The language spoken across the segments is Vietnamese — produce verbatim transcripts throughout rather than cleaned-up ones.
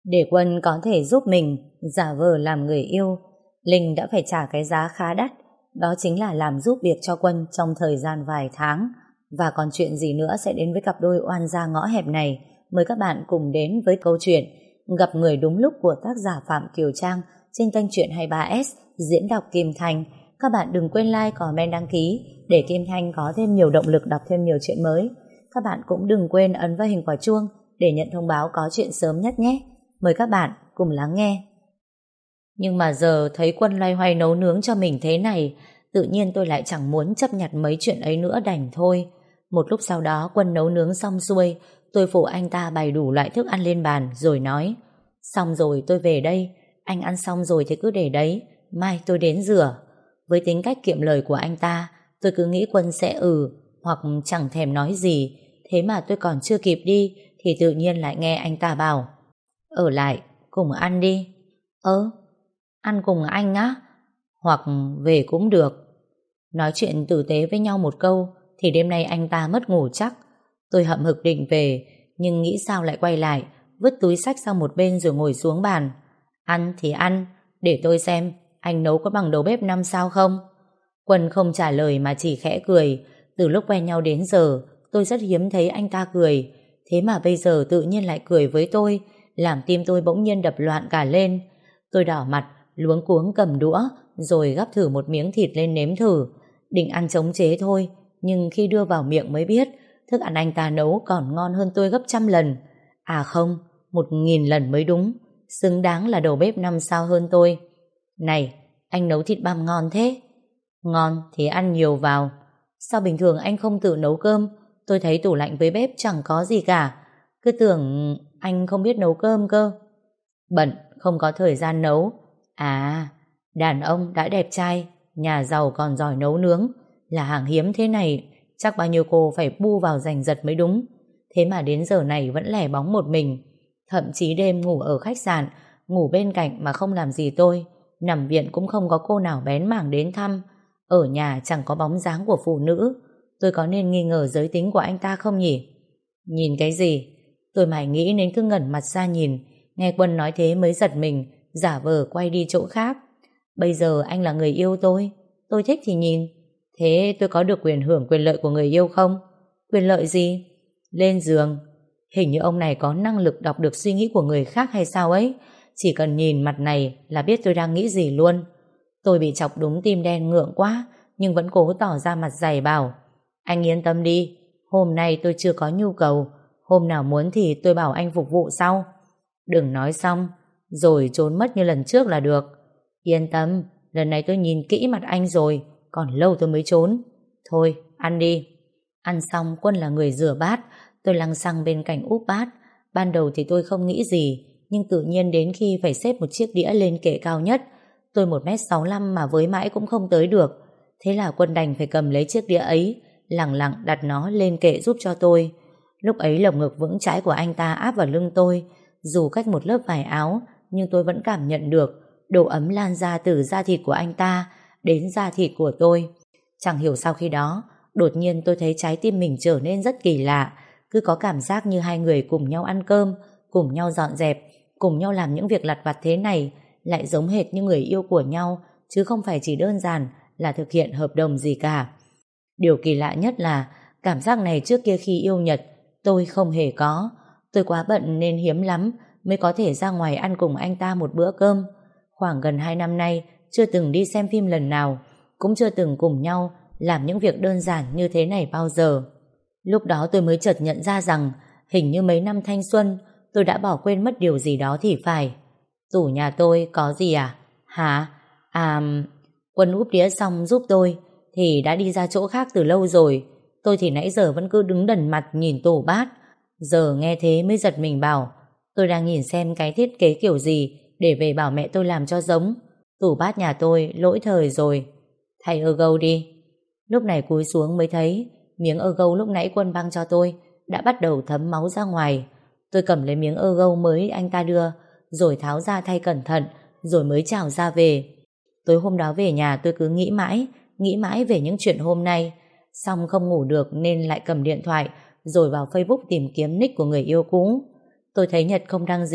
Để Quân có thể giúp mình giả vờ làm người yêu, Linh đã phải trả cái giá khá đắt, đó chính là làm giúp việc cho Quân trong thời gian vài tháng. Và còn chuyện gì nữa sẽ đến với cặp đôi oan gia ngõ hẹp này? Mời các bạn cùng đến với câu chuyện Gặp người đúng lúc của tác giả Phạm Kiều Trang trên kênh Truyện hai mươi ba ét, diễn đọc Kim Thanh. Các bạn đừng quên like, comment, đăng ký để Kim Thanh có thêm nhiều động lực đọc thêm nhiều chuyện mới. Các bạn cũng đừng quên ấn vào hình quả chuông để nhận thông báo có chuyện sớm nhất nhé. Mời các bạn cùng lắng nghe. Nhưng mà giờ thấy Quân loay hoay nấu nướng cho mình thế này, tự nhiên tôi lại chẳng muốn chấp nhặt mấy chuyện ấy nữa, đành thôi. Một lúc sau đó Quân nấu nướng xong xuôi, tôi phụ anh ta bày đủ loại thức ăn lên bàn rồi nói: xong rồi tôi về đây, anh ăn xong rồi thì cứ để đấy, mai tôi đến rửa. Với tính cách kiệm lời của anh ta, tôi cứ nghĩ Quân sẽ ừ hoặc chẳng thèm nói gì. Thế mà tôi còn chưa kịp đi thì tự nhiên lại nghe anh ta bảo: ở lại cùng ăn đi. Ơ, ăn cùng anh á? Hoặc về cũng được. Nói chuyện tử tế với nhau một câu thì đêm nay anh ta mất ngủ chắc. Tôi hậm hực định về, nhưng nghĩ sao lại quay lại, vứt túi xách sang một bên rồi ngồi xuống bàn. Ăn thì ăn, để tôi xem anh nấu có bằng đầu bếp năm sao không. Quân không trả lời mà chỉ khẽ cười. Từ lúc quen nhau đến giờ tôi rất hiếm thấy anh ta cười, thế mà bây giờ tự nhiên lại cười với tôi, làm tim tôi bỗng nhiên đập loạn cả lên. Tôi đỏ mặt, luống cuống cầm đũa rồi gắp thử một miếng thịt lên nếm thử. Định ăn chống chế thôi, nhưng khi đưa vào miệng mới biết thức ăn anh ta nấu còn ngon hơn tôi gấp trăm lần. À không, một nghìn lần mới đúng. Xứng đáng là đầu bếp năm sao hơn tôi. Này, anh nấu thịt băm ngon thế. Ngon thì ăn nhiều vào. Sao bình thường anh không tự nấu cơm? Tôi thấy tủ lạnh với bếp chẳng có gì cả. Cứ tưởng anh không biết nấu cơm cơ. Bận, không có thời gian nấu. À, đàn ông đã đẹp trai, nhà giàu còn giỏi nấu nướng là hàng hiếm thế này, chắc bao nhiêu cô phải bu vào giành giật mới đúng. Thế mà đến giờ này vẫn lẻ bóng một mình. Thậm chí đêm ngủ ở khách sạn, ngủ bên cạnh mà không làm gì tôi. Nằm viện cũng không có cô nào bén mảng đến thăm. Ở nhà chẳng có bóng dáng của phụ nữ. Tôi có nên nghi ngờ giới tính của anh ta không nhỉ? Nhìn cái gì? Tôi mải nghĩ nên cứ ngẩn mặt ra nhìn. Nghe Quân nói thế mới giật mình, giả vờ quay đi chỗ khác. Bây giờ anh là người yêu tôi, tôi thích thì nhìn. Thế tôi có được quyền hưởng quyền lợi của người yêu không? Quyền lợi gì? Lên giường. Hình như ông này có năng lực đọc được suy nghĩ của người khác hay sao ấy. Chỉ cần nhìn mặt này là biết tôi đang nghĩ gì luôn. Tôi bị chọc đúng tim đen ngượng quá, nhưng vẫn cố tỏ ra mặt dày bảo: anh yên tâm đi, hôm nay tôi chưa có nhu cầu, hôm nào muốn thì tôi bảo anh phục vụ sau. Đừng nói xong rồi trốn mất như lần trước là được. Yên tâm, lần này tôi nhìn kỹ mặt anh rồi, còn lâu tôi mới trốn. Thôi, ăn đi. Ăn xong Quân là người rửa bát, tôi lăng xăng bên cạnh úp bát. Ban đầu thì tôi không nghĩ gì, nhưng tự nhiên đến khi phải xếp một chiếc đĩa lên kệ cao nhất, tôi một mét sáu lăm mà với mãi cũng không tới được. Thế là Quân đành phải cầm lấy chiếc đĩa ấy, lẳng lặng đặt nó lên kệ giúp cho tôi. Lúc ấy lồng ngực vững chãi của anh ta áp vào lưng tôi, dù cách một lớp vải áo, nhưng tôi vẫn cảm nhận được độ ấm lan ra từ da thịt của anh ta đến da thịt của tôi. Chẳng hiểu sao khi đó, đột nhiên tôi thấy trái tim mình trở nên rất kỳ lạ, cứ có cảm giác như hai người cùng nhau ăn cơm, cùng nhau dọn dẹp, cùng nhau làm những việc lặt vặt thế này, lại giống hệt như người yêu của nhau, chứ không phải chỉ đơn giản là thực hiện hợp đồng gì cả. Điều kỳ lạ nhất là cảm giác này trước kia khi yêu Nhật tôi không hề có. Tôi quá bận nên hiếm lắm mới có thể ra ngoài ăn cùng anh ta một bữa cơm. Khoảng gần hai năm nay chưa từng đi xem phim lần nào, cũng chưa từng cùng nhau làm những việc đơn giản như thế này bao giờ. Lúc đó tôi mới chợt nhận ra rằng hình như mấy năm thanh xuân tôi đã bỏ quên mất điều gì đó thì phải. Tủ nhà tôi có gì à? Hả? À, Quân úp đĩa xong giúp tôi thì đã đi ra chỗ khác từ lâu rồi. Tôi thì nãy giờ vẫn cứ đứng đần mặt nhìn tủ bát. Giờ nghe thế mới giật mình bảo tôi đang nhìn xem cái thiết kế kiểu gì để về bảo mẹ tôi làm cho giống. Tủ bát nhà tôi lỗi thời rồi. Thay ơ gâu đi. Lúc này cúi xuống mới thấy miếng ơ gâu lúc nãy Quân băng cho tôi đã bắt đầu thấm máu ra ngoài. Tôi cầm lấy miếng ơ gâu mới anh ta đưa, rồi tháo ra thay cẩn thận, rồi mới chào ra về. Tối hôm đó về nhà tôi cứ nghĩ mãi, nghĩ mãi về những chuyện hôm nay. Xong không ngủ được nên lại cầm điện thoại rồi vào Facebook tìm kiếm nick của người yêu cũ. Tôi thấy Nhật không đăng gì,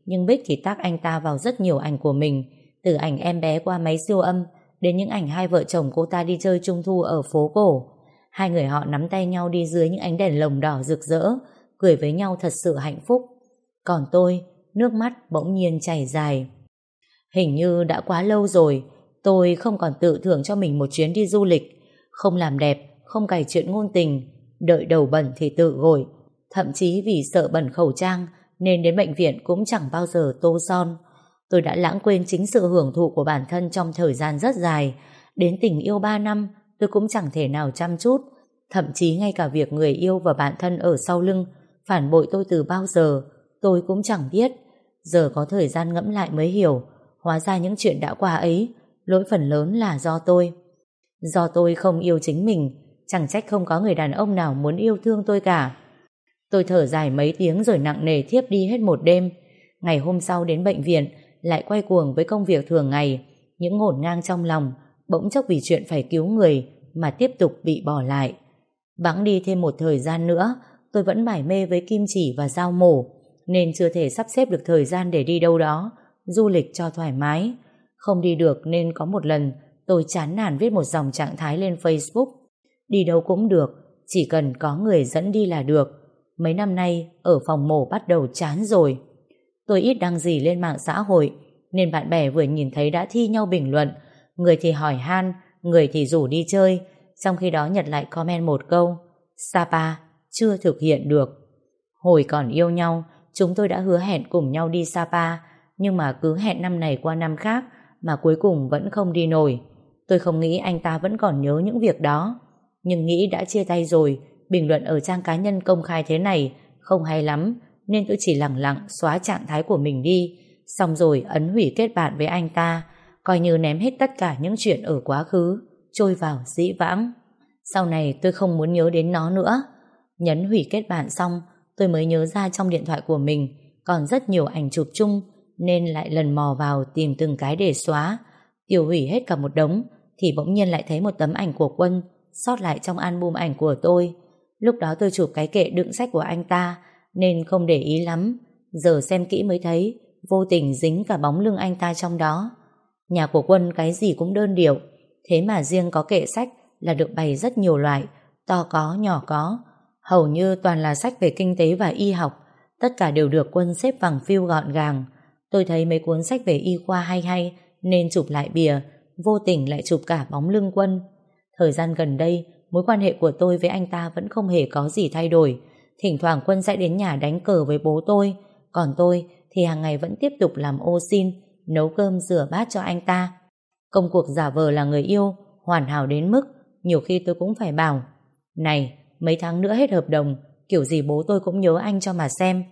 nhưng Bích thì tác anh ta vào rất nhiều ảnh của mình, từ ảnh em bé qua máy siêu âm đến những ảnh hai vợ chồng cô ta đi chơi trung thu ở phố cổ. Hai người họ nắm tay nhau đi dưới những ánh đèn lồng đỏ rực rỡ, cười với nhau thật sự hạnh phúc. Còn tôi, nước mắt bỗng nhiên chảy dài. Hình như đã quá lâu rồi, tôi không còn tự thưởng cho mình một chuyến đi du lịch, không làm đẹp, không cày chuyện ngôn tình, đợi đầu bẩn thì tự gội. Thậm chí vì sợ bẩn khẩu trang nên đến bệnh viện cũng chẳng bao giờ tô son. Tôi đã lãng quên chính sự hưởng thụ của bản thân trong thời gian rất dài. Đến tình yêu ba năm tôi cũng chẳng thể nào chăm chút. Thậm chí ngay cả việc người yêu và bạn thân ở sau lưng phản bội tôi từ bao giờ tôi cũng chẳng biết. Giờ có thời gian ngẫm lại mới hiểu, hóa ra những chuyện đã qua ấy, lỗi phần lớn là do tôi. Do tôi không yêu chính mình, chẳng trách không có người đàn ông nào muốn yêu thương tôi cả. Tôi thở dài mấy tiếng rồi nặng nề thiếp đi hết một đêm. Ngày hôm sau đến bệnh viện, lại quay cuồng với công việc thường ngày. Những ngổn ngang trong lòng, bỗng chốc vì chuyện phải cứu người mà tiếp tục bị bỏ lại. Bẵng đi thêm một thời gian nữa, tôi vẫn mải mê với kim chỉ và dao mổ, nên chưa thể sắp xếp được thời gian để đi đâu đó, du lịch cho thoải mái. Không đi được nên có một lần tôi chán nản viết một dòng trạng thái lên Facebook. Đi đâu cũng được, chỉ cần có người dẫn đi là được. Mấy năm nay ở phòng mổ bắt đầu chán rồi. Tôi ít đăng gì lên mạng xã hội, nên bạn bè vừa nhìn thấy đã thi nhau bình luận, người thì hỏi han, người thì rủ đi chơi. Trong khi đó Nhật lại comment một câu: Sapa chưa thực hiện được. Hồi còn yêu nhau, chúng tôi đã hứa hẹn cùng nhau đi Sapa, nhưng mà cứ hẹn năm này qua năm khác mà cuối cùng vẫn không đi nổi. Tôi không nghĩ anh ta vẫn còn nhớ những việc đó, nhưng nghĩ đã chia tay rồi, bình luận ở trang cá nhân công khai thế này không hay lắm, nên tôi chỉ lẳng lặng xóa trạng thái của mình đi, xong rồi ấn hủy kết bạn với anh ta, coi như ném hết tất cả những chuyện ở quá khứ trôi vào dĩ vãng. Sau này tôi không muốn nhớ đến nó nữa. Nhấn hủy kết bạn xong, tôi mới nhớ ra trong điện thoại của mình còn rất nhiều ảnh chụp chung, nên lại lần mò vào tìm từng cái để xóa. Tiêu hủy hết cả một đống thì bỗng nhiên lại thấy một tấm ảnh của Quân sót lại trong album ảnh của tôi. Lúc đó tôi chụp cái kệ đựng sách của anh ta nên không để ý lắm, giờ xem kỹ mới thấy vô tình dính cả bóng lưng anh ta trong đó. Nhà của Quân cái gì cũng đơn điệu, thế mà riêng có kệ sách là được bày rất nhiều loại, to có nhỏ có, hầu như toàn là sách về kinh tế và y học, tất cả đều được Quân xếp bằng phiu gọn gàng. Tôi thấy mấy cuốn sách về y khoa hay hay nên chụp lại bìa, vô tình lại chụp cả bóng lưng Quân. Thời gian gần đây, mối quan hệ của tôi với anh ta vẫn không hề có gì thay đổi. Thỉnh thoảng Quân sẽ đến nhà đánh cờ với bố tôi, còn tôi thì hàng ngày vẫn tiếp tục làm ô sin, nấu cơm rửa bát cho anh ta. Công cuộc giả vờ là người yêu hoàn hảo đến mức nhiều khi tôi cũng phải bảo: này, mấy tháng nữa hết hợp đồng, kiểu gì bố tôi cũng nhớ anh cho mà xem.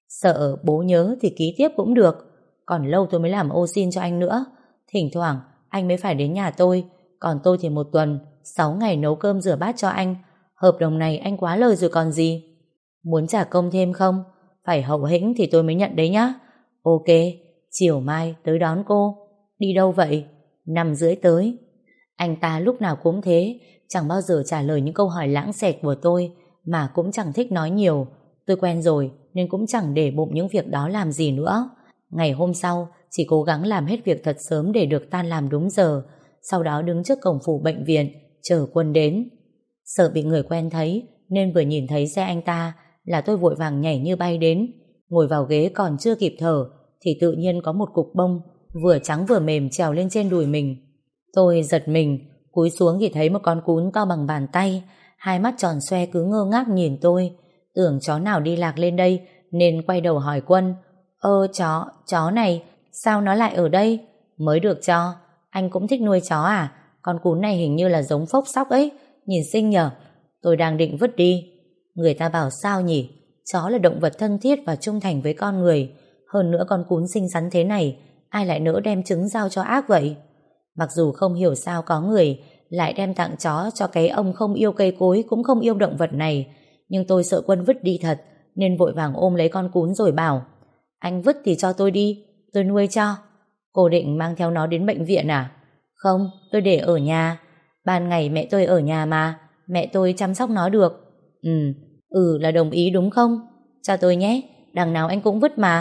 Sợ bố nhớ thì ký tiếp cũng được, còn lâu tôi mới làm ô sin cho anh nữa. Thỉnh thoảng anh mới phải đến nhà tôi, còn tôi thì một tuần sáu ngày nấu cơm rửa bát cho anh. Hợp đồng này anh quá lời rồi còn gì. Muốn trả công thêm không? Phải hậu hĩnh thì tôi mới nhận đấy nhá. Ok, chiều mai tới đón cô. Đi đâu vậy? Năm rưỡi tới. Anh ta lúc nào cũng thế, chẳng bao giờ trả lời những câu hỏi lãng xẹt của tôi, mà cũng chẳng thích nói nhiều. Tôi quen rồi nên cũng chẳng để bụng những việc đó làm gì nữa. Ngày hôm sau chỉ cố gắng làm hết việc thật sớm để được tan làm đúng giờ, sau đó đứng trước cổng phủ bệnh viện chờ Quân đến. Sợ bị người quen thấy nên vừa nhìn thấy xe anh ta là tôi vội vàng nhảy như bay đến. Ngồi vào ghế còn chưa kịp thở thì tự nhiên có một cục bông vừa trắng vừa mềm trèo lên trên đùi mình. Tôi giật mình, cúi xuống thì thấy một con cún to bằng bàn tay, hai mắt tròn xoe cứ ngơ ngác nhìn tôi. Tưởng chó nào đi lạc lên đây nên quay đầu hỏi Quân: Ơ chó, chó này sao nó lại ở đây? Mới được cho. Anh cũng thích nuôi chó à? Con cún này hình như là giống phốc sóc ấy, nhìn xinh nhở. Tôi đang định vứt đi. Người ta bảo sao nhỉ? Chó là động vật thân thiết và trung thành với con người. Hơn nữa con cún xinh xắn thế này, ai lại nỡ đem trứng giao cho ác vậy? Mặc dù không hiểu sao có người lại đem tặng chó cho cái ông không yêu cây cối cũng không yêu động vật này, nhưng tôi sợ Quân vứt đi thật nên vội vàng ôm lấy con cún rồi bảo: Anh vứt thì cho tôi đi, tôi nuôi cho. Cô định mang theo nó đến bệnh viện à? Không, tôi để ở nhà. Ban ngày mẹ tôi ở nhà mà, mẹ tôi chăm sóc nó được. Ừ, ừ là đồng ý đúng không? Cho tôi nhé, đằng nào anh cũng vứt mà.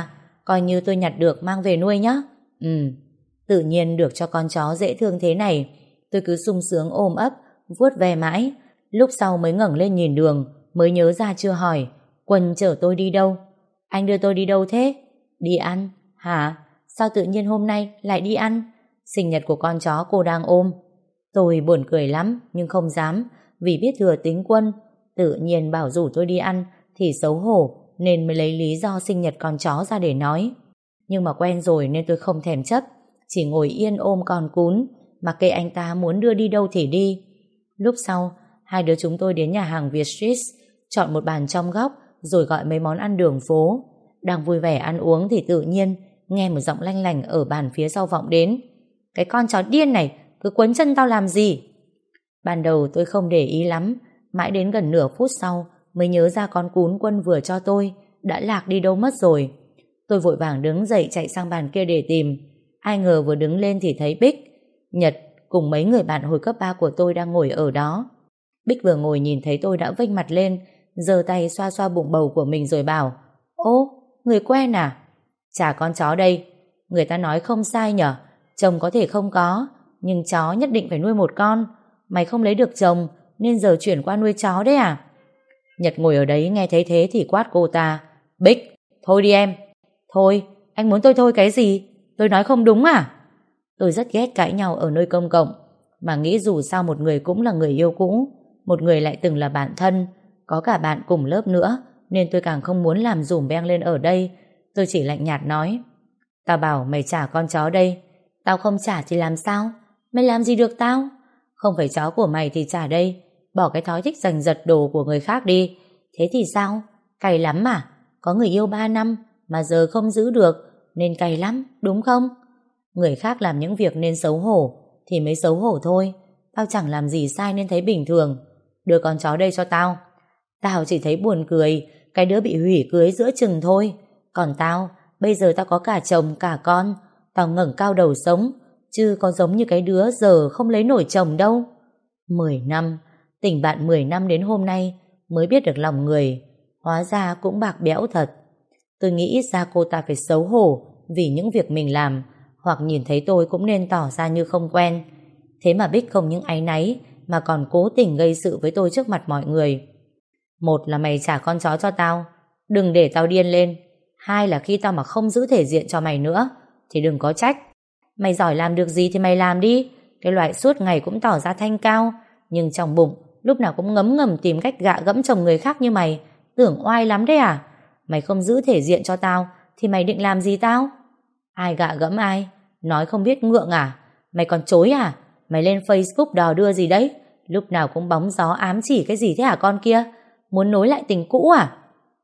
coi như tôi nhặt được mang về nuôi nhé. Ừ, tự nhiên được cho con chó dễ thương thế này, tôi cứ sung sướng ôm ấp, vuốt ve mãi. Lúc sau mới ngẩng lên nhìn đường, mới nhớ ra chưa hỏi, Quân chở tôi đi đâu? Anh đưa tôi đi đâu thế? Đi ăn. Hả? Sao tự nhiên hôm nay lại đi ăn? Sinh nhật của con chó cô đang ôm. Tôi buồn cười lắm, nhưng không dám, vì biết thừa tính Quân. Tự nhiên bảo rủ tôi đi ăn, thì xấu hổ, nên mới lấy lý do sinh nhật con chó ra để nói. Nhưng mà quen rồi nên tôi không thèm chấp, chỉ ngồi yên ôm con cún, mặc kệ anh ta muốn đưa đi đâu thì đi. Lúc sau, hai đứa chúng tôi đến nhà hàng Việt Street, chọn một bàn trong góc, rồi gọi mấy món ăn đường phố. Đang vui vẻ ăn uống thì tự nhiên nghe một giọng lanh lảnh ở bàn phía sau vọng đến. Cái con chó điên này, cứ quấn chân tao làm gì? Ban đầu tôi không để ý lắm, mãi đến gần nửa phút sau mới nhớ ra con cún Quân vừa cho tôi đã lạc đi đâu mất rồi. Tôi vội vàng đứng dậy chạy sang bàn kia để tìm. Ai ngờ vừa đứng lên thì thấy Bích, Nhật cùng mấy người bạn hồi cấp ba của tôi đang ngồi ở đó. Bích vừa ngồi nhìn thấy tôi đã vênh mặt lên, giơ tay xoa xoa bụng bầu của mình rồi bảo: Ô, người quen à? Chả con chó đây. Người ta nói không sai nhở, chồng có thể không có, nhưng chó nhất định phải nuôi một con. Mày không lấy được chồng nên giờ chuyển qua nuôi chó đấy à? Nhật ngồi ở đấy nghe thấy thế thì quát cô ta: Bích, thôi đi em. Thôi, anh muốn tôi thôi cái gì? Tôi nói không đúng à? Tôi rất ghét cãi nhau ở nơi công cộng, mà nghĩ dù sao một người cũng là người yêu cũ, một người lại từng là bạn thân, có cả bạn cùng lớp nữa, nên tôi càng không muốn làm dùm beng lên ở đây. Tôi chỉ lạnh nhạt nói: Tao bảo mày trả con chó đây. Tao không trả thì làm sao? Mày làm gì được tao? Không phải chó của mày thì trả đây. Bỏ cái thói thích giành giật đồ của người khác đi. Thế thì sao? Cày lắm mà. Có người yêu ba năm mà giờ không giữ được, nên cày lắm, đúng không? Người khác làm những việc nên xấu hổ thì mới xấu hổ thôi. Tao chẳng làm gì sai nên thấy bình thường. Đưa con chó đây cho tao. Tao chỉ thấy buồn cười, cái đứa bị hủy cưới giữa chừng thôi. Còn tao, bây giờ tao có cả chồng cả con, tao ngẩng cao đầu sống, chứ có giống như cái đứa giờ không lấy nổi chồng đâu. Mười năm, tình bạn mười năm đến hôm nay mới biết được lòng người, hóa ra cũng bạc bẽo thật. Tôi nghĩ ít ra cô ta phải xấu hổ vì những việc mình làm, hoặc nhìn thấy tôi cũng nên tỏ ra như không quen. Thế mà Bích không những áy náy mà còn cố tình gây sự với tôi trước mặt mọi người. Một là mày trả con chó cho tao, đừng để tao điên lên. Hai là khi tao mà không giữ thể diện cho mày nữa thì đừng có trách. Mày giỏi làm được gì thì mày làm đi. Cái loại suốt ngày cũng tỏ ra thanh cao, nhưng trong bụng lúc nào cũng ngấm ngầm tìm cách gạ gẫm chồng người khác như mày, tưởng oai lắm đấy à? Mày không giữ thể diện cho tao thì mày định làm gì tao? Ai gạ gẫm ai? Nói không biết ngượng à? Mày còn chối à? Mày lên Facebook đò đưa gì đấy? Lúc nào cũng bóng gió ám chỉ cái gì thế hả con kia? Muốn nối lại tình cũ à?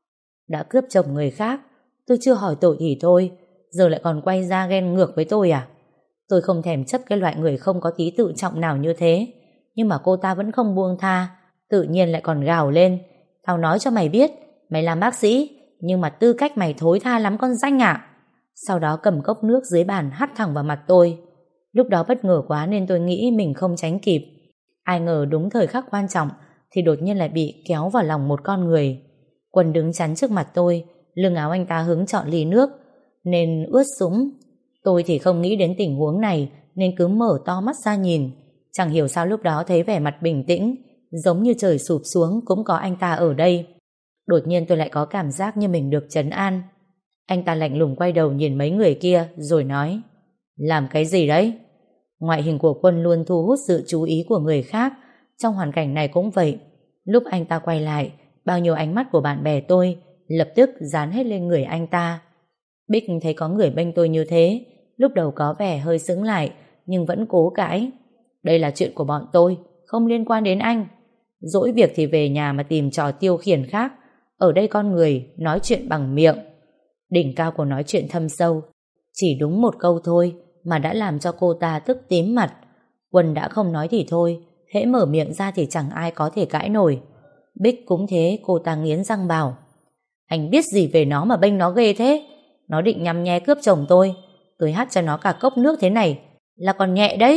Đã cướp chồng người khác, tôi chưa hỏi tội thì thôi, giờ lại còn quay ra ghen ngược với tôi à? Tôi không thèm chấp cái loại người không có tí tự trọng nào như thế. Nhưng mà cô ta vẫn không buông tha, tự nhiên lại còn gào lên: Tao nói cho mày biết, mày làm bác sĩ, nhưng mà tư cách mày thối tha lắm con danh ạ. Sau đó cầm cốc nước dưới bàn hắt thẳng vào mặt tôi. Lúc đó bất ngờ quá nên tôi nghĩ mình không tránh kịp. Ai ngờ đúng thời khắc quan trọng thì đột nhiên lại bị kéo vào lòng một con người. Quân đứng chắn trước mặt tôi, lưng áo anh ta hứng chọn ly nước nên ướt sũng. Tôi thì không nghĩ đến tình huống này nên cứ mở to mắt ra nhìn. Chẳng hiểu sao lúc đó thấy vẻ mặt bình tĩnh, giống như trời sụp xuống cũng có anh ta ở đây. Đột nhiên tôi lại có cảm giác như mình được trấn an. Anh ta lạnh lùng quay đầu nhìn mấy người kia rồi nói: Làm cái gì đấy? Ngoại hình của Quân luôn thu hút sự chú ý của người khác, trong hoàn cảnh này cũng vậy. Lúc anh ta quay lại, bao nhiêu ánh mắt của bạn bè tôi lập tức dán hết lên người anh ta. Bích thấy có người bênh tôi như thế, lúc đầu có vẻ hơi sững lại, nhưng vẫn cố cãi: Đây là chuyện của bọn tôi, không liên quan đến anh. Dỗi việc thì về nhà mà tìm trò tiêu khiển khác. Ở đây con người nói chuyện bằng miệng. Đỉnh cao của nói chuyện thâm sâu, chỉ đúng một câu thôi mà đã làm cho cô ta tức tím mặt. Quân đã không nói thì thôi, hễ mở miệng ra thì chẳng ai có thể cãi nổi. Bích cũng thế, cô ta nghiến răng bảo: Anh biết gì về nó mà bênh nó ghê thế? Nó định nhằm nhe cướp chồng tôi. Tôi hắt cho nó cả cốc nước thế này là còn nhẹ đấy.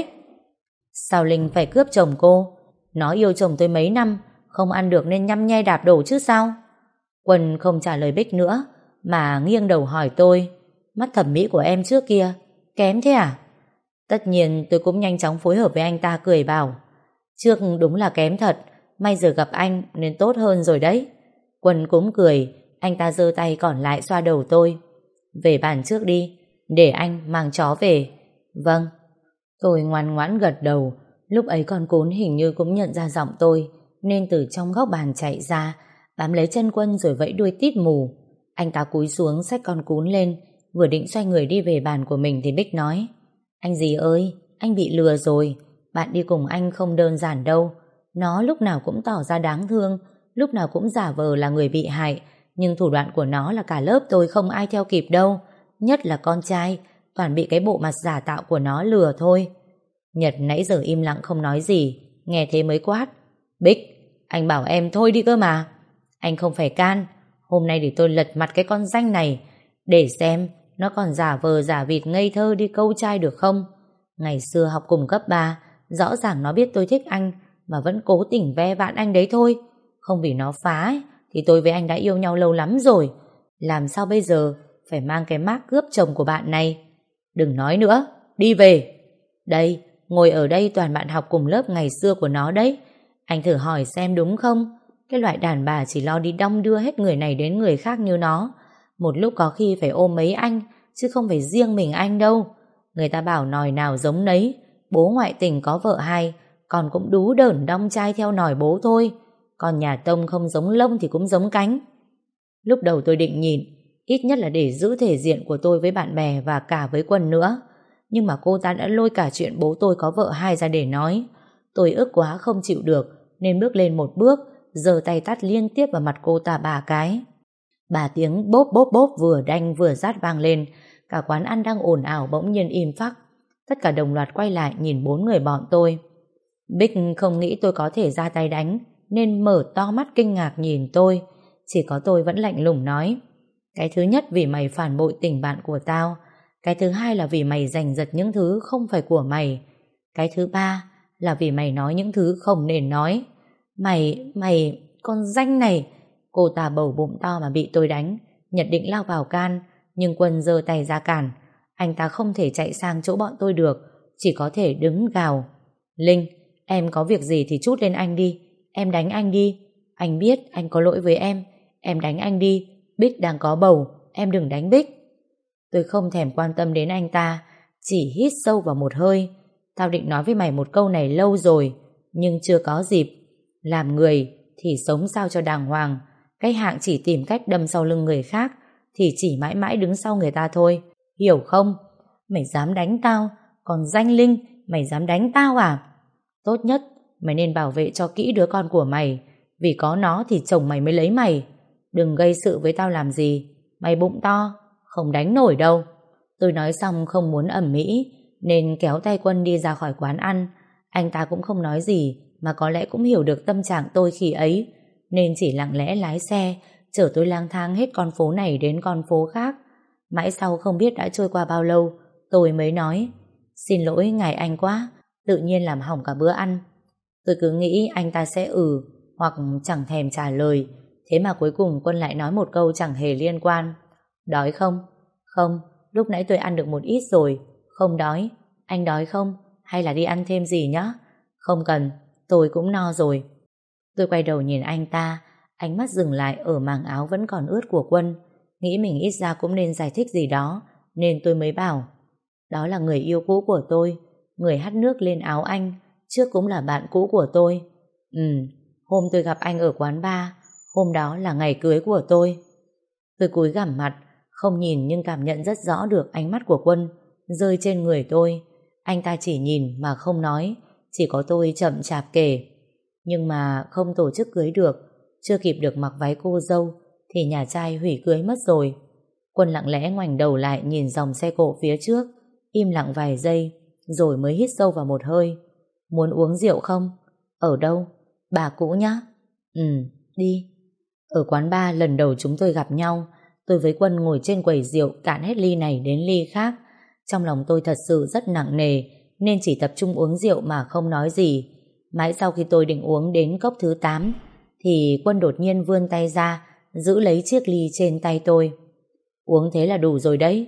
Sao Linh phải cướp chồng cô? Nó yêu chồng tôi mấy năm, không ăn được nên nhăm nhe đạp đổ chứ sao? Quân không trả lời Bích nữa mà nghiêng đầu hỏi tôi: mắt thẩm mỹ của em trước kia kém thế à? Tất nhiên tôi cũng nhanh chóng phối hợp với anh ta cười bảo, trước đúng là kém thật, may giờ gặp anh nên tốt hơn rồi đấy. Quân cũng cười, anh ta giơ tay còn lại xoa đầu tôi. Về bàn trước đi, để anh mang chó về. Vâng. Tôi ngoan ngoãn gật đầu. Lúc ấy con cún hình như cũng nhận ra giọng tôi, nên từ trong góc bàn chạy ra, bám lấy chân Quân rồi vẫy đuôi tít mù. Anh ta cúi xuống xách con cún lên, vừa định xoay người đi về bàn của mình thì Bích nói, anh dì ơi, anh bị lừa rồi. Bạn đi cùng anh không đơn giản đâu. Nó lúc nào cũng tỏ ra đáng thương, lúc nào cũng giả vờ là người bị hại, nhưng thủ đoạn của nó là cả lớp tôi không ai theo kịp đâu. Nhất là con trai, toàn bị cái bộ mặt giả tạo của nó lừa thôi. Nhật nãy giờ im lặng không nói gì, nghe thế mới quát, Bích, anh bảo em thôi đi cơ mà. Anh không phải can. Hôm nay để tôi lật mặt cái con danh này, để xem nó còn giả vờ giả vịt ngây thơ đi câu trai được không. Ngày xưa học cùng cấp ba, rõ ràng nó biết tôi thích anh mà vẫn cố tình ve vãn anh đấy thôi. Không vì nó phá ấy, thì tôi với anh đã yêu nhau lâu lắm rồi. Làm sao bây giờ phải mang cái mác cướp chồng của bạn này? Đừng nói nữa, đi về. Đây, ngồi ở đây toàn bạn học cùng lớp ngày xưa của nó đấy. Anh thử hỏi xem đúng không? Cái loại đàn bà chỉ lo đi đong đưa hết người này đến người khác như nó, một lúc có khi phải ôm mấy anh, chứ không phải riêng mình anh đâu. Người ta bảo nòi nào giống nấy, bố ngoại tình có vợ hai, còn cũng đú đởn đong trai theo nòi bố thôi. Còn nhà Tông không giống lông thì cũng giống cánh. Lúc đầu tôi định nhịn, ít nhất là để giữ thể diện của tôi với bạn bè và cả với Quân nữa. Nhưng mà cô ta đã lôi cả chuyện bố tôi có vợ hai ra để nói. Tôi ức quá không chịu được, nên bước lên một bước, giơ tay tát liên tiếp vào mặt cô ta ba cái. Ba tiếng bốp bốp bốp vừa đanh vừa rát vang lên. Cả quán ăn đang ồn ào bỗng nhiên im phắc. Tất cả đồng loạt quay lại nhìn bốn người bọn tôi. Bích không nghĩ tôi có thể ra tay đánh, nên mở to mắt kinh ngạc nhìn tôi. Chỉ có tôi vẫn lạnh lùng nói, cái thứ nhất vì mày phản bội tình bạn của tao. Cái thứ hai là vì mày giành giật những thứ không phải của mày. Cái thứ ba là vì mày nói những thứ không nên nói. Mày, mày, con danh này. Cô ta bầu bụng to mà bị tôi đánh. Nhật định lao vào can, nhưng Quân giơ tay ra cản. Anh ta không thể chạy sang chỗ bọn tôi được, chỉ có thể đứng gào, Linh, em có việc gì thì trút lên anh đi. Em đánh anh đi. Anh biết anh có lỗi với em. Em đánh anh đi. Bích đang có bầu, em đừng đánh Bích. Tôi không thèm quan tâm đến anh ta, chỉ hít sâu vào một hơi. Tao định nói với mày một câu này lâu rồi, nhưng chưa có dịp. Làm người thì sống sao cho đàng hoàng. Cái hạng chỉ tìm cách đâm sau lưng người khác thì chỉ mãi mãi đứng sau người ta thôi. Hiểu không? Mày dám đánh tao? Còn danh Linh, mày dám đánh tao à? Tốt nhất mày nên bảo vệ cho kỹ đứa con của mày, vì có nó thì chồng mày mới lấy mày. Đừng gây sự với tao làm gì. Mày bụng to, không đánh nổi đâu. Tôi nói xong không muốn ầm ĩ, nên kéo tay Quân đi ra khỏi quán ăn. Anh ta cũng không nói gì, mà có lẽ cũng hiểu được tâm trạng tôi khi ấy, nên chỉ lặng lẽ lái xe chở tôi lang thang hết con phố này đến con phố khác. Mãi sau không biết đã trôi qua bao lâu, tôi mới nói, xin lỗi ngài anh quá, tự nhiên làm hỏng cả bữa ăn. Tôi cứ nghĩ anh ta sẽ ừ hoặc chẳng thèm trả lời. Thế mà cuối cùng Quân lại nói một câu chẳng hề liên quan. Đói không? Không, lúc nãy tôi ăn được một ít rồi. Không đói. Anh đói không? Hay là đi ăn thêm gì nhá? Không cần, tôi cũng no rồi. Tôi quay đầu nhìn anh ta, ánh mắt dừng lại ở màng áo vẫn còn ướt của Quân. Nghĩ mình ít ra cũng nên giải thích gì đó, nên tôi mới bảo, đó là người yêu cũ của tôi, người hắt nước lên áo anh, trước cũng là bạn cũ của tôi. Ừ, hôm tôi gặp anh ở quán bar, hôm đó là ngày cưới của tôi. Tôi cúi gằm mặt, không nhìn nhưng cảm nhận rất rõ được ánh mắt của Quân rơi trên người tôi. Anh ta chỉ nhìn mà không nói, chỉ có tôi chậm chạp kể. Nhưng mà không tổ chức cưới được, chưa kịp được mặc váy cô dâu thì nhà trai hủy cưới mất rồi. Quân lặng lẽ ngoảnh đầu lại nhìn dòng xe cộ phía trước, im lặng vài giây rồi mới hít sâu vào một hơi. Muốn uống rượu không? Ở đâu? Bà cũ nhá. Ừ, đi. Ở quán bar lần đầu chúng tôi gặp nhau, tôi với Quân ngồi trên quầy rượu cạn hết ly này đến ly khác. Trong lòng tôi thật sự rất nặng nề, nên chỉ tập trung uống rượu mà không nói gì. Mãi sau khi tôi định uống đến cốc thứ tám thì Quân đột nhiên vươn tay ra giữ lấy chiếc ly trên tay tôi. Uống thế là đủ rồi đấy,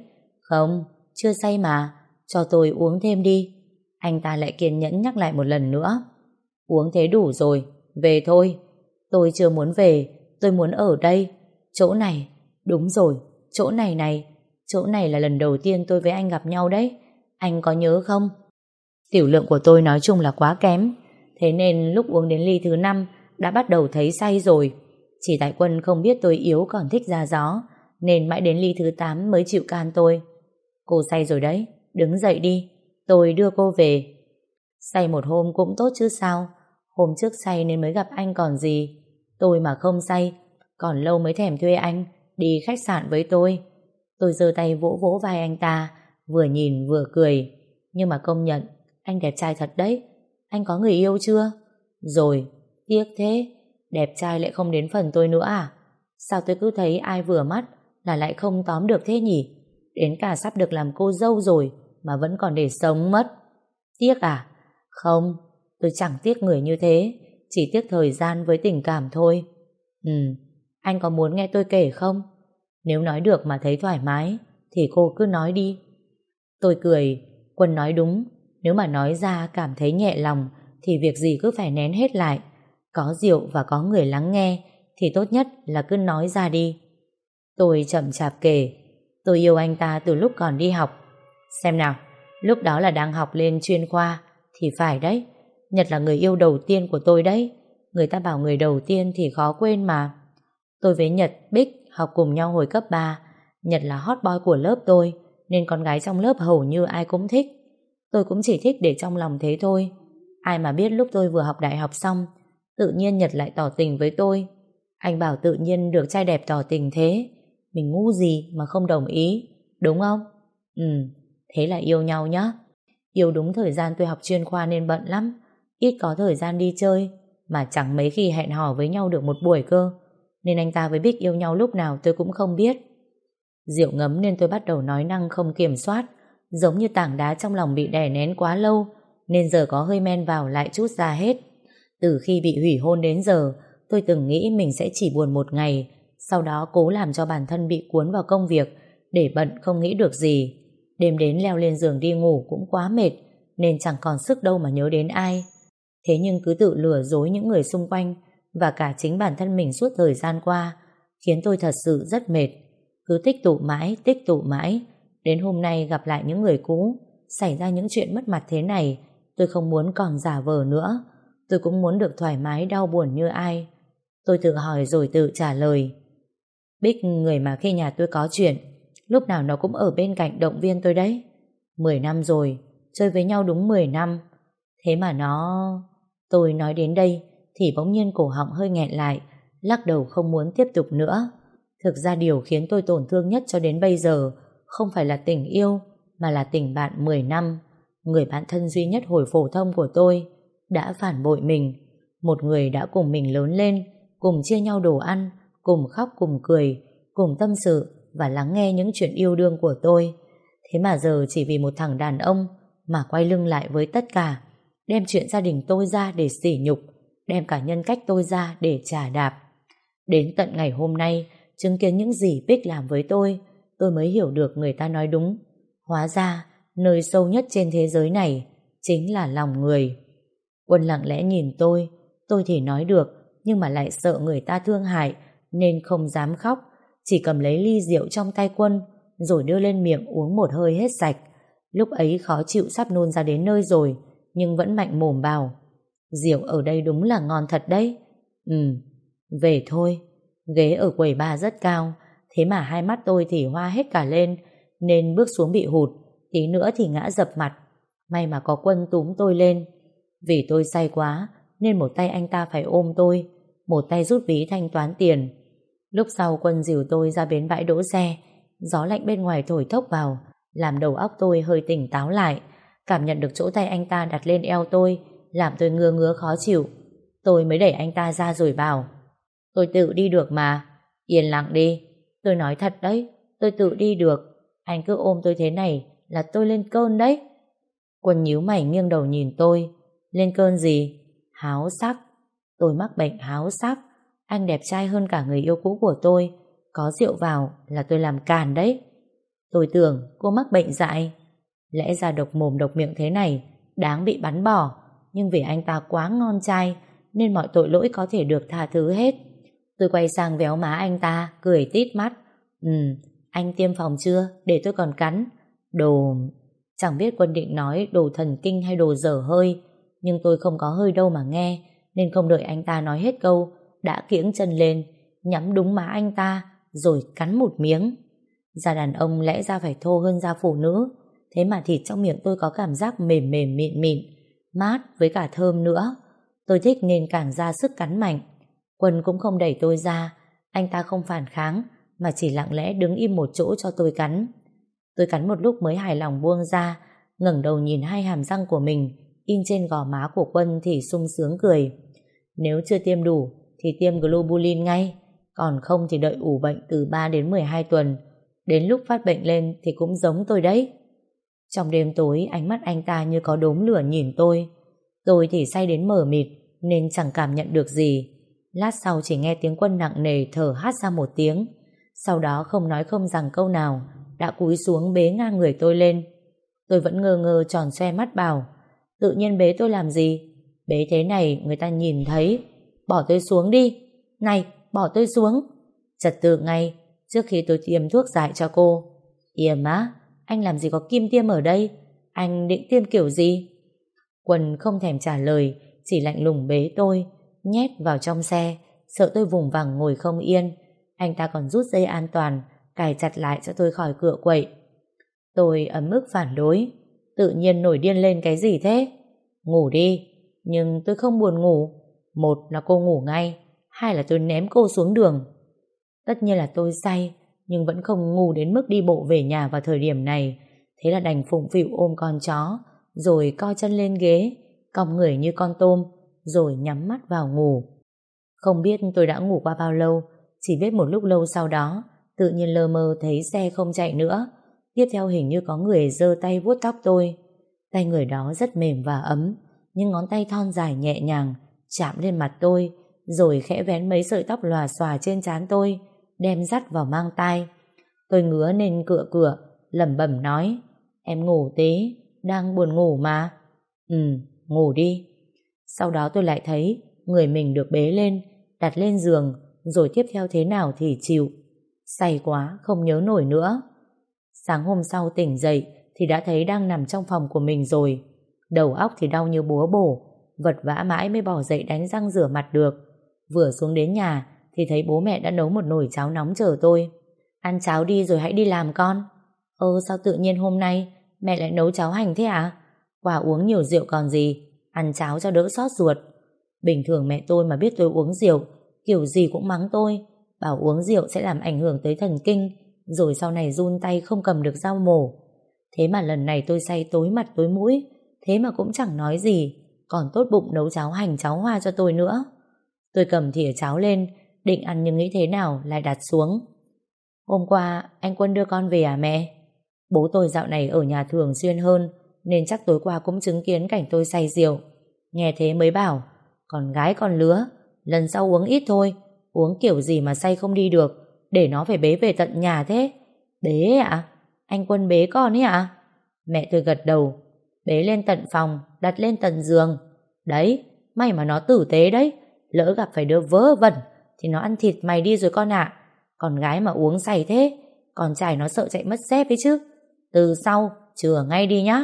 Không, chưa say mà, cho tôi uống thêm đi. Anh ta lại kiên nhẫn nhắc lại một lần nữa. Uống thế đủ rồi, về thôi. Tôi chưa muốn về, tôi muốn ở đây. Chỗ này, đúng rồi, chỗ này này. Chỗ này là lần đầu tiên tôi với anh gặp nhau đấy. Anh có nhớ không? Tiểu lượng của tôi nói chung là quá kém. Thế nên lúc uống đến ly thứ năm đã bắt đầu thấy say rồi. Chỉ tại Quân không biết tôi yếu còn thích ra gió, nên mãi đến ly thứ tám mới chịu can tôi. Cô say rồi đấy, đứng dậy đi, tôi đưa cô về. Say một hôm cũng tốt chứ sao. Hôm trước say nên mới gặp anh còn gì. Tôi mà không say, còn lâu mới thèm thuê anh đi khách sạn với tôi. Tôi giơ tay vỗ vỗ vai anh ta, vừa nhìn vừa cười. Nhưng mà công nhận, anh đẹp trai thật đấy. Anh có người yêu chưa? Rồi, tiếc thế. Đẹp trai lại không đến phần tôi nữa à? Sao tôi cứ thấy ai vừa mắt là lại không tóm được thế nhỉ? Đến cả sắp được làm cô dâu rồi mà vẫn còn để sống mất. Tiếc à? Không, tôi chẳng tiếc người như thế, chỉ tiếc thời gian với tình cảm thôi. Ừ, anh có muốn nghe tôi kể không? Nếu nói được mà thấy thoải mái thì cô cứ nói đi. Tôi cười. Quân nói đúng, nếu mà nói ra cảm thấy nhẹ lòng thì việc gì cứ phải nén hết lại. Có rượu và có người lắng nghe thì tốt nhất là cứ nói ra đi. Tôi chậm chạp kể. Tôi yêu anh ta từ lúc còn đi học. Xem nào, lúc đó là đang học lên chuyên khoa. Thì phải đấy, Nhật là người yêu đầu tiên của tôi đấy. Người ta bảo người đầu tiên thì khó quên mà. Tôi với Nhật, Bích học cùng nhau hồi cấp ba. Nhật là hot boy của lớp tôi, nên con gái trong lớp hầu như ai cũng thích. Tôi cũng chỉ thích để trong lòng thế thôi. Ai mà biết lúc tôi vừa học đại học xong, tự nhiên Nhật lại tỏ tình với tôi. Anh bảo tự nhiên được trai đẹp tỏ tình thế, mình ngu gì mà không đồng ý, đúng không? Ừ, thế là yêu nhau nhá. Yêu đúng thời gian tôi học chuyên khoa nên bận lắm, ít có thời gian đi chơi, mà chẳng mấy khi hẹn hò với nhau được một buổi cơ. Nên anh ta với Bích yêu nhau lúc nào tôi cũng không biết. Rượu ngấm nên tôi bắt đầu nói năng không kiểm soát, giống như tảng đá trong lòng bị đè nén quá lâu, nên giờ có hơi men vào lại trút ra hết. Từ khi bị hủy hôn đến giờ, tôi từng nghĩ mình sẽ chỉ buồn một ngày, sau đó cố làm cho bản thân bị cuốn vào công việc, để bận không nghĩ được gì. Đêm đến leo lên giường đi ngủ cũng quá mệt, nên chẳng còn sức đâu mà nhớ đến ai. Thế nhưng cứ tự lừa dối những người xung quanh và cả chính bản thân mình suốt thời gian qua, khiến tôi thật sự rất mệt. Cứ tích tụ mãi, tích tụ mãi. Đến hôm nay gặp lại những người cũ, xảy ra những chuyện mất mặt thế này, tôi không muốn còn giả vờ nữa. Tôi cũng muốn được thoải mái đau buồn như ai. Tôi tự hỏi rồi tự trả lời. Bích, người mà khi nhà tôi có chuyện, lúc nào nó cũng ở bên cạnh động viên tôi đấy. Mười năm rồi, chơi với nhau đúng mười năm. Thế mà nó... Tôi nói đến đây thì bỗng nhiên cổ họng hơi nghẹn lại, lắc đầu không muốn tiếp tục nữa. Thực ra điều khiến tôi tổn thương nhất cho đến bây giờ không phải là tình yêu, mà là tình bạn mười năm. Người bạn thân duy nhất hồi phổ thông của tôi đã phản bội mình. Một người đã cùng mình lớn lên, cùng chia nhau đồ ăn, cùng khóc cùng cười, cùng tâm sự và lắng nghe những chuyện yêu đương của tôi. Thế mà giờ chỉ vì một thằng đàn ông mà quay lưng lại với tất cả, đem chuyện gia đình tôi ra để sỉ nhục, đem cả nhân cách tôi ra để chà đạp. Đến tận ngày hôm nay, chứng kiến những gì Bích làm với tôi, tôi mới hiểu được người ta nói đúng. Hóa ra, nơi sâu nhất trên thế giới này chính là lòng người. Quân lặng lẽ nhìn tôi, tôi thì nói được, nhưng mà lại sợ người ta thương hại, nên không dám khóc, chỉ cầm lấy ly rượu trong tay Quân, rồi đưa lên miệng uống một hơi hết sạch. Lúc ấy khó chịu sắp nôn ra đến nơi rồi, nhưng vẫn mạnh mồm bảo: rượu ở đây đúng là ngon thật đấy. Ừ, về thôi. Ghế ở quầy bar rất cao, thế mà hai mắt tôi thì hoa hết cả lên, nên bước xuống bị hụt, tí nữa thì ngã dập mặt. May mà có Quân túm tôi lên. Vì tôi say quá, nên một tay anh ta phải ôm tôi, một tay rút ví thanh toán tiền. Lúc sau Quân dìu tôi ra bến bãi đỗ xe, gió lạnh bên ngoài thổi thốc vào, làm đầu óc tôi hơi tỉnh táo lại. Cảm nhận được chỗ tay anh ta đặt lên eo tôi, làm tôi ngứa ngứa khó chịu. Tôi mới đẩy anh ta ra rồi bảo: tôi tự đi được mà, yên lặng đi. Tôi nói thật đấy, tôi tự đi được. Anh cứ ôm tôi thế này là tôi lên cơn đấy. Quân nhíu mày nghiêng đầu nhìn tôi. Lên cơn gì? Háo sắc. Tôi mắc bệnh háo sắc. Anh đẹp trai hơn cả người yêu cũ của tôi, có rượu vào là tôi làm càn đấy. Tôi tưởng cô mắc bệnh dại. Lẽ ra độc mồm độc miệng thế này đáng bị bắn bỏ, nhưng vì anh ta quá ngon trai nên mọi tội lỗi có thể được tha thứ hết. Tôi quay sang véo má anh ta, cười tít mắt. Ừ, anh tiêm phòng chưa? Để tôi còn cắn. Đồ... Chẳng biết Quân định nói đồ thần kinh hay đồ dở hơi, nhưng tôi không có hơi đâu mà nghe, nên không đợi anh ta nói hết câu, đã kiễng chân lên, nhắm đúng má anh ta, rồi cắn một miếng. Da đàn ông lẽ ra phải thô hơn da phụ nữ, thế mà thịt trong miệng tôi có cảm giác mềm mềm mịn mịn, mát với cả thơm nữa. Tôi thích nên càng ra sức cắn mạnh. Quân cũng không đẩy tôi ra, anh ta không phản kháng, mà chỉ lặng lẽ đứng im một chỗ cho tôi cắn. Tôi cắn một lúc mới hài lòng buông ra, ngẩng đầu nhìn hai hàm răng của mình in trên gò má của Quân thì sung sướng cười. Nếu chưa tiêm đủ thì tiêm Globulin ngay, còn không thì đợi ủ bệnh từ ba đến mười hai tuần. Đến lúc phát bệnh lên thì cũng giống tôi đấy. Trong đêm tối, ánh mắt anh ta như có đốm lửa nhìn tôi. Tôi thì say đến mờ mịt nên chẳng cảm nhận được gì. Lát sau chỉ nghe tiếng Quân nặng nề thở hắt ra một tiếng. Sau đó không nói không rằng câu nào, đã cúi xuống bế ngang người tôi lên. Tôi vẫn ngơ ngơ tròn xoe mắt bảo, tự nhiên bế tôi làm gì? Bế thế này người ta nhìn thấy. Bỏ tôi xuống đi. Này, bỏ tôi xuống. Trật tự ngay, trước khi tôi tiêm thuốc giải cho cô. Yểm á, anh làm gì có kim tiêm ở đây? Anh định tiêm kiểu gì? Quân không thèm trả lời, chỉ lạnh lùng bế tôi, nhét vào trong xe, sợ tôi vùng vằng ngồi không yên. Anh ta còn rút dây an toàn, cài chặt lại cho tôi khỏi cựa quậy. Tôi ấm ức phản đối. Tự nhiên nổi điên lên cái gì thế? Ngủ đi. Nhưng tôi không buồn ngủ. Một là cô ngủ ngay, hai là tôi ném cô xuống đường. Tất nhiên là tôi say, nhưng vẫn không ngu đến mức đi bộ về nhà vào thời điểm này. Thế là đành phụng phịu ôm con chó, rồi co chân lên ghế, cong người như con tôm, rồi nhắm mắt vào ngủ. Không biết tôi đã ngủ qua bao lâu, chỉ biết một lúc lâu sau đó, tự nhiên lơ mơ thấy xe không chạy nữa. Tiếp theo hình như có người giơ tay vuốt tóc tôi. Tay người đó rất mềm và ấm, nhưng ngón tay thon dài nhẹ nhàng chạm lên mặt tôi, rồi khẽ vén mấy sợi tóc lòa xòa trên trán tôi, đem dắt vào mang tai. Tôi ngứa nên cựa cựa, lẩm bẩm nói, em ngủ tí, đang buồn ngủ mà. Ừ, ngủ đi. Sau đó tôi lại thấy người mình được bế lên, đặt lên giường, rồi tiếp theo thế nào thì chịu. Say quá, không nhớ nổi nữa. Sáng hôm sau tỉnh dậy thì đã thấy đang nằm trong phòng của mình rồi. Đầu óc thì đau như búa bổ, vật vã mãi mới bỏ dậy đánh răng rửa mặt được. Vừa xuống đến nhà thì thấy bố mẹ đã nấu một nồi cháo nóng chờ tôi. Ăn cháo đi rồi hãy đi làm con. Ơ sao tự nhiên hôm nay mẹ lại nấu cháo hành thế à? Quả uống nhiều rượu còn gì, ăn cháo cho đỡ xót ruột. Bình thường mẹ tôi mà biết tôi uống rượu, kiểu gì cũng mắng tôi, bảo uống rượu sẽ làm ảnh hưởng tới thần kinh, rồi sau này run tay không cầm được dao mổ. Thế mà lần này tôi say tối mặt tối mũi, thế mà cũng chẳng nói gì, còn tốt bụng nấu cháo hành cháo hoa cho tôi nữa. Tôi cầm thìa cháo lên, định ăn nhưng nghĩ thế nào lại đặt xuống. Hôm qua anh Quân đưa con về à mẹ? Bố tôi dạo này ở nhà thường xuyên hơn, nên chắc tối qua cũng chứng kiến cảnh tôi say rượu. Nghe thế mới bảo, con gái con lứa, lần sau uống ít thôi, uống kiểu gì mà say không đi được, để nó phải bế về tận nhà thế. Bế ạ? À? Anh Quân bế con ấy ạ? À? Mẹ tôi gật đầu. Bế lên tận phòng, đặt lên tận giường. Đấy, may mà nó tử tế đấy, lỡ gặp phải đứa vớ vẩn thì nó ăn thịt mày đi rồi con ạ. Con gái mà uống say thế, con trai nó sợ chạy mất dép ấy chứ. Từ sau chừa ngay đi nhá.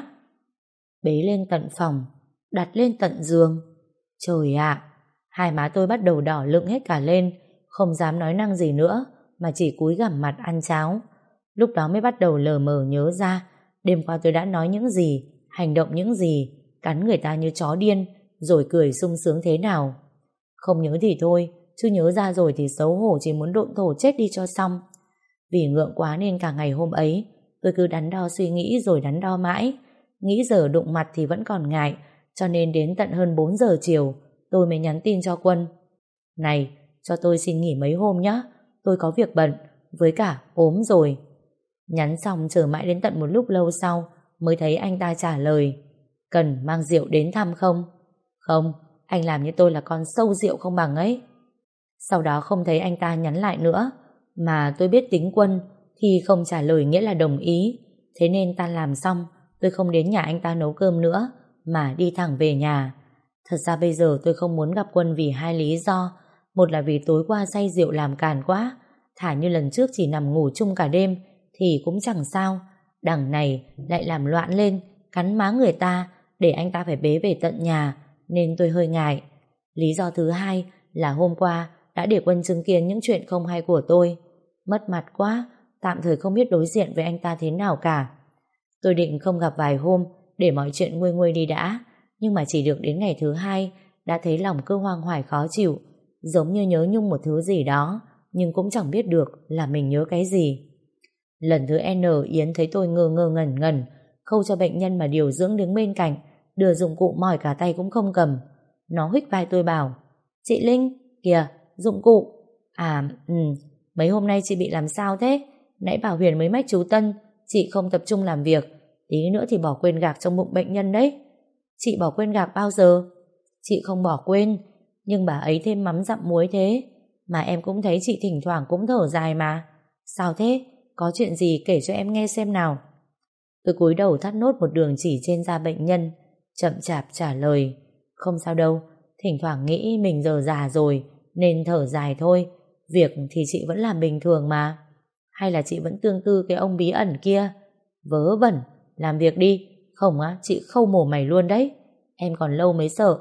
Bế lên tận phòng, đặt lên tận giường. Trời ạ, hai má tôi bắt đầu đỏ lựng hết cả lên, không dám nói năng gì nữa, mà chỉ cúi gằm mặt ăn cháo. Lúc đó mới bắt đầu lờ mờ nhớ ra đêm qua tôi đã nói những gì, hành động những gì, cắn người ta như chó điên, rồi cười sung sướng thế nào. Không nhớ thì thôi, chứ nhớ ra rồi thì xấu hổ chỉ muốn độn thổ chết đi cho xong. Vì ngượng quá nên cả ngày hôm ấy tôi cứ đắn đo suy nghĩ rồi đắn đo mãi. Nghĩ giờ đụng mặt thì vẫn còn ngại, cho nên đến tận hơn bốn giờ chiều tôi mới nhắn tin cho Quân. Này, cho tôi xin nghỉ mấy hôm nhé, tôi có việc bận, với cả ốm rồi. Nhắn xong chờ mãi đến tận một lúc lâu sau mới thấy anh ta trả lời. Cần mang rượu đến thăm không? Không, anh làm như tôi là con sâu rượu không bằng ấy. Sau đó không thấy anh ta nhắn lại nữa, mà tôi biết tính Quân, thì không trả lời nghĩa là đồng ý. Thế nên tan làm xong, tôi không đến nhà anh ta nấu cơm nữa, mà đi thẳng về nhà. Thật ra bây giờ tôi không muốn gặp Quân vì hai lý do. Một là vì tối qua say rượu làm càn quá, thả như lần trước chỉ nằm ngủ chung cả đêm thì cũng chẳng sao. Đằng này lại làm loạn lên, cắn má người ta, để anh ta phải bế về tận nhà, nên tôi hơi ngại. Lý do thứ hai là hôm qua đã để Quân chứng kiến những chuyện không hay của tôi. Mất mặt quá, tạm thời không biết đối diện với anh ta thế nào cả. Tôi định không gặp vài hôm để mọi chuyện nguôi nguôi đi đã, nhưng mà chỉ được đến ngày thứ hai đã thấy lòng cứ hoang hoài khó chịu, giống như nhớ nhung một thứ gì đó, nhưng cũng chẳng biết được là mình nhớ cái gì. Lần thứ N, Yến thấy tôi ngơ ngơ ngẩn ngẩn, khâu cho bệnh nhân mà điều dưỡng đứng bên cạnh, đưa dụng cụ mỏi cả tay cũng không cầm. Nó huých vai tôi bảo: "Chị Linh, kìa, dụng cụ." À, ừ, mấy hôm nay chị bị làm sao thế? Nãy bảo Huyền mới mách chú Tân, chị không tập trung làm việc, tí nữa thì bỏ quên gạc trong bụng bệnh nhân đấy. Chị bỏ quên gạc bao giờ? Chị không bỏ quên, nhưng bà ấy thêm mắm dặm muối thế. Mà em cũng thấy chị thỉnh thoảng cũng thở dài mà. Sao thế? Có chuyện gì kể cho em nghe xem nào. Tôi cúi đầu thắt nốt một đường chỉ trên da bệnh nhân, chậm chạp trả lời: "Không sao đâu, thỉnh thoảng nghĩ mình giờ già rồi nên thở dài thôi. Việc thì chị vẫn làm bình thường mà. Hay là chị vẫn tương tư cái ông bí ẩn kia? Vớ vẩn, làm việc đi, không á chị khâu mồm mày luôn đấy. Em còn lâu mới sợ.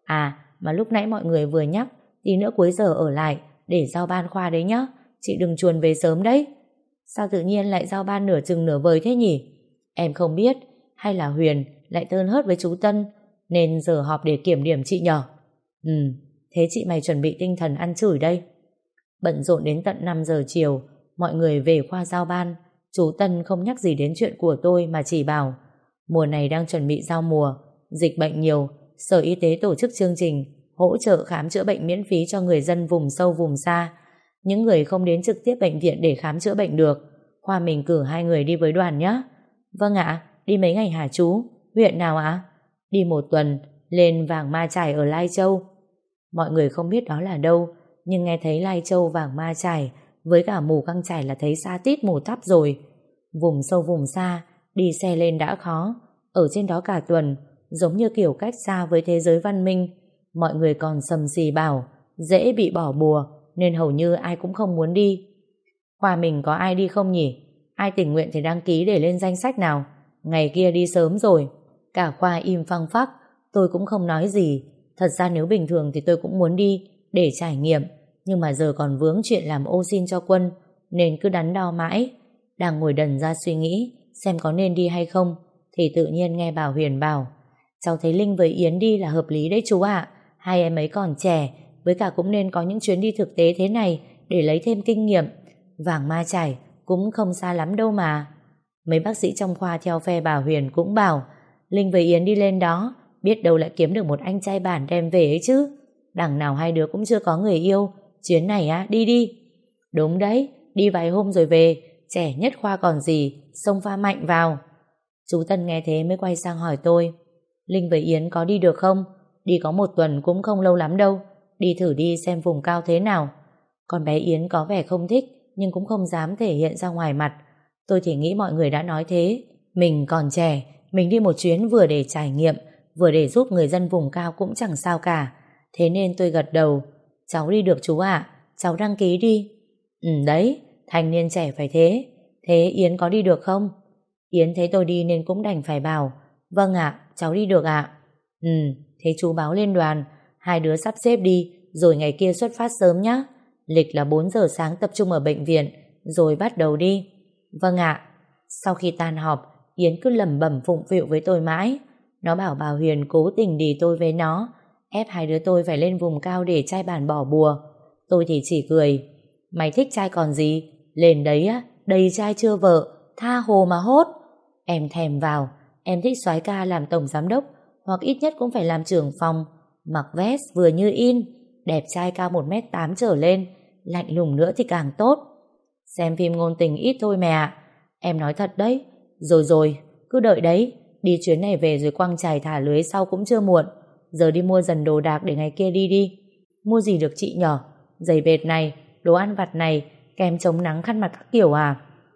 À mà lúc nãy mọi người vừa nhắc tí nữa cuối giờ ở lại để giao ban khoa đấy nhá, chị đừng chuồn về sớm đấy." Sao tự nhiên lại giao ban nửa chừng nửa vời thế nhỉ? Em không biết, hay là Huyền lại tơn hớt với chú Tân nên giờ họp để kiểm điểm chị nhở? Ừ, thế chị mày chuẩn bị tinh thần ăn chửi đây. Bận rộn đến tận năm giờ chiều, mọi người về khoa giao ban. Chú Tân không nhắc gì đến chuyện của tôi mà chỉ bảo: "Mùa này đang chuẩn bị giao mùa, dịch bệnh nhiều, Sở Y tế tổ chức chương trình hỗ trợ khám chữa bệnh miễn phí cho người dân vùng sâu vùng xa. Những người không đến trực tiếp bệnh viện để khám chữa bệnh được, khoa mình cử hai người đi với đoàn nhé." Vâng ạ. Đi mấy ngày hả chú? Huyện nào ạ? Đi một tuần, lên Vàng Ma Chải ở Lai Châu. Mọi người không biết đó là đâu, nhưng nghe thấy Lai Châu Vàng Ma Chải với cả Mù Căng Chải là thấy xa tít mù tắp rồi. Vùng sâu vùng xa, đi xe lên đã khó, ở trên đó cả tuần, giống như kiểu cách xa với thế giới văn minh. Mọi người còn sầm xì bảo dễ bị bỏ bùa, nên hầu như ai cũng không muốn đi. Khoa mình có ai đi không nhỉ? Ai tình nguyện thì đăng ký để lên danh sách nào. Ngày kia đi sớm rồi. Cả khoa im phăng phắc. Tôi cũng không nói gì. Thật ra nếu bình thường thì tôi cũng muốn đi để trải nghiệm, nhưng mà giờ còn vướng chuyện làm ô xin cho Quân, nên cứ đắn đo mãi. Đang ngồi đần ra suy nghĩ xem có nên đi hay không, thì tự nhiên nghe bà Huyền bảo: "Cháu thấy Linh với Yến đi là hợp lý đấy chú ạ. Hai em ấy còn trẻ, với cả cũng nên có những chuyến đi thực tế thế này để lấy thêm kinh nghiệm. Vàng Ma Chải cũng không xa lắm đâu mà." Mấy bác sĩ trong khoa theo phe bà Huyền cũng bảo: "Linh với Yến đi lên đó, biết đâu lại kiếm được một anh trai bản đem về ấy chứ. Đằng nào hai đứa cũng chưa có người yêu, chuyến này á, đi đi." Đúng đấy, đi vài hôm rồi về, trẻ nhất khoa còn gì, xông pha mạnh vào. Chú Tân nghe thế mới quay sang hỏi tôi: "Linh với Yến có đi được không? Đi có một tuần cũng không lâu lắm đâu, đi thử đi xem vùng cao thế nào." Con bé Yến có vẻ không thích, nhưng cũng không dám thể hiện ra ngoài mặt. Tôi thì nghĩ mọi người đã nói thế, mình còn trẻ, mình đi một chuyến vừa để trải nghiệm, vừa để giúp người dân vùng cao cũng chẳng sao cả. Thế nên tôi gật đầu: "Cháu đi được chú ạ, cháu đăng ký đi." Ừ đấy, thanh niên trẻ phải thế. Thế Yến có đi được không? Yến thấy tôi đi nên cũng đành phải bảo: "Vâng ạ, cháu đi được ạ." Ừ, thế chú báo lên đoàn, hai đứa sắp xếp đi, rồi ngày kia xuất phát sớm nhé. Lịch là bốn giờ sáng tập trung ở bệnh viện, rồi bắt đầu đi. Vâng ạ. Sau khi tan họp, Yến cứ lẩm bẩm phụng phịu với tôi mãi. Nó bảo bà Huyền cố tình đì tôi với nó, ép hai đứa tôi phải lên vùng cao để trai bản bỏ bùa. Tôi thì chỉ cười: "Mày thích trai còn gì, lên đấy á, đầy trai chưa vợ, tha hồ mà hốt." Em thèm vào, em thích soái ca làm tổng giám đốc, hoặc ít nhất cũng phải làm trưởng phòng, mặc vest vừa như in, đẹp trai cao một mét tám trở lên, lạnh lùng nữa thì càng tốt. Xem phim ngôn tình ít thôi mẹ ạ. Em nói thật đấy. Rồi rồi, cứ đợi đấy, đi chuyến này về rồi quăng chài thả lưới sau cũng chưa muộn. Giờ đi mua dần đồ đạc để ngày kia đi đi. Mua gì được chị nhở? Giày bệt này, đồ ăn vặt này, kem chống nắng, khăn mặt các kiểu à?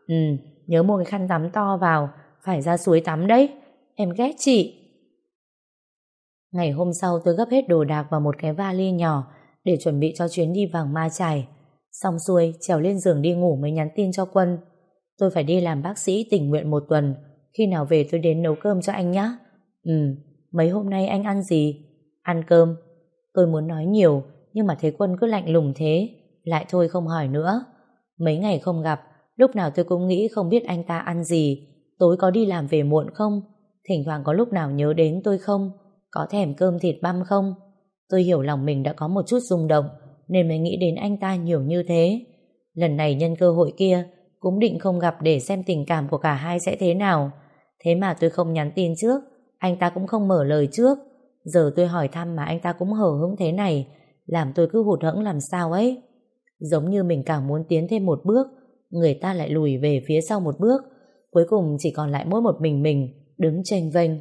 Ừ, nhớ mua cái khăn tắm to vào, phải ra suối tắm đấy. Em ghét chị. Ngày hôm sau tôi gấp hết đồ đạc vào một cái vali nhỏ để chuẩn bị cho chuyến đi Vàng Ma Chải. Xong xuôi, trèo lên giường đi ngủ mới nhắn tin cho Quân. Tôi phải đi làm bác sĩ tình nguyện một tuần. Khi nào về tôi đến nấu cơm cho anh nhé. Ừ, mấy hôm nay anh ăn gì? Ăn cơm. Tôi muốn nói nhiều, nhưng mà thấy Quân cứ lạnh lùng thế, lại thôi không hỏi nữa. Mấy ngày không gặp, lúc nào tôi cũng nghĩ không biết anh ta ăn gì, tối có đi làm về muộn không, thỉnh thoảng có lúc nào nhớ đến tôi không, có thèm cơm thịt băm không. Tôi hiểu lòng mình đã có một chút rung động, nên mới nghĩ đến anh ta nhiều như thế. Lần này nhân cơ hội kia, cũng định không gặp để xem tình cảm của cả hai sẽ thế nào. Thế mà tôi không nhắn tin trước, anh ta cũng không mở lời trước. Giờ tôi hỏi thăm mà anh ta cũng hờ hững thế này, làm tôi cứ hụt hẫng làm sao ấy. Giống như mình càng muốn tiến thêm một bước, người ta lại lùi về phía sau một bước. Cuối cùng chỉ còn lại mỗi một mình mình đứng chênh vênh.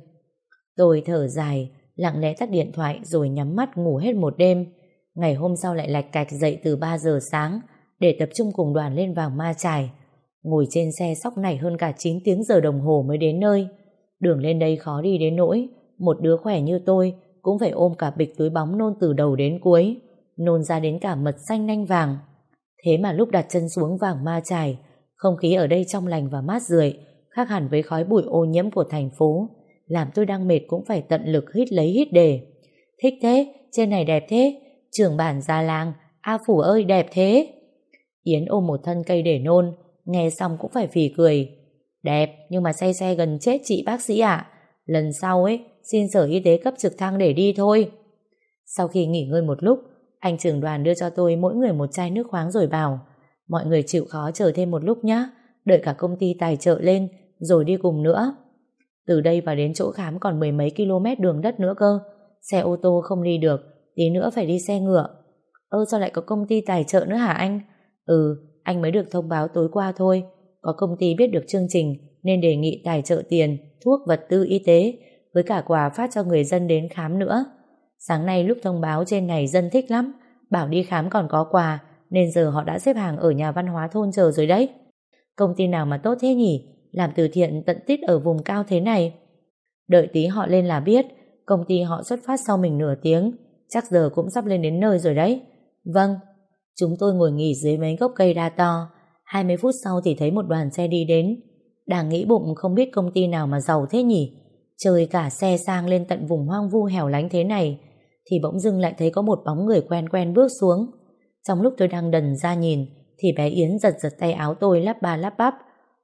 Tôi thở dài, lặng lẽ tắt điện thoại rồi nhắm mắt ngủ hết một đêm. Ngày hôm sau lại lạch cạch dậy từ ba giờ sáng để tập trung cùng đoàn lên Vàng Ma Chải. Ngồi trên xe sóc nảy hơn cả chín tiếng giờ đồng hồ mới đến nơi. Đường lên đây khó đi đến nỗi một đứa khỏe như tôi cũng phải ôm cả bịch túi bóng nôn từ đầu đến cuối, nôn ra đến cả mật xanh nanh vàng. Thế mà lúc đặt chân xuống Vàng Ma Chải, không khí ở đây trong lành và mát rượi, khác hẳn với khói bụi ô nhiễm của thành phố, làm tôi đang mệt cũng phải tận lực hít lấy hít để. Thích thế, trên này đẹp thế, trưởng bản già làng, A Phủ ơi đẹp thế. Yến ôm một thân cây để nôn, nghe xong cũng phải phì cười. Đẹp, nhưng mà say xe gần chết chị bác sĩ ạ. Lần sau ấy, xin sở y tế cấp trực thăng để đi thôi. Sau khi nghỉ ngơi một lúc, anh trưởng đoàn đưa cho tôi mỗi người một chai nước khoáng rồi bảo, mọi người chịu khó chờ thêm một lúc nhé, đợi cả công ty tài trợ lên rồi đi cùng nữa. Từ đây vào đến chỗ khám còn mười mấy km đường đất nữa cơ, xe ô tô không đi được, tí nữa phải đi xe ngựa. Ơ sao lại có công ty tài trợ nữa hả anh? Ừ, anh mới được thông báo tối qua thôi. Có công ty biết được chương trình nên đề nghị tài trợ tiền, thuốc, vật tư y tế với cả quà phát cho người dân đến khám nữa. Sáng nay lúc thông báo trên này dân thích lắm, bảo đi khám còn có quà, nên giờ họ đã xếp hàng ở nhà văn hóa thôn chờ rồi đấy. Công ty nào mà tốt thế nhỉ, làm từ thiện tận tít ở vùng cao thế này. Đợi tí họ lên là biết, công ty họ xuất phát sau mình nửa tiếng, chắc giờ cũng sắp lên đến nơi rồi đấy. Vâng. Chúng tôi ngồi nghỉ dưới mấy gốc cây đa to, hai mươi phút sau thì thấy một đoàn xe đi đến. Đang nghĩ bụng không biết công ty nào mà giàu thế nhỉ, chơi cả xe sang lên tận vùng hoang vu hẻo lánh thế này, thì bỗng dưng lại thấy có một bóng người quen quen bước xuống. Trong lúc tôi đang đần ra nhìn thì bé Yến giật giật tay áo tôi lắp ba lắp bắp.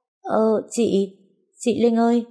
Ờ chị, chị Linh ơi,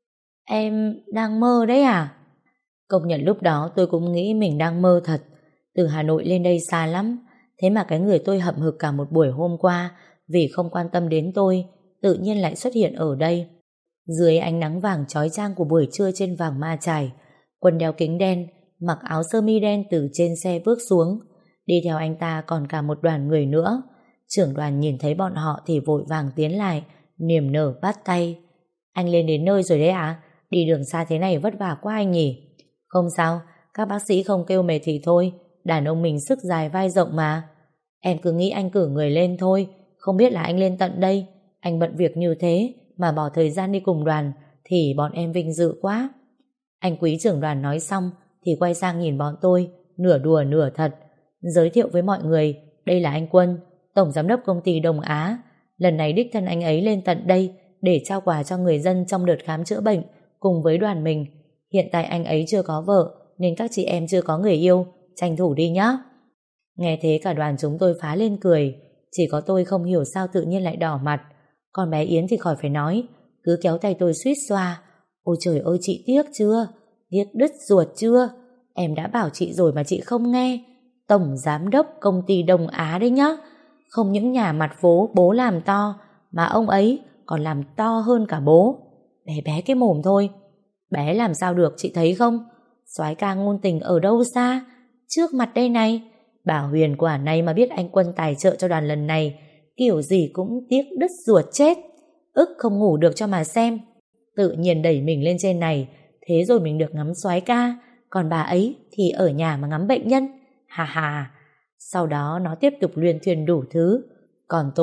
em đang mơ đấy à? Công nhận lúc đó tôi cũng nghĩ mình đang mơ thật. Từ Hà Nội lên đây xa lắm, thế mà cái người tôi hậm hực cả một buổi hôm qua vì không quan tâm đến tôi tự nhiên lại xuất hiện ở đây. Dưới ánh nắng vàng chói chang của buổi trưa trên Vàng Ma Chải, Quân đeo kính đen, mặc áo sơ mi đen từ trên xe bước xuống. Đi theo anh ta còn cả một đoàn người nữa. Trưởng đoàn nhìn thấy bọn họ thì vội vàng tiến lại, niềm nở bắt tay. Anh lên đến nơi rồi đấy à? Đi đường xa thế này vất vả quá anh nhỉ? Không sao, các bác sĩ không kêu mệt thì thôi, đàn ông mình sức dài vai rộng mà. Em cứ nghĩ anh cử người lên thôi, không biết là anh lên tận đây. Anh bận việc như thế mà bỏ thời gian đi cùng đoàn thì bọn em vinh dự quá. Anh quý trưởng đoàn nói xong thì quay sang nhìn bọn tôi, nửa đùa nửa thật. Giới thiệu với mọi người, đây là anh Quân, tổng giám đốc công ty Đông Á. Lần này đích thân anh ấy lên tận đây để trao quà cho người dân trong đợt khám chữa bệnh cùng với đoàn mình. Hiện tại anh ấy chưa có vợ nên các chị em chưa có người yêu, tranh thủ đi nhá. Nghe thế cả đoàn chúng tôi phá lên cười, chỉ có tôi không hiểu sao tự nhiên lại đỏ mặt. Còn bé Yến thì khỏi phải nói, cứ kéo tay tôi suýt xoa. Ôi trời ơi chị tiếc chưa? Tiếc đứt ruột chưa? Em đã bảo chị rồi mà chị không nghe. Tổng giám đốc công ty Đông Á đấy nhá. Không những nhà mặt phố bố làm to, mà ông ấy còn làm to hơn cả bố. Bé bé cái mồm thôi. Bé làm sao được chị thấy không? Soái ca ngôn tình ở đâu xa, trước mặt đây này. Bà Huyền quả này mà biết anh Quân tài trợ cho đoàn lần này, kiểu gì cũng tiếc đứt ruột chết. Ức không ngủ được cho mà xem. Tự nhiên đẩy mình lên trên này, thế rồi mình được ngắm soái ca, còn bà ấy thì ở nhà mà ngắm bệnh nhân. Hà hà. Sau đó nó tiếp tục luyên thuyên đủ thứ, còn tôi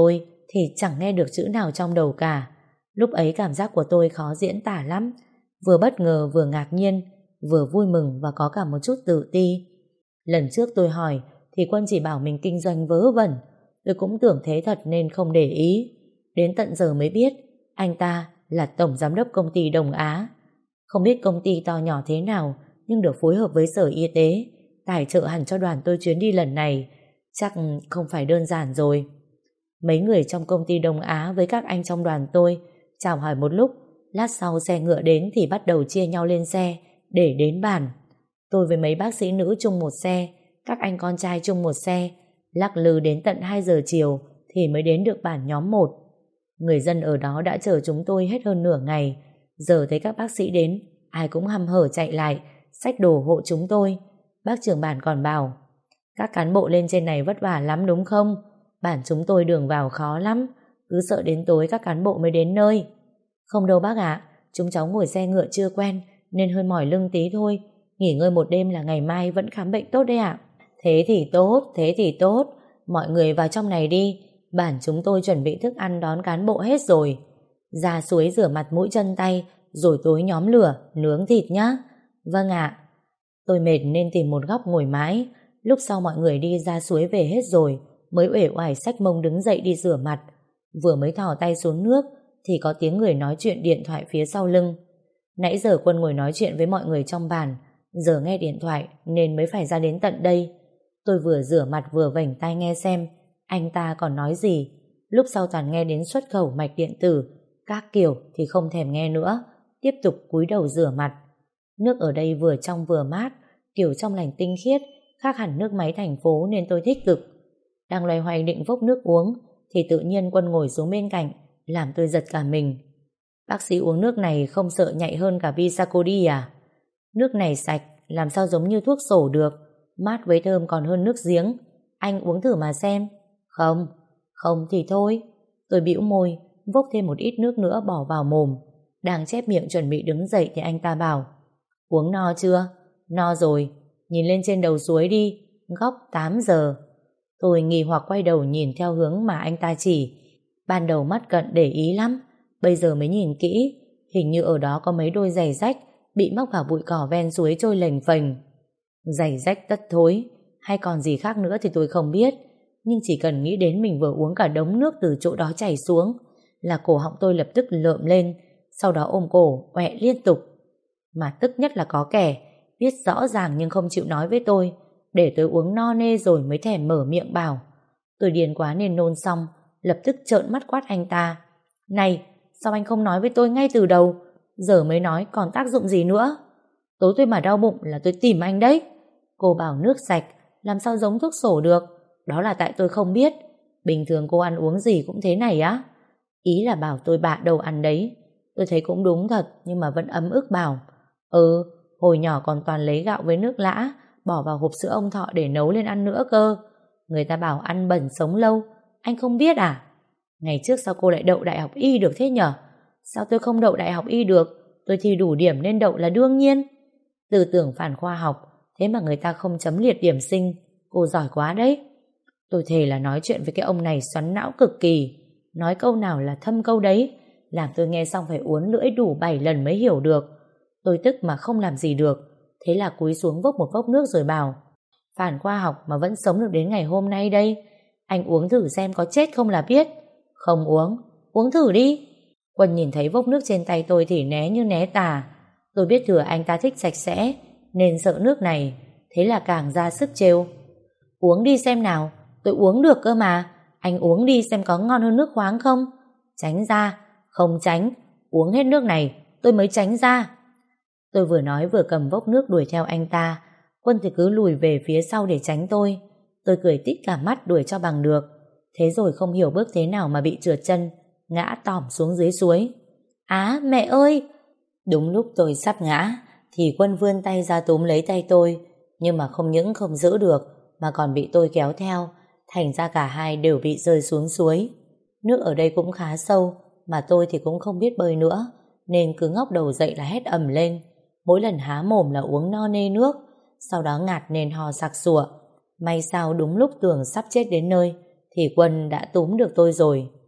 thì chẳng nghe được chữ nào trong đầu cả. Lúc ấy cảm giác của tôi khó diễn tả lắm, vừa bất ngờ vừa ngạc nhiên, vừa vui mừng và có cả một chút tự ti. Lần trước tôi hỏi thì Quân chỉ bảo mình kinh doanh vớ vẩn. Tôi cũng tưởng thế thật nên không để ý. Đến tận giờ mới biết anh ta là tổng giám đốc công ty Đông Á. Không biết công ty to nhỏ thế nào, nhưng được phối hợp với Sở Y tế tài trợ hẳn cho đoàn tôi chuyến đi lần này, chắc không phải đơn giản rồi. Mấy người trong công ty Đông Á với các anh trong đoàn tôi chào hỏi một lúc, lát sau xe ngựa đến thì bắt đầu chia nhau lên xe để đến bàn. Tôi với mấy bác sĩ nữ chung một xe, các anh con trai chung một xe, lắc lư đến tận hai giờ chiều thì mới đến được bàn nhóm một. Người dân ở đó đã chờ chúng tôi hết hơn nửa ngày, giờ thấy các bác sĩ đến, ai cũng hăm hở chạy lại, xách đồ hộ chúng tôi. Bác trưởng bản còn bảo, các cán bộ lên trên này vất vả lắm đúng không? Bản chúng tôi đường vào khó lắm, cứ sợ đến tối các cán bộ mới đến nơi. Không đâu bác ạ, chúng cháu ngồi xe ngựa chưa quen nên hơi mỏi lưng tí thôi. Nghỉ ngơi một đêm là ngày mai vẫn khám bệnh tốt đấy ạ. Thế thì tốt, thế thì tốt. Mọi người vào trong này đi, bản chúng tôi chuẩn bị thức ăn đón cán bộ hết rồi. Ra suối rửa mặt mũi chân tay, rồi tối nhóm lửa, nướng thịt nhá. Vâng ạ. Tôi mệt nên tìm một góc ngồi mãi. Lúc sau mọi người đi ra suối về hết rồi, mới uể oải xách mông đứng dậy đi rửa mặt. Vừa mới thò tay xuống nước thì có tiếng người nói chuyện điện thoại phía sau lưng. Nãy giờ Quân ngồi nói chuyện với mọi người trong bàn, giờ nghe điện thoại nên mới phải ra đến tận đây. Tôi vừa rửa mặt vừa vểnh tai nghe xem anh ta còn nói gì. Lúc sau toàn nghe đến xuất khẩu mạch điện tử các kiểu thì không thèm nghe nữa, tiếp tục cúi đầu rửa mặt. Nước ở đây vừa trong vừa mát, kiểu trong lành tinh khiết, khác hẳn nước máy thành phố nên tôi thích cực. Đang loay hoay định vốc nước uống thì tự nhiên Quân ngồi xuống bên cạnh, làm tôi giật cả mình. Bác sĩ uống nước này không sợ nhạy hơn cả Visacodi à? Nước này sạch, làm sao giống như thuốc sổ được, mát với thơm còn hơn nước giếng. Anh uống thử mà xem. Không, không thì thôi. Tôi bĩu môi, vốc thêm một ít nước nữa bỏ vào mồm. Đang chép miệng chuẩn bị đứng dậy thì anh ta bảo, uống no chưa? No rồi, nhìn lên trên đầu suối đi, góc tám giờ. Tôi nghi hoặc quay đầu nhìn theo hướng mà anh ta chỉ. Ban đầu mắt cận để ý lắm, bây giờ mới nhìn kỹ, hình như ở đó có mấy đôi giày rách bị móc vào bụi cỏ ven suối trôi lềnh phềnh. Giày rách tất thối, hay còn gì khác nữa thì tôi không biết, nhưng chỉ cần nghĩ đến mình vừa uống cả đống nước từ chỗ đó chảy xuống là cổ họng tôi lập tức lợm lên, sau đó ôm cổ quẹ liên tục. Mà tức nhất là có kẻ biết rõ ràng nhưng không chịu nói với tôi, để tôi uống no nê rồi mới thèm mở miệng bảo. Tôi điên quá nên nôn xong, lập tức trợn mắt quát anh ta. Này, sao anh không nói với tôi ngay từ đầu? Giờ mới nói còn tác dụng gì nữa? Tối tôi mà đau bụng là tôi tìm anh đấy. Cô bảo nước sạch, làm sao giống thuốc sổ được? Đó là tại tôi không biết. Bình thường cô ăn uống gì cũng thế này á? Ý là bảo tôi bạ đầu ăn đấy. Tôi thấy cũng đúng thật, nhưng mà vẫn ấm ức bảo. Ừ, hồi nhỏ còn toàn lấy gạo với nước lã, bỏ vào hộp sữa ông Thọ để nấu lên ăn nữa cơ. Người ta bảo ăn bẩn sống lâu. Anh không biết à? Ngày trước sao cô lại đậu đại học y được thế nhở? Sao tôi không đậu đại học y được? Tôi thi đủ điểm nên đậu là đương nhiên. Tư tưởng phản khoa học, thế mà người ta không chấm liệt điểm sinh. Cô giỏi quá đấy. Tôi thề là nói chuyện với cái ông này xoắn não cực kỳ. Nói câu nào là thâm câu đấy, làm tôi nghe xong phải uốn lưỡi đủ bảy lần mới hiểu được. Tôi tức mà không làm gì được, thế là cúi xuống vốc một vốc nước rồi bảo, phản khoa học mà vẫn sống được đến ngày hôm nay đây. Anh uống thử xem có chết không là biết. Không uống, uống thử đi. Quân nhìn thấy vốc nước trên tay tôi thì né như né tà. Tôi biết thừa anh ta thích sạch sẽ nên sợ nước này, thế là càng ra sức trêu. Uống đi xem nào, tôi uống được cơ mà. Anh uống đi xem có ngon hơn nước khoáng không. Tránh ra. Không tránh, uống hết nước này tôi mới tránh ra. Tôi vừa nói vừa cầm vốc nước đuổi theo anh ta. Quân thì cứ lùi về phía sau để tránh tôi. Tôi cười tít cả mắt đuổi cho bằng được. Thế rồi không hiểu bước thế nào mà bị trượt chân, ngã tỏm xuống dưới suối. Á, mẹ ơi! Đúng lúc tôi sắp ngã thì Quân vươn tay ra túm lấy tay tôi, nhưng mà không những không giữ được mà còn bị tôi kéo theo, thành ra cả hai đều bị rơi xuống suối. Nước ở đây cũng khá sâu, mà tôi thì cũng không biết bơi nữa, nên cứ ngóc đầu dậy là hét ầm lên. Mỗi lần há mồm là uống no nê nước, sau đó ngạt nên ho sặc sụa. May sao đúng lúc tưởng sắp chết đến nơi thì Quân đã túm được tôi rồi.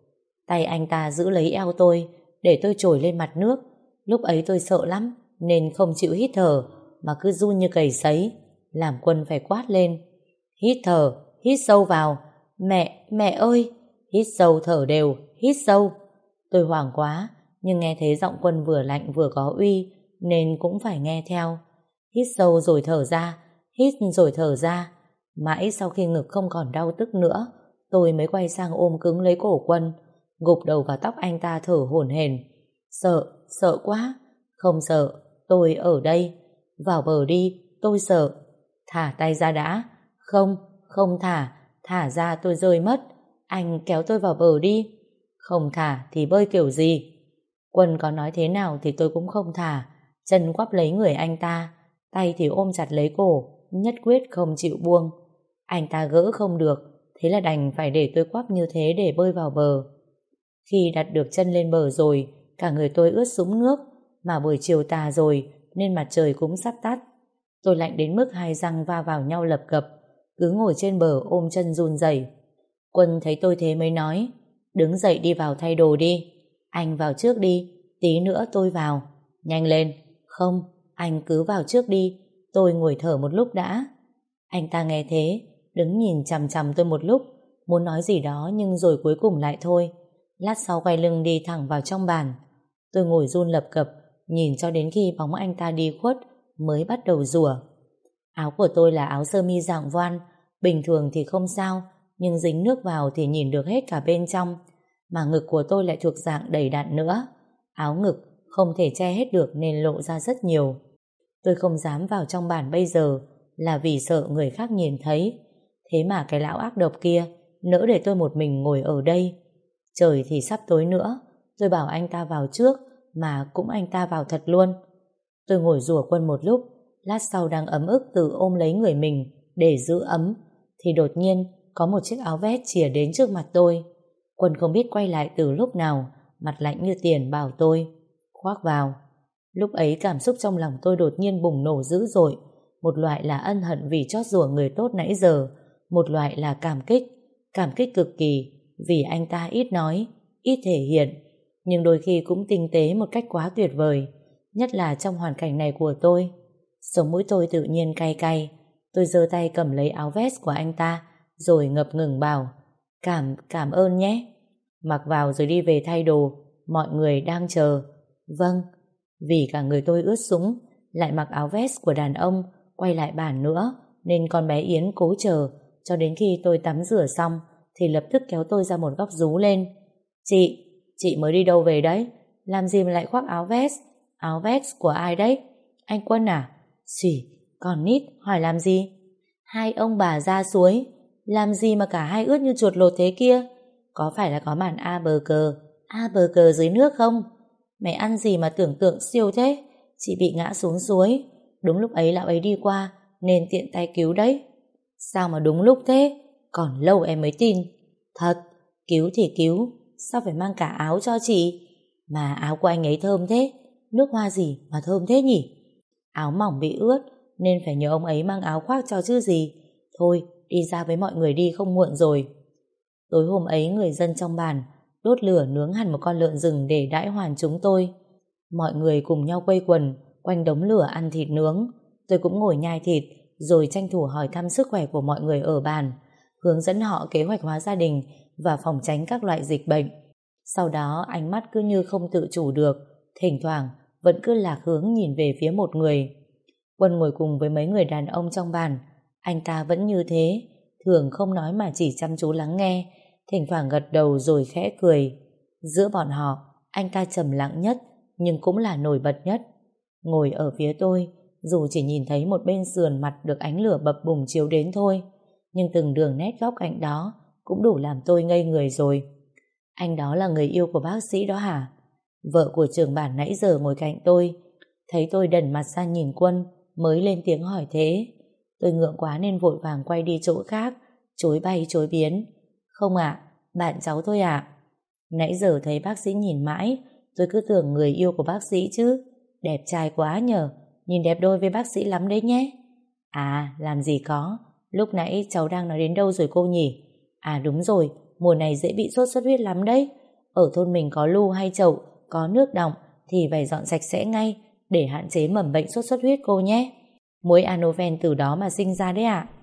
Tay anh ta giữ lấy eo tôi để tôi trồi lên mặt nước. Lúc ấy tôi sợ lắm nên không chịu hít thở mà cứ run như cầy sấy, làm Quân phải quát lên: hít thở, hít sâu vào. Mẹ, mẹ ơi! Hít sâu thở đều, hít sâu. Tôi hoảng quá, nhưng nghe thấy giọng Quân vừa lạnh vừa có uy nên cũng phải nghe theo. Hít sâu rồi thở ra, hít rồi thở ra. Mãi sau khi ngực không còn đau tức nữa, tôi mới quay sang ôm cứng lấy cổ Quân, gục đầu vào tóc anh ta thở hổn hển. Sợ, sợ quá. Không sợ, tôi ở đây. Vào bờ đi, tôi sợ. Thả tay ra đã. Không, không thả, thả ra tôi rơi mất. Anh kéo tôi vào bờ đi. Không thả thì bơi kiểu gì? Quân có nói thế nào thì tôi cũng không thả. Chân quắp lấy người anh ta, tay thì ôm chặt lấy cổ, nhất quyết không chịu buông. Anh ta gỡ không được, thế là đành phải để tôi quắp như thế để bơi vào bờ. Khi đặt được chân lên bờ rồi, cả người tôi ướt sũng nước, mà buổi chiều tà rồi nên mặt trời cũng sắp tắt. Tôi lạnh đến mức hai răng va vào nhau lập cập, cứ ngồi trên bờ ôm chân run rẩy. Quân thấy tôi thế mới nói: đứng dậy đi vào thay đồ đi. Anh vào trước đi, tí nữa tôi vào. Nhanh lên. Không, anh cứ vào trước đi, tôi ngồi thở một lúc đã. Anh ta nghe thế, đứng nhìn chằm chằm tôi một lúc, muốn nói gì đó nhưng rồi cuối cùng lại thôi. Lát sau quay lưng đi thẳng vào trong bàn. Tôi ngồi run lập cập, nhìn cho đến khi bóng anh ta đi khuất mới bắt đầu rủa. Áo của tôi là áo sơ mi dạng voan, bình thường thì không sao, nhưng dính nước vào thì nhìn được hết cả bên trong. Mà ngực của tôi lại thuộc dạng đầy đặn nữa. Áo ngực không thể che hết được nên lộ ra rất nhiều. Tôi không dám vào trong bàn bây giờ là vì sợ người khác nhìn thấy. Thế mà cái lão ác độc kia nỡ để tôi một mình ngồi ở đây. Trời thì sắp tối nữa, tôi bảo anh ta vào trước mà cũng anh ta vào thật luôn. Tôi ngồi rủa Quân một lúc, lát sau đang ấm ức tự ôm lấy người mình để giữ ấm thì đột nhiên có một chiếc áo vest chìa đến trước mặt tôi. Quân không biết quay lại từ lúc nào, mặt lạnh như tiền bảo tôi khoác vào. Lúc ấy cảm xúc trong lòng tôi đột nhiên bùng nổ dữ dội. Một loại là ân hận vì chót rủa người tốt nãy giờ, một loại là cảm kích, cảm kích cực kỳ vì anh ta ít nói, ít thể hiện, nhưng đôi khi cũng tinh tế một cách quá tuyệt vời, nhất là trong hoàn cảnh này của tôi. Sống mũi tôi tự nhiên cay cay. Tôi giơ tay cầm lấy áo vest của anh ta rồi ngập ngừng bảo: Cảm, cảm ơn nhé. Mặc vào rồi đi về thay đồ, mọi người đang chờ. Vâng. Vì cả người tôi ướt sũng, lại mặc áo vest của đàn ông, quay lại bàn nữa, nên con bé Yến cố chờ cho đến khi tôi tắm rửa xong thì lập tức kéo tôi ra một góc rú lên. Chị, chị mới đi đâu về đấy? Làm gì mà lại khoác áo vest? Áo vest của ai đấy? Anh Quân à? Xỉ, còn nít hỏi làm gì? Hai ông bà ra suối, làm gì mà cả hai ướt như chuột lột thế kia? Có phải là có màn A bờ cờ, A bờ cờ dưới nước không? Mày ăn gì mà tưởng tượng siêu thế? Chị bị ngã xuống suối. Đúng lúc ấy lão ấy đi qua nên tiện tay cứu đấy. Sao mà đúng lúc thế? Còn lâu em mới tin. Thật, cứu thì cứu, sao phải mang cả áo cho chị? Mà áo của anh ấy thơm thế, nước hoa gì mà thơm thế nhỉ? Áo mỏng bị ướt nên phải nhờ ông ấy mang áo khoác cho chứ gì. Thôi, đi ra với mọi người đi, không muộn rồi. Tối hôm ấy người dân trong bản đốt lửa nướng hẳn một con lợn rừng để đãi hoàn chúng tôi. Mọi người cùng nhau quây quần quanh đống lửa ăn thịt nướng. Tôi cũng ngồi nhai thịt rồi tranh thủ hỏi thăm sức khỏe của mọi người ở bản, hướng dẫn họ kế hoạch hóa gia đình và phòng tránh các loại dịch bệnh. Sau đó ánh mắt cứ như không tự chủ được, thỉnh thoảng vẫn cứ lạc hướng nhìn về phía một người. Quân ngồi cùng với mấy người đàn ông trong bàn. Anh ta vẫn như thế, thường không nói mà chỉ chăm chú lắng nghe, thỉnh thoảng gật đầu rồi khẽ cười. Giữa bọn họ, anh ta trầm lặng nhất nhưng cũng là nổi bật nhất. Ngồi ở phía tôi, dù chỉ nhìn thấy một bên sườn mặt được ánh lửa bập bùng chiếu đến thôi, nhưng từng đường nét góc cạnh đó cũng đủ làm tôi ngây người rồi. Anh đó là người yêu của bác sĩ đó hả? Vợ của trưởng bản nãy giờ ngồi cạnh tôi, thấy tôi đần mặt ra nhìn Quân mới lên tiếng hỏi thế. Tôi ngượng quá nên vội vàng quay đi chỗ khác, chối bay chối biến. Không ạ, bạn cháu thôi ạ. Nãy giờ thấy bác sĩ nhìn mãi, tôi cứ tưởng người yêu của bác sĩ chứ. Đẹp trai quá nhờ, nhìn đẹp đôi với bác sĩ lắm đấy nhé. À, làm gì có, lúc nãy cháu đang nói đến đâu rồi cô nhỉ? À đúng rồi, mùa này dễ bị sốt xuất huyết lắm đấy. Ở thôn mình có lu hay chậu, có nước đọng thì phải dọn sạch sẽ ngay để hạn chế mầm bệnh sốt xuất huyết cô nhé. Muỗi Anoven từ đó mà sinh ra đấy ạ.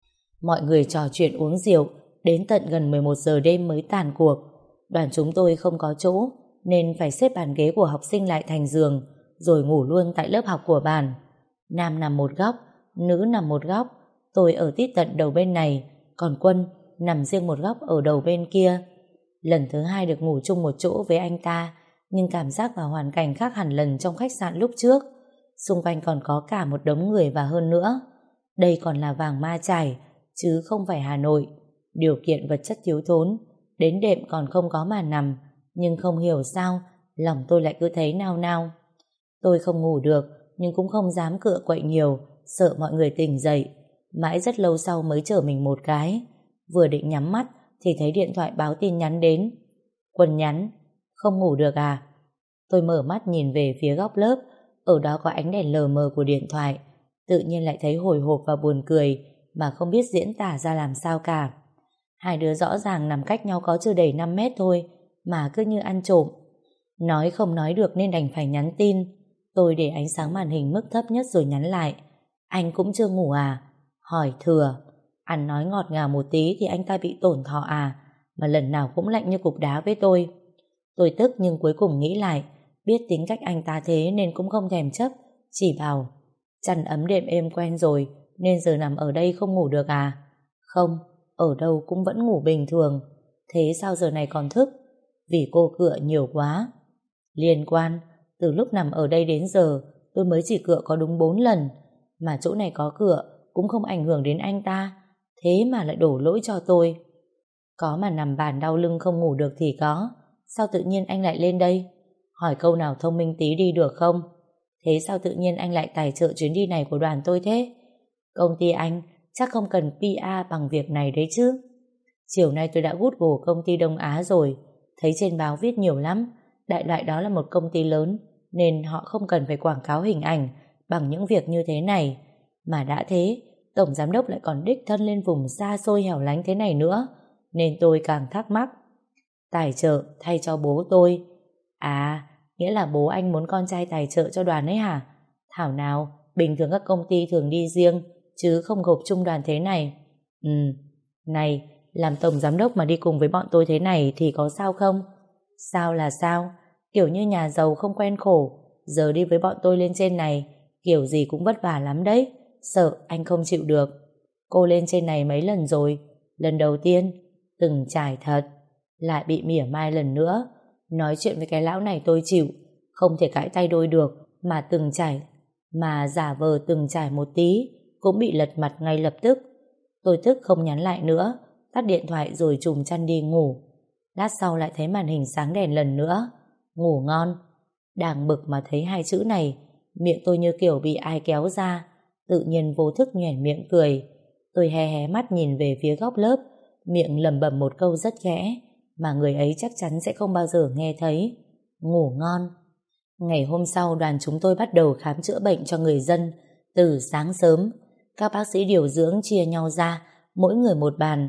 Mọi người trò chuyện uống rượu, đến tận gần mười một giờ đêm mới tàn cuộc. Đoàn chúng tôi không có chỗ, nên phải xếp bàn ghế của học sinh lại thành giường, rồi ngủ luôn tại lớp học của bàn. Nam nằm một góc, nữ nằm một góc, tôi ở tít tận đầu bên này, còn Quân nằm riêng một góc ở đầu bên kia. Lần thứ hai được ngủ chung một chỗ với anh ta, nhưng cảm giác và hoàn cảnh khác hẳn lần trong khách sạn lúc trước. Xung quanh còn có cả một đống người và hơn nữa. Đây còn là Vàng Ma Chải, chứ không phải Hà Nội. Điều kiện vật chất thiếu thốn, đến đệm còn không có mà nằm, nhưng không hiểu sao lòng tôi lại cứ thấy nao nao. Tôi không ngủ được, nhưng cũng không dám cựa quậy nhiều, sợ mọi người tỉnh dậy. Mãi rất lâu sau mới chở mình một cái. Vừa định nhắm mắt thì thấy điện thoại báo tin nhắn đến. Quân nhắn: không ngủ được à? Tôi mở mắt nhìn về phía góc lớp, ở đó có ánh đèn lờ mờ của điện thoại. Tự nhiên lại thấy hồi hộp và buồn cười, mà không biết diễn tả ra làm sao cả. Hai đứa rõ ràng nằm cách nhau có chưa đầy năm mét thôi, mà cứ như ăn trộm. Nói không nói được nên đành phải nhắn tin. Tôi để ánh sáng màn hình mức thấp nhất rồi nhắn lại: anh cũng chưa ngủ à? Hỏi thừa. Ăn nói ngọt ngào một tí thì anh ta bị tổn thọ à? Mà lần nào cũng lạnh như cục đá với tôi. Tôi tức nhưng cuối cùng nghĩ lại, biết tính cách anh ta thế nên cũng không thèm chấp, chỉ bảo: chăn ấm đệm êm quen rồi, nên giờ nằm ở đây không ngủ được à? Không, ở đâu cũng vẫn ngủ bình thường. Thế sao giờ này còn thức? Vì cô cựa nhiều quá. Liên quan, từ lúc nằm ở đây đến giờ tôi mới chỉ cựa có đúng bốn lần, mà chỗ này có cựa cũng không ảnh hưởng đến anh ta, thế mà lại đổ lỗi cho tôi. Có mà nằm bàn đau lưng không ngủ được thì có, sao tự nhiên anh lại lên đây? Hỏi câu nào thông minh tí đi được không? Thế sao tự nhiên anh lại tài trợ chuyến đi này của đoàn tôi thế? Công ty anh chắc không cần pê e bằng việc này đấy chứ. Chiều nay tôi đã Google công ty Đông Á rồi, thấy trên báo viết nhiều lắm, đại loại đó là một công ty lớn, nên họ không cần phải quảng cáo hình ảnh bằng những việc như thế này. Mà đã thế, tổng giám đốc lại còn đích thân lên vùng xa xôi hẻo lánh thế này nữa, nên tôi càng thắc mắc. Tài trợ thay cho bố tôi. À, nghĩa là bố anh muốn con trai tài trợ cho đoàn ấy hả? Thảo nào, bình thường các công ty thường đi riêng, chứ không gộp chung đoàn thế này. Ừ, này, làm tổng giám đốc mà đi cùng với bọn tôi thế này thì có sao không? Sao là sao? Kiểu như nhà giàu không quen khổ, giờ đi với bọn tôi lên trên này, kiểu gì cũng vất vả lắm đấy, sợ anh không chịu được. Cô lên trên này mấy lần rồi, lần đầu tiên, từng trải thật, lại bị mỉa mai lần nữa. Nói chuyện với cái lão này tôi chịu, không thể cãi tay đôi được, mà từng trải, mà giả vờ từng trải một tí, cũng bị lật mặt ngay lập tức. Tôi tức không nhắn lại nữa, tắt điện thoại rồi trùm chăn đi ngủ. Lát sau lại thấy màn hình sáng đèn lần nữa. Ngủ ngon. Đang bực mà thấy hai chữ này, miệng tôi như kiểu bị ai kéo ra, tự nhiên vô thức nhoẻn miệng cười. Tôi hé hé mắt nhìn về phía góc lớp, miệng lẩm bẩm một câu rất khẽ, mà người ấy chắc chắn sẽ không bao giờ nghe thấy. Ngủ ngon. Ngày hôm sau đoàn chúng tôi bắt đầu khám chữa bệnh cho người dân. Từ sáng sớm, các bác sĩ điều dưỡng chia nhau ra, mỗi người một bàn.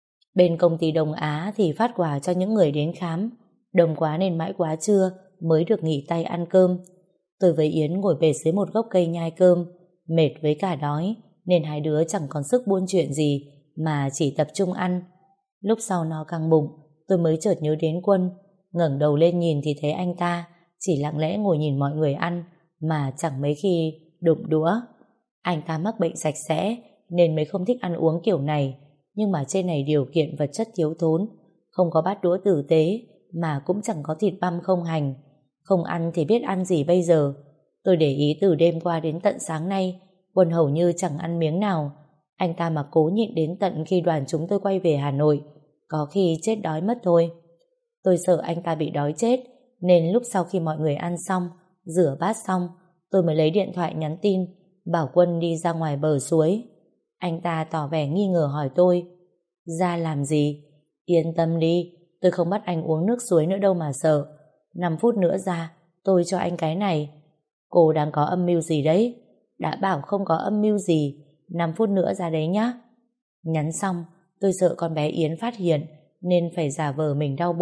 Bên công ty Đông Á thì phát quà cho những người đến khám. Đông quá nên mãi quá trưa mới được nghỉ tay ăn cơm. Tôi với Yến ngồi bệt dưới một gốc cây nhai cơm, mệt với cả đói, nên hai đứa chẳng còn sức buôn chuyện gì, mà chỉ tập trung ăn. Lúc sau no căng bụng, tôi mới chợt nhớ đến Quân. Ngẩng đầu lên nhìn thì thấy anh ta chỉ lặng lẽ ngồi nhìn mọi người ăn, mà chẳng mấy khi đụng đũa. Anh ta mắc bệnh sạch sẽ nên mới không thích ăn uống kiểu này, nhưng mà trên này điều kiện vật chất thiếu thốn, không có bát đũa tử tế, mà cũng chẳng có thịt băm không hành. Không ăn thì biết ăn gì bây giờ. Tôi để ý từ đêm qua đến tận sáng nay, Quân hầu như chẳng ăn miếng nào. Anh ta mà cố nhịn đến tận khi đoàn chúng tôi quay về Hà Nội, có khi chết đói mất thôi. Tôi sợ anh ta bị đói chết, nên lúc sau khi mọi người ăn xong, rửa bát xong, tôi mới lấy điện thoại nhắn tin bảo Quân đi ra ngoài bờ suối. Anh ta tỏ vẻ nghi ngờ hỏi tôi: ra làm gì? Yên tâm đi, tôi không bắt anh uống nước suối nữa đâu mà sợ. Năm phút nữa ra, tôi cho anh cái này. Cô đang có âm mưu gì đấy? Đã bảo không có âm mưu gì, năm phút nữa ra đấy nhá. Nhắn xong, tôi sợ con bé Yến phát hiện, nên phải giả vờ mình đau bụng,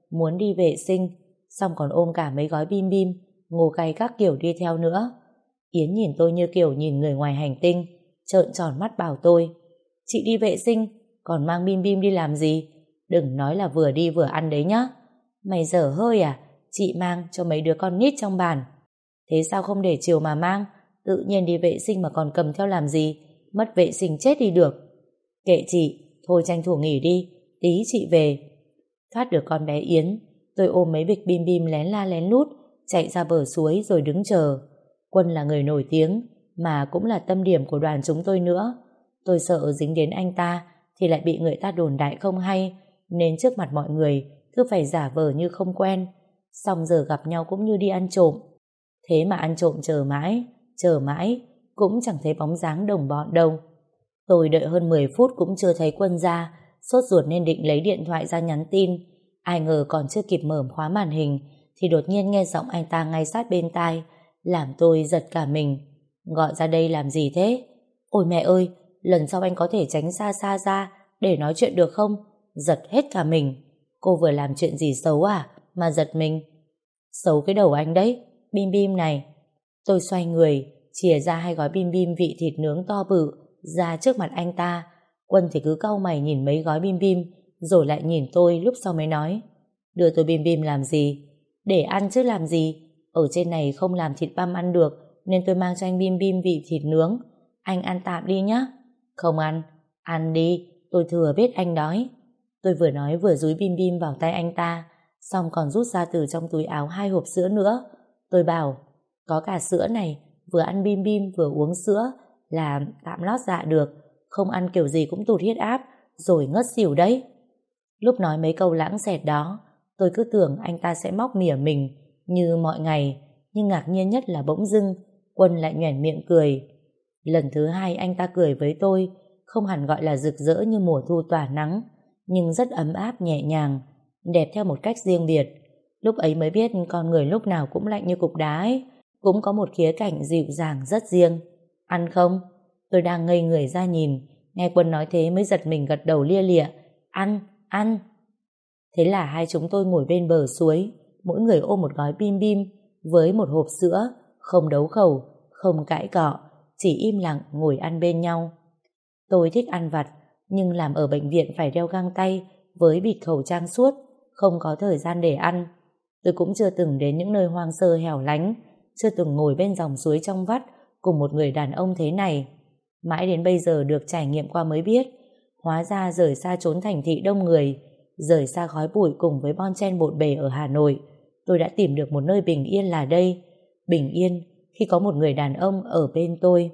muốn đi vệ sinh, xong còn ôm cả mấy gói bim bim, ngô cay các kiểu đi theo nữa. Yến nhìn tôi như kiểu nhìn người ngoài hành tinh, trợn tròn mắt bảo tôi: chị đi vệ sinh, còn mang bim bim đi làm gì? Đừng nói là vừa đi vừa ăn đấy nhá. Mày dở hơi à? Chị mang cho mấy đứa con nít trong bàn. Thế sao không để chiều mà mang? Tự nhiên đi vệ sinh mà còn cầm theo làm gì? Mất vệ sinh chết đi được. Kệ chị, thôi tranh thủ nghỉ đi, tí chị về. Thoát được con bé Yến, tôi ôm mấy bịch bim bim lén la lén lút chạy ra bờ suối rồi đứng chờ. Quân là người nổi tiếng, mà cũng là tâm điểm của đoàn chúng tôi nữa. Tôi sợ dính đến anh ta thì lại bị người ta đồn đại không hay, nên trước mặt mọi người cứ phải giả vờ như không quen. Xong giờ gặp nhau cũng như đi ăn trộm. Thế mà ăn trộm chờ mãi, chờ mãi cũng chẳng thấy bóng dáng đồng bọn đâu. Tôi đợi hơn mười phút cũng chưa thấy Quân ra, sốt ruột nên định lấy điện thoại ra nhắn tin. Ai ngờ còn chưa kịp mở khóa màn hình thì đột nhiên nghe giọng anh ta ngay sát bên tai, làm tôi giật cả mình. Gọi ra đây làm gì thế? Ôi mẹ ơi, lần sau anh có thể tránh xa xa ra để nói chuyện được không? Giật hết cả mình. Cô vừa làm chuyện gì xấu à mà giật mình? Xấu cái đầu anh đấy, bim bim này. Tôi xoay người, chìa ra hai gói bim bim vị thịt nướng to bự ra trước mặt anh ta. Quân thì cứ cau mày nhìn mấy gói bim bim, rồi lại nhìn tôi, lúc sau mới nói: đưa tôi bim bim làm gì? Để ăn chứ làm gì. Ở trên này không làm thịt băm ăn được, nên tôi mang cho anh bim bim vị thịt nướng. Anh ăn tạm đi nhá. Không ăn. Ăn đi, tôi thừa biết anh đói. Tôi vừa nói vừa dúi bim bim vào tay anh ta, xong còn rút ra từ trong túi áo hai hộp sữa nữa. Tôi bảo: có cả sữa này, vừa ăn bim bim vừa uống sữa là tạm lót dạ được, không ăn kiểu gì cũng tụt huyết áp rồi ngất xỉu đấy. Lúc nói mấy câu lãng xẹt đó, tôi cứ tưởng anh ta sẽ móc mỉa mình như mọi ngày, nhưng ngạc nhiên nhất là bỗng dưng Quân lại nhoẻn miệng cười. Lần thứ hai anh ta cười với tôi, không hẳn gọi là rực rỡ như mùa thu tỏa nắng, nhưng rất ấm áp nhẹ nhàng, đẹp theo một cách riêng biệt. Lúc ấy mới biết con người lúc nào cũng lạnh như cục đá ấy, cũng có một khía cạnh dịu dàng rất riêng. Ăn không? Tôi đang ngây người ra nhìn, nghe Quân nói thế mới giật mình gật đầu lia lịa. Ăn, ăn. Thế là hai chúng tôi ngồi bên bờ suối, mỗi người ôm một gói bim bim với một hộp sữa, không đấu khẩu, không cãi cọ, chỉ im lặng ngồi ăn bên nhau. Tôi thích ăn vặt, nhưng làm ở bệnh viện phải đeo găng tay với bịt khẩu trang suốt, không có thời gian để ăn. Tôi cũng chưa từng đến những nơi hoang sơ hẻo lánh, chưa từng ngồi bên dòng suối trong vắt cùng một người đàn ông thế này. Mãi đến bây giờ được trải nghiệm qua mới biết, hóa ra rời xa chốn thành thị đông người, rời xa khói bụi cùng với bon chen bộn bề ở Hà Nội, tôi đã tìm được một nơi bình yên là đây. Bình yên khi có một người đàn ông ở bên tôi.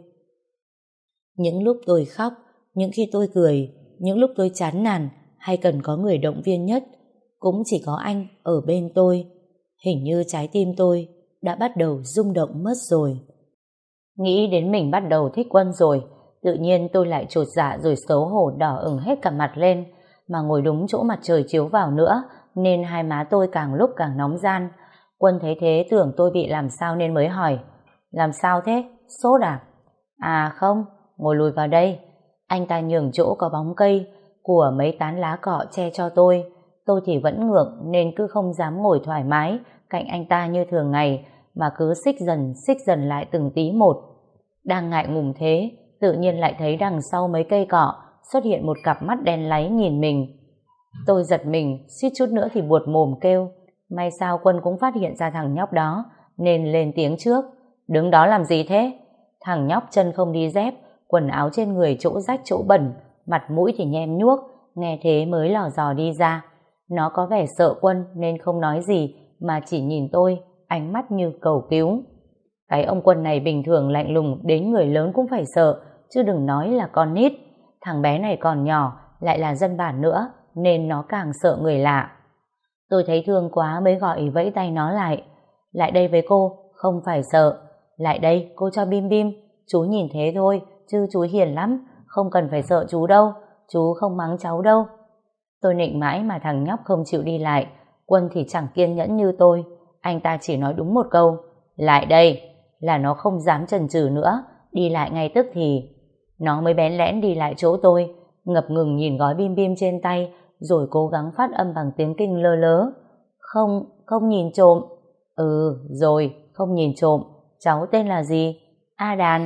Những lúc tôi khóc, những khi tôi cười, những lúc tôi chán nản hay cần có người động viên nhất, cũng chỉ có anh ở bên tôi. Hình như trái tim tôi đã bắt đầu rung động mất rồi. Nghĩ đến mình bắt đầu thích Quân rồi, tự nhiên tôi lại chột dạ rồi xấu hổ đỏ ửng hết cả mặt lên, mà ngồi đúng chỗ mặt trời chiếu vào nữa, nên hai má tôi càng lúc càng nóng ran. Quân thấy thế tưởng tôi bị làm sao nên mới hỏi: làm sao thế? Sốt à? À không, ngồi lùi vào đây. Anh ta nhường chỗ có bóng cây của mấy tán lá cọ che cho tôi. Tôi thì vẫn ngượng nên cứ không dám ngồi thoải mái cạnh anh ta như thường ngày, mà cứ xích dần xích dần lại từng tí một. Đang ngại ngùng thế, tự nhiên lại thấy đằng sau mấy cây cọ xuất hiện một cặp mắt đen láy nhìn mình. Tôi giật mình, suýt chút nữa thì buột mồm kêu. May sao Quân cũng phát hiện ra thằng nhóc đó nên lên tiếng trước: đứng đó làm gì thế? Thằng nhóc chân không đi dép, quần áo trên người chỗ rách chỗ bẩn, mặt mũi thì nhem nhuốc, nghe thế mới lò dò đi ra. Nó có vẻ sợ Quân nên không nói gì, mà chỉ nhìn tôi, ánh mắt như cầu cứu. Cái ông Quân này bình thường lạnh lùng đến người lớn cũng phải sợ, chứ đừng nói là con nít. Thằng bé này còn nhỏ, lại là dân bản nữa, nên nó càng sợ người lạ. Tôi thấy thương quá mới gọi vẫy tay nó lại. Lại đây với cô, không phải sợ. Lại đây, cô cho bim bim. Chú nhìn thế thôi, chứ chú hiền lắm, không cần phải sợ chú đâu. Chú không mắng cháu đâu. Tôi nịnh mãi mà thằng nhóc không chịu đi lại. Quân thì chẳng kiên nhẫn như tôi. Anh ta chỉ nói đúng một câu: lại đây, là nó không dám chần chừ nữa, đi lại ngay tức thì. Nó mới bén lẽn đi lại chỗ tôi, ngập ngừng nhìn gói bim bim trên tay, rồi cố gắng phát âm bằng tiếng Kinh lơ lớ. Không, không nhìn trộm. Ừ, rồi, không nhìn trộm. Cháu tên là gì? A Đàn.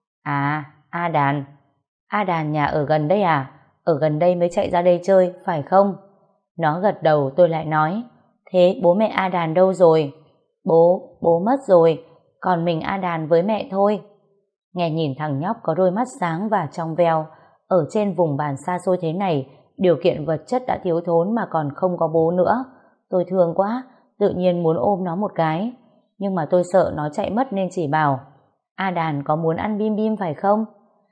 À, A Đàn. A Đàn nhà ở gần đây à? Ở gần đây mới chạy ra đây chơi, phải không? Nó gật đầu, tôi lại nói. Thế bố mẹ A Đàn đâu rồi? Bố, bố mất rồi, còn mình A Đàn với mẹ thôi. Nghe nhìn thằng nhóc có đôi mắt sáng và trong veo, ở trên vùng bản xa xôi thế này, điều kiện vật chất đã thiếu thốn mà còn không có bố nữa. Tôi thương quá, tự nhiên muốn ôm nó một cái. Nhưng mà tôi sợ nó chạy mất nên chỉ bảo, A Đàn có muốn ăn bim bim phải không?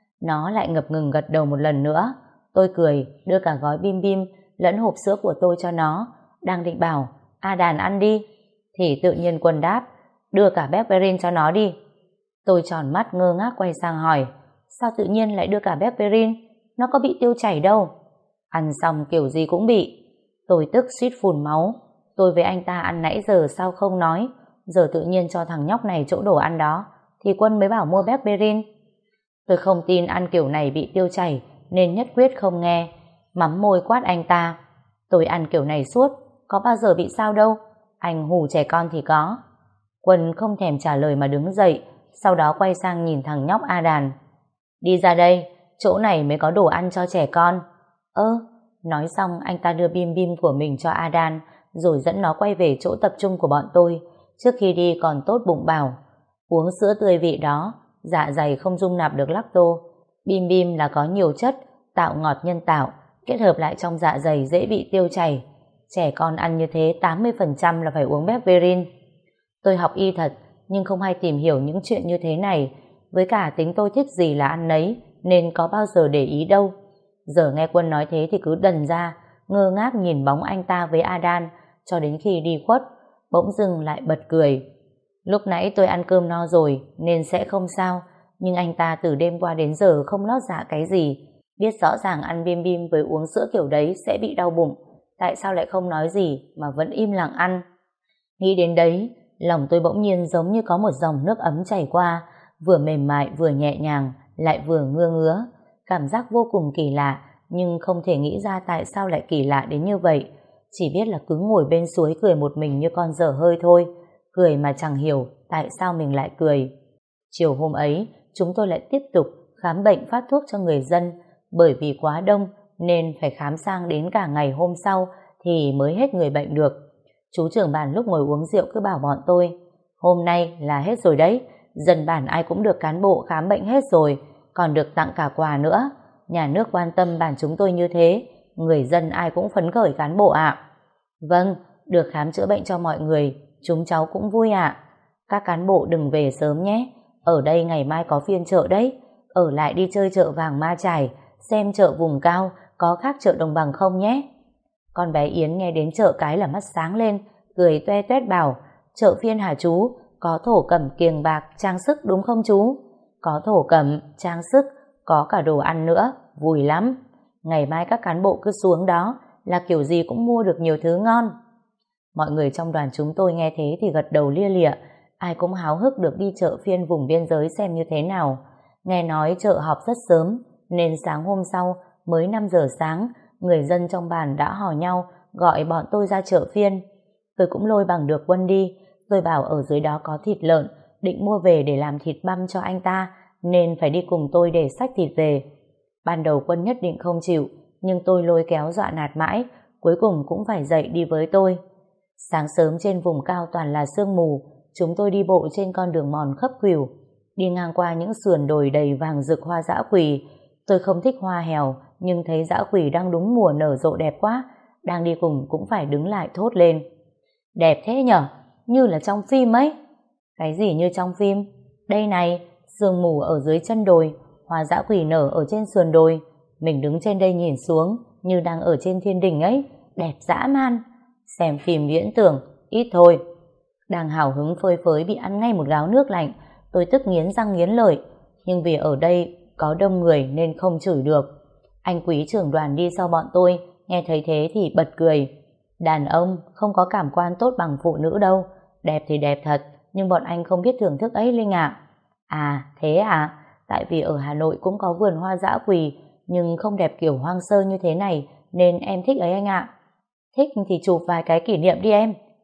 Nó lại ngập ngừng gật đầu một lần nữa. Tôi cười, đưa cả gói bim bim lẫn hộp sữa của tôi cho nó, đang định bảo, A Đàn ăn đi. Thì tự nhiên Quân đáp, đưa cả Berberin cho nó đi. Tôi tròn mắt ngơ ngác quay sang hỏi, sao tự nhiên lại đưa cả Berberin? Nó có bị tiêu chảy đâu. Ăn xong kiểu gì cũng bị. Tôi tức suýt phun máu. Tôi với anh ta ăn nãy giờ sao không nói, giờ tự nhiên cho thằng nhóc này chỗ đồ ăn đó, thì Quân mới bảo mua Berberin. Tôi không tin ăn kiểu này bị tiêu chảy, nên nhất quyết không nghe, mắm môi quát anh ta. Tôi ăn kiểu này suốt, có bao giờ bị sao đâu, anh hù trẻ con thì có. Quân không thèm trả lời mà đứng dậy, sau đó quay sang nhìn thằng nhóc A Đàn. Đi ra đây, chỗ này mới có đồ ăn cho trẻ con. Ơ, nói xong anh ta đưa bim bim của mình cho A Đàn, rồi dẫn nó quay về chỗ tập trung của bọn tôi. Trước khi đi còn tốt bụng bảo, uống sữa tươi vị đó, dạ dày không dung nạp được lacto. Bim bim là có nhiều chất, tạo ngọt nhân tạo, kết hợp lại trong dạ dày dễ bị tiêu chảy. Trẻ con ăn như thế tám mươi phần trăm là phải uống Berberin. Tôi học y thật, nhưng không hay tìm hiểu những chuyện như thế này. Với cả tính tôi thích gì là ăn nấy, nên có bao giờ để ý đâu. Giờ nghe Quân nói thế thì cứ đần ra, ngơ ngác nhìn bóng anh ta với A Đàn, cho đến khi đi khuất, bỗng dưng lại bật cười. Lúc nãy tôi ăn cơm no rồi, nên sẽ không sao, nhưng anh ta từ đêm qua đến giờ không lót dạ cái gì. Biết rõ ràng ăn bim bim với uống sữa kiểu đấy sẽ bị đau bụng, tại sao lại không nói gì mà vẫn im lặng ăn. Nghĩ đến đấy, lòng tôi bỗng nhiên giống như có một dòng nước ấm chảy qua, vừa mềm mại vừa nhẹ nhàng, lại vừa ngưa ngứa. Cảm giác vô cùng kỳ lạ, nhưng không thể nghĩ ra tại sao lại kỳ lạ đến như vậy. Chỉ biết là cứ ngồi bên suối cười một mình như con dở hơi thôi, cười mà chẳng hiểu tại sao mình lại cười. Chiều hôm ấy, chúng tôi lại tiếp tục khám bệnh phát thuốc cho người dân, bởi vì quá đông nên phải khám sang đến cả ngày hôm sau thì mới hết người bệnh được. Chú trưởng bản lúc ngồi uống rượu cứ bảo bọn tôi, hôm nay là hết rồi đấy, dân bản ai cũng được cán bộ khám bệnh hết rồi, còn được tặng cả quà nữa. Nhà nước quan tâm bản chúng tôi như thế, người dân ai cũng phấn khởi cán bộ ạ. Vâng, được khám chữa bệnh cho mọi người, chúng cháu cũng vui ạ. Các cán bộ đừng về sớm nhé, ở đây ngày mai có phiên chợ đấy, ở lại đi chơi chợ Vàng Ma Chải, xem chợ vùng cao có khác chợ đồng bằng không nhé. Con bé Yến nghe đến chợ cái là mắt sáng lên, cười toe toét bảo, chợ phiên hả chú, có thổ cẩm kiềng bạc, trang sức đúng không chú? Có thổ cẩm, trang sức, có cả đồ ăn nữa, vui lắm. Ngày mai các cán bộ cứ xuống đó, là kiểu gì cũng mua được nhiều thứ ngon. Mọi người trong đoàn chúng tôi nghe thế thì gật đầu lia lịa, ai cũng háo hức được đi chợ phiên vùng biên giới xem như thế nào. Nghe nói chợ họp rất sớm, nên sáng hôm sau, mới năm giờ sáng, người dân trong bản đã hò nhau gọi bọn tôi ra chợ phiên. Tôi cũng lôi bằng được Quân đi, tôi bảo ở dưới đó có thịt lợn, định mua về để làm thịt băm cho anh ta, nên phải đi cùng tôi để xách thịt về. Ban đầu Quân nhất định không chịu, nhưng tôi lôi kéo dọa nạt mãi, cuối cùng cũng phải dậy đi với tôi. Sáng sớm trên vùng cao toàn là sương mù, chúng tôi đi bộ trên con đường mòn khấp khuỷu, đi ngang qua những sườn đồi đầy vàng rực hoa dã quỳ. Tôi không thích hoa hèo, nhưng thấy dã quỳ đang đúng mùa nở rộ đẹp quá, đang đi cùng cũng phải đứng lại thốt lên. Đẹp thế nhở, như là trong phim ấy. Cái gì như trong phim? Đây này, sương mù ở dưới chân đồi, hoa dã quỳ nở ở trên sườn đồi. Mình đứng trên đây nhìn xuống, như đang ở trên thiên đình ấy, đẹp dã man. Xem phim viễn tưởng, ít thôi. Đang hào hứng phơi phới bị ăn ngay một gáo nước lạnh, tôi tức nghiến răng nghiến lợi, nhưng vì ở đây có đông người nên không chửi được. Anh Quý trưởng đoàn đi sau bọn tôi, nghe thấy thế thì bật cười. Đàn ông không có cảm quan tốt bằng phụ nữ đâu, đẹp thì đẹp thật, nhưng bọn anh không biết thưởng thức ấy Linh ạ. À, thế à, tại vì ở Hà Nội cũng có vườn hoa dã quỳ, nhưng không đẹp kiểu hoang sơ như thế này, nên em thích ấy anh ạ. Thích thì chụp vài cái kỷ niệm đi em.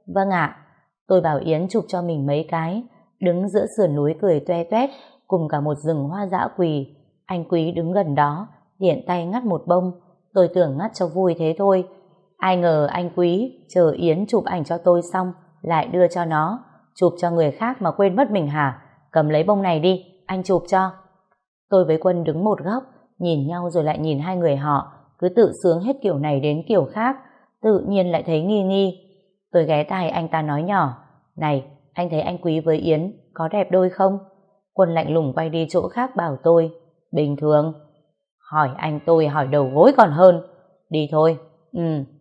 Vâng ạ. Tôi bảo Yến chụp cho mình mấy cái, đứng giữa sườn núi cười toe toét cùng cả một rừng hoa dã quỳ. Anh Quý đứng gần đó, tiện tay ngắt một bông. Tôi tưởng ngắt cho vui thế thôi. Ai ngờ anh Quý chờ Yến chụp ảnh cho tôi xong, lại đưa cho nó. Chụp cho người khác mà quên mất mình hả? Cầm lấy bông này đi, anh chụp cho. Tôi với Quân đứng một góc, nhìn nhau rồi lại nhìn hai người họ, cứ tự sướng hết kiểu này đến kiểu khác, tự nhiên lại thấy nghi nghi. Tôi ghé tai anh ta nói nhỏ, này, anh thấy anh Quý với Yến có đẹp đôi không? Quân lạnh lùng quay đi chỗ khác bảo tôi, bình thường. Hỏi anh tôi hỏi đầu gối còn hơn. Đi thôi. Ừ.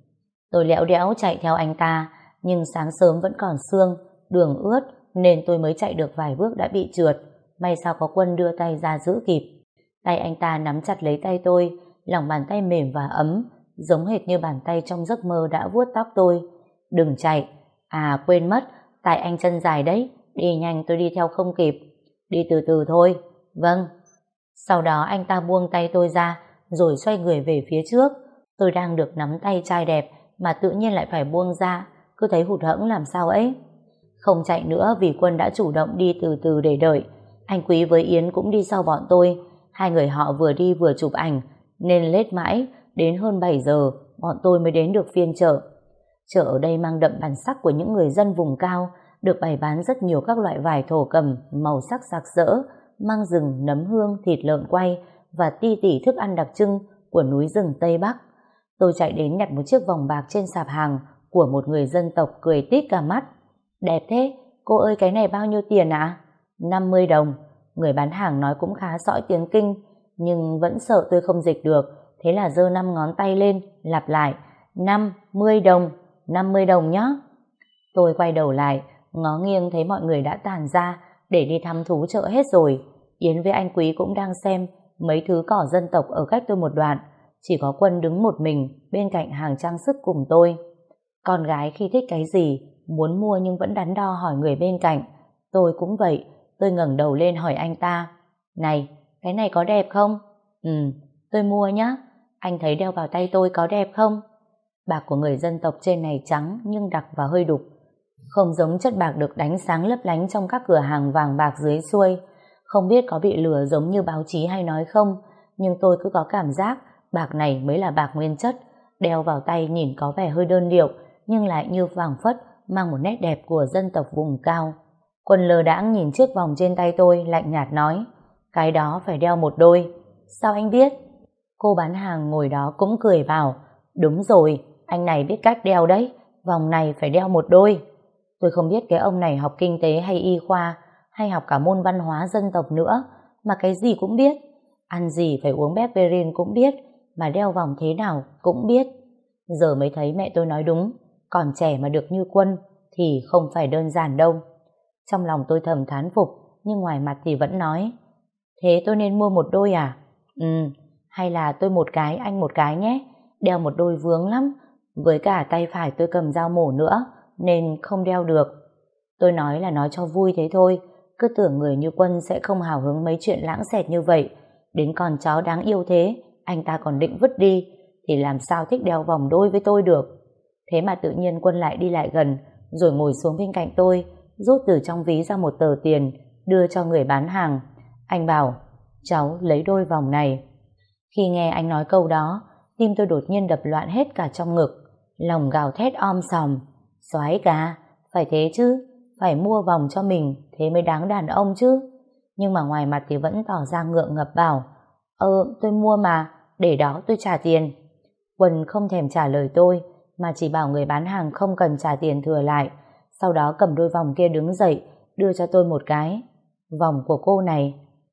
Tôi lẽo đẽo chạy theo anh ta, nhưng sáng sớm vẫn còn sương, đường ướt nên tôi mới chạy được vài bước đã bị trượt. May sao có Quân đưa tay ra giữ kịp. Tay anh ta nắm chặt lấy tay tôi, lòng bàn tay mềm và ấm, giống hệt như bàn tay trong giấc mơ đã vuốt tóc tôi. Đừng chạy. À quên mất, tại anh chân dài đấy, đi nhanh tôi đi theo không kịp. Đi từ từ thôi. Vâng. Sau đó anh ta buông tay tôi ra, rồi xoay người về phía trước. Tôi đang được nắm tay trai đẹp, mà tự nhiên lại phải buông ra, cứ thấy hụt hẫng làm sao ấy. Không chạy nữa vì Quân đã chủ động đi từ từ để đợi. Anh Quý với Yến cũng đi sau bọn tôi. Hai người họ vừa đi vừa chụp ảnh, nên lết mãi, đến hơn bảy giờ, bọn tôi mới đến được phiên chợ. Chợ ở đây mang đậm bản sắc của những người dân vùng cao, được bày bán rất nhiều các loại vải thổ cẩm, màu sắc sặc sỡ, măng rừng, nấm hương, thịt lợn quay và ti tỉ thức ăn đặc trưng của núi rừng Tây Bắc. Tôi chạy đến nhặt một chiếc vòng bạc trên sạp hàng của một người dân tộc cười tít cả mắt. Đẹp thế, cô ơi cái này bao nhiêu tiền ạ? năm mươi đồng. Người bán hàng nói cũng khá sõi tiếng Kinh, nhưng vẫn sợ tôi không dịch được, thế là giơ năm ngón tay lên, lặp lại, năm mươi đồng, năm mươi đồng nhá. Tôi quay đầu lại, ngó nghiêng thấy mọi người đã tản ra để đi thăm thú chợ hết rồi. Yến với anh Quý cũng đang xem mấy thứ cỏ dân tộc ở cách tôi một đoạn, chỉ có Quân đứng một mình bên cạnh hàng trang sức cùng tôi. Con gái khi thích cái gì, muốn mua nhưng vẫn đắn đo hỏi người bên cạnh. Tôi cũng vậy, tôi ngẩng đầu lên hỏi anh ta, này, cái này có đẹp không? Ừ, tôi mua nhá. Anh thấy đeo vào tay tôi có đẹp không? Bạc của người dân tộc trên này trắng nhưng đặc và hơi đục, không giống chất bạc được đánh sáng lấp lánh trong các cửa hàng vàng bạc dưới xuôi. Không biết có bị lừa giống như báo chí hay nói không, nhưng tôi cứ có cảm giác bạc này mới là bạc nguyên chất. Đeo vào tay nhìn có vẻ hơi đơn điệu, nhưng lại như vàng phất, mang một nét đẹp của dân tộc vùng cao. Quân lơ đãng nhìn chiếc vòng trên tay tôi, lạnh nhạt nói, cái đó phải đeo một đôi. Sao anh biết? Cô bán hàng ngồi đó cũng cười bảo, đúng rồi, anh này biết cách đeo đấy, vòng này phải đeo một đôi. Tôi không biết cái ông này học kinh tế hay y khoa, hay học cả môn văn hóa dân tộc nữa, mà cái gì cũng biết. Ăn gì phải uống Beverin cũng biết, mà đeo vòng thế nào cũng biết. Giờ mới thấy mẹ tôi nói đúng, còn trẻ mà được như Quân thì không phải đơn giản đâu. Trong lòng tôi thầm thán phục, nhưng ngoài mặt thì vẫn nói, thế tôi nên mua một đôi à? Ừ, hay là tôi một cái anh một cái nhé, đeo một đôi vướng lắm, với cả tay phải tôi cầm dao mổ nữa nên không đeo được. Tôi nói là nói cho vui thế thôi, cứ tưởng người như Quân sẽ không hào hứng mấy chuyện lãng xẹt như vậy. Đến con chó đáng yêu thế anh ta còn định vứt đi, thì làm sao thích đeo vòng đôi với tôi được. Thế mà tự nhiên Quân lại đi lại gần, rồi ngồi xuống bên cạnh tôi, rút từ trong ví ra một tờ tiền, đưa cho người bán hàng. Anh bảo, cháu lấy đôi vòng này. Khi nghe anh nói câu đó, tim tôi đột nhiên đập loạn hết cả trong ngực, lòng gào thét om sòm. Soái ca, phải thế chứ, phải mua vòng cho mình, thế mới đáng đàn ông chứ. Nhưng mà ngoài mặt thì vẫn tỏ ra ngượng ngập bảo, Ờ, tôi mua mà, để đó tôi trả tiền. Quân không thèm trả lời tôi, mà chỉ bảo người bán hàng không cần trả tiền thừa lại. Sau đó cầm đôi vòng kia đứng dậy, đưa cho tôi một cái. Vòng của cô này.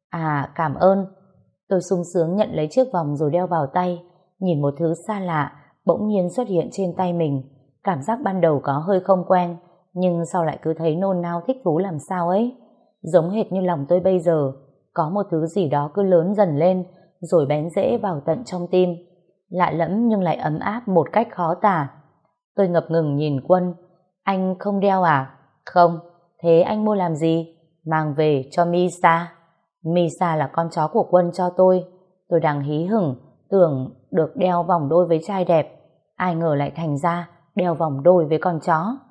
À, cảm ơn. Tôi sung sướng nhận lấy chiếc vòng rồi đeo vào tay, nhìn một thứ xa lạ bỗng nhiên xuất hiện trên tay mình. Cảm giác ban đầu có hơi không quen, nhưng sau lại cứ thấy nôn nao thích thú làm sao ấy. Giống hệt như lòng tôi bây giờ, có một thứ gì đó cứ lớn dần lên, rồi bén rễ vào tận trong tim. Lạ lẫm nhưng lại ấm áp một cách khó tả. Tôi ngập ngừng nhìn Quân. Anh không đeo à? Không. Thế anh mua làm gì? Mang về cho Misa. Misa là con chó của Quân cho tôi. Tôi đang hí hửng, tưởng được đeo vòng đôi với trai đẹp. Ai ngờ lại thành ra đeo vòng đôi với con chó.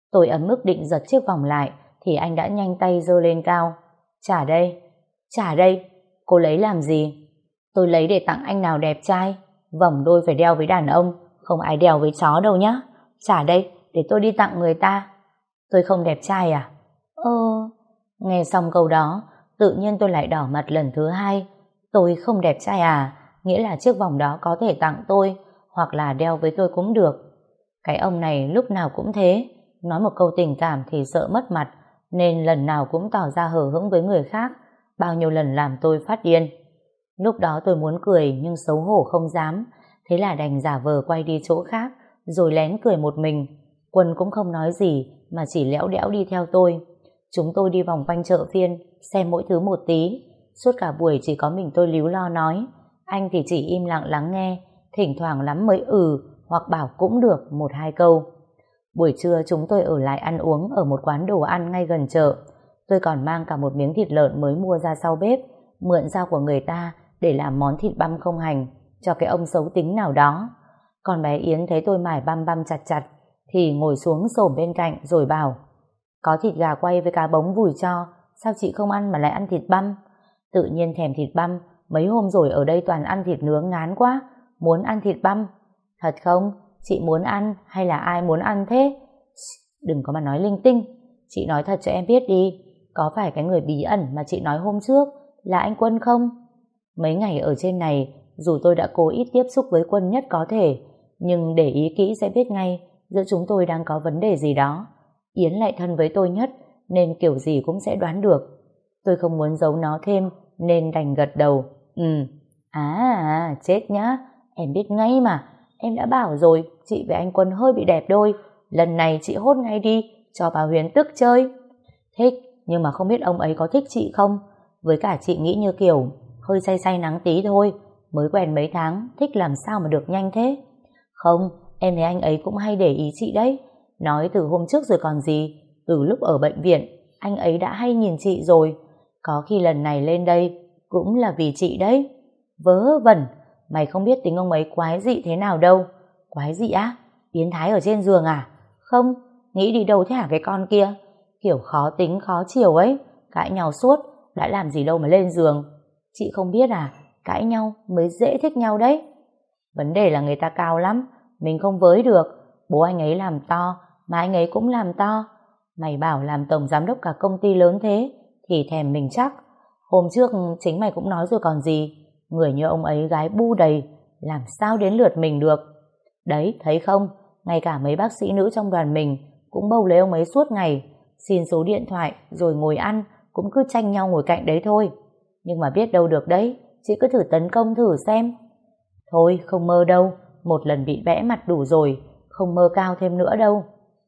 Tôi ấm ức định giật chiếc vòng lại thì anh đã nhanh tay giơ lên cao. Trả đây. Trả đây. Cô lấy làm gì? Tôi lấy để tặng anh nào đẹp trai. Vòng đôi phải đeo với đàn ông, không ai đeo với chó đâu nhá. Trả đây, để tôi đi tặng người ta. Tôi không đẹp trai à? Ơ... Nghe xong câu đó, tự nhiên tôi lại đỏ mặt lần thứ hai. Tôi không đẹp trai à? Nghĩa là chiếc vòng đó có thể tặng tôi, hoặc là đeo với tôi cũng được. Cái ông này lúc nào cũng thế, nói một câu tình cảm thì sợ mất mặt, nên lần nào cũng tỏ ra hờ hững với người khác, bao nhiêu lần làm tôi phát điên. Lúc đó tôi muốn cười nhưng xấu hổ không dám, thế là đành giả vờ quay đi chỗ khác, rồi lén cười một mình. Quân cũng không nói gì mà chỉ lẽo đẽo đi theo tôi. Chúng tôi đi vòng quanh chợ phiên, xem mỗi thứ một tí. Suốt cả buổi chỉ có mình tôi líu lo nói, anh thì chỉ im lặng lắng nghe, thỉnh thoảng lắm mới ừ hoặc bảo cũng được một hai câu. Buổi trưa chúng tôi ở lại ăn uống ở một quán đồ ăn ngay gần chợ. Tôi còn mang cả một miếng thịt lợn mới mua ra sau bếp, mượn dao của người ta để làm món thịt băm không hành cho cái ông xấu tính nào đó. Còn bé Yến thấy tôi mải băm băm chặt chặt thì ngồi xuống xổm bên cạnh rồi bảo, có thịt gà quay với cá bống vùi cho, sao chị không ăn mà lại ăn thịt băm? Tự nhiên thèm thịt băm, mấy hôm rồi ở đây toàn ăn thịt nướng ngán quá, muốn ăn thịt băm. Thật không? Chị muốn ăn hay là ai muốn ăn thế? Đừng có mà nói linh tinh. Chị nói thật cho em biết đi, có phải cái người bí ẩn mà chị nói hôm trước là anh Quân không? Mấy ngày ở trên này, dù tôi đã cố ít tiếp xúc với Quân nhất có thể, nhưng để ý kỹ sẽ biết ngay giữa chúng tôi đang có vấn đề gì đó. Yến lại thân với tôi nhất, nên kiểu gì cũng sẽ đoán được. Tôi không muốn giấu nó thêm, nên đành gật đầu. Ừ. À, chết nhá, em biết ngay mà. Em đã bảo rồi, chị với anh Quân hơi bị đẹp đôi. Lần này chị hốt ngay đi, cho bà Huyền tức chơi. Thích, nhưng mà không biết ông ấy có thích chị không? Với cả chị nghĩ như kiểu hơi say say nắng tí thôi, mới quen mấy tháng, thích làm sao mà được nhanh thế? Không, em thấy anh ấy cũng hay để ý chị đấy. Nói từ hôm trước rồi còn gì. Từ lúc ở bệnh viện, anh ấy đã hay nhìn chị rồi. Có khi lần này lên đây cũng là vì chị đấy. Vớ vẩn, mày không biết tính ông ấy quái dị thế nào đâu. Quái dị á? Biến thái ở trên giường à? Không, nghĩ đi đâu thế hả cái con kia? Kiểu khó tính khó chiều ấy, cãi nhau suốt, đã làm gì đâu mà lên giường. Chị không biết à, cãi nhau mới dễ thích nhau đấy. Vấn đề là người ta cao lắm, mình không với được. Bố anh ấy làm to, mà anh ấy cũng làm to. Mày bảo làm tổng giám đốc cả công ty lớn thế, thì thèm mình chắc. Hôm trước chính mày cũng nói rồi còn gì. Người như ông ấy gái bu đầy, làm sao đến lượt mình được. Đấy, thấy không, ngay cả mấy bác sĩ nữ trong đoàn mình cũng bầu lấy ông ấy suốt ngày. Xin số điện thoại rồi ngồi ăn, cũng cứ tranh nhau ngồi cạnh đấy thôi. Nhưng mà biết đâu được đấy, chị cứ thử tấn công thử xem. Thôi, không mơ đâu, một lần bị vẽ mặt đủ rồi, không mơ cao thêm nữa đâu.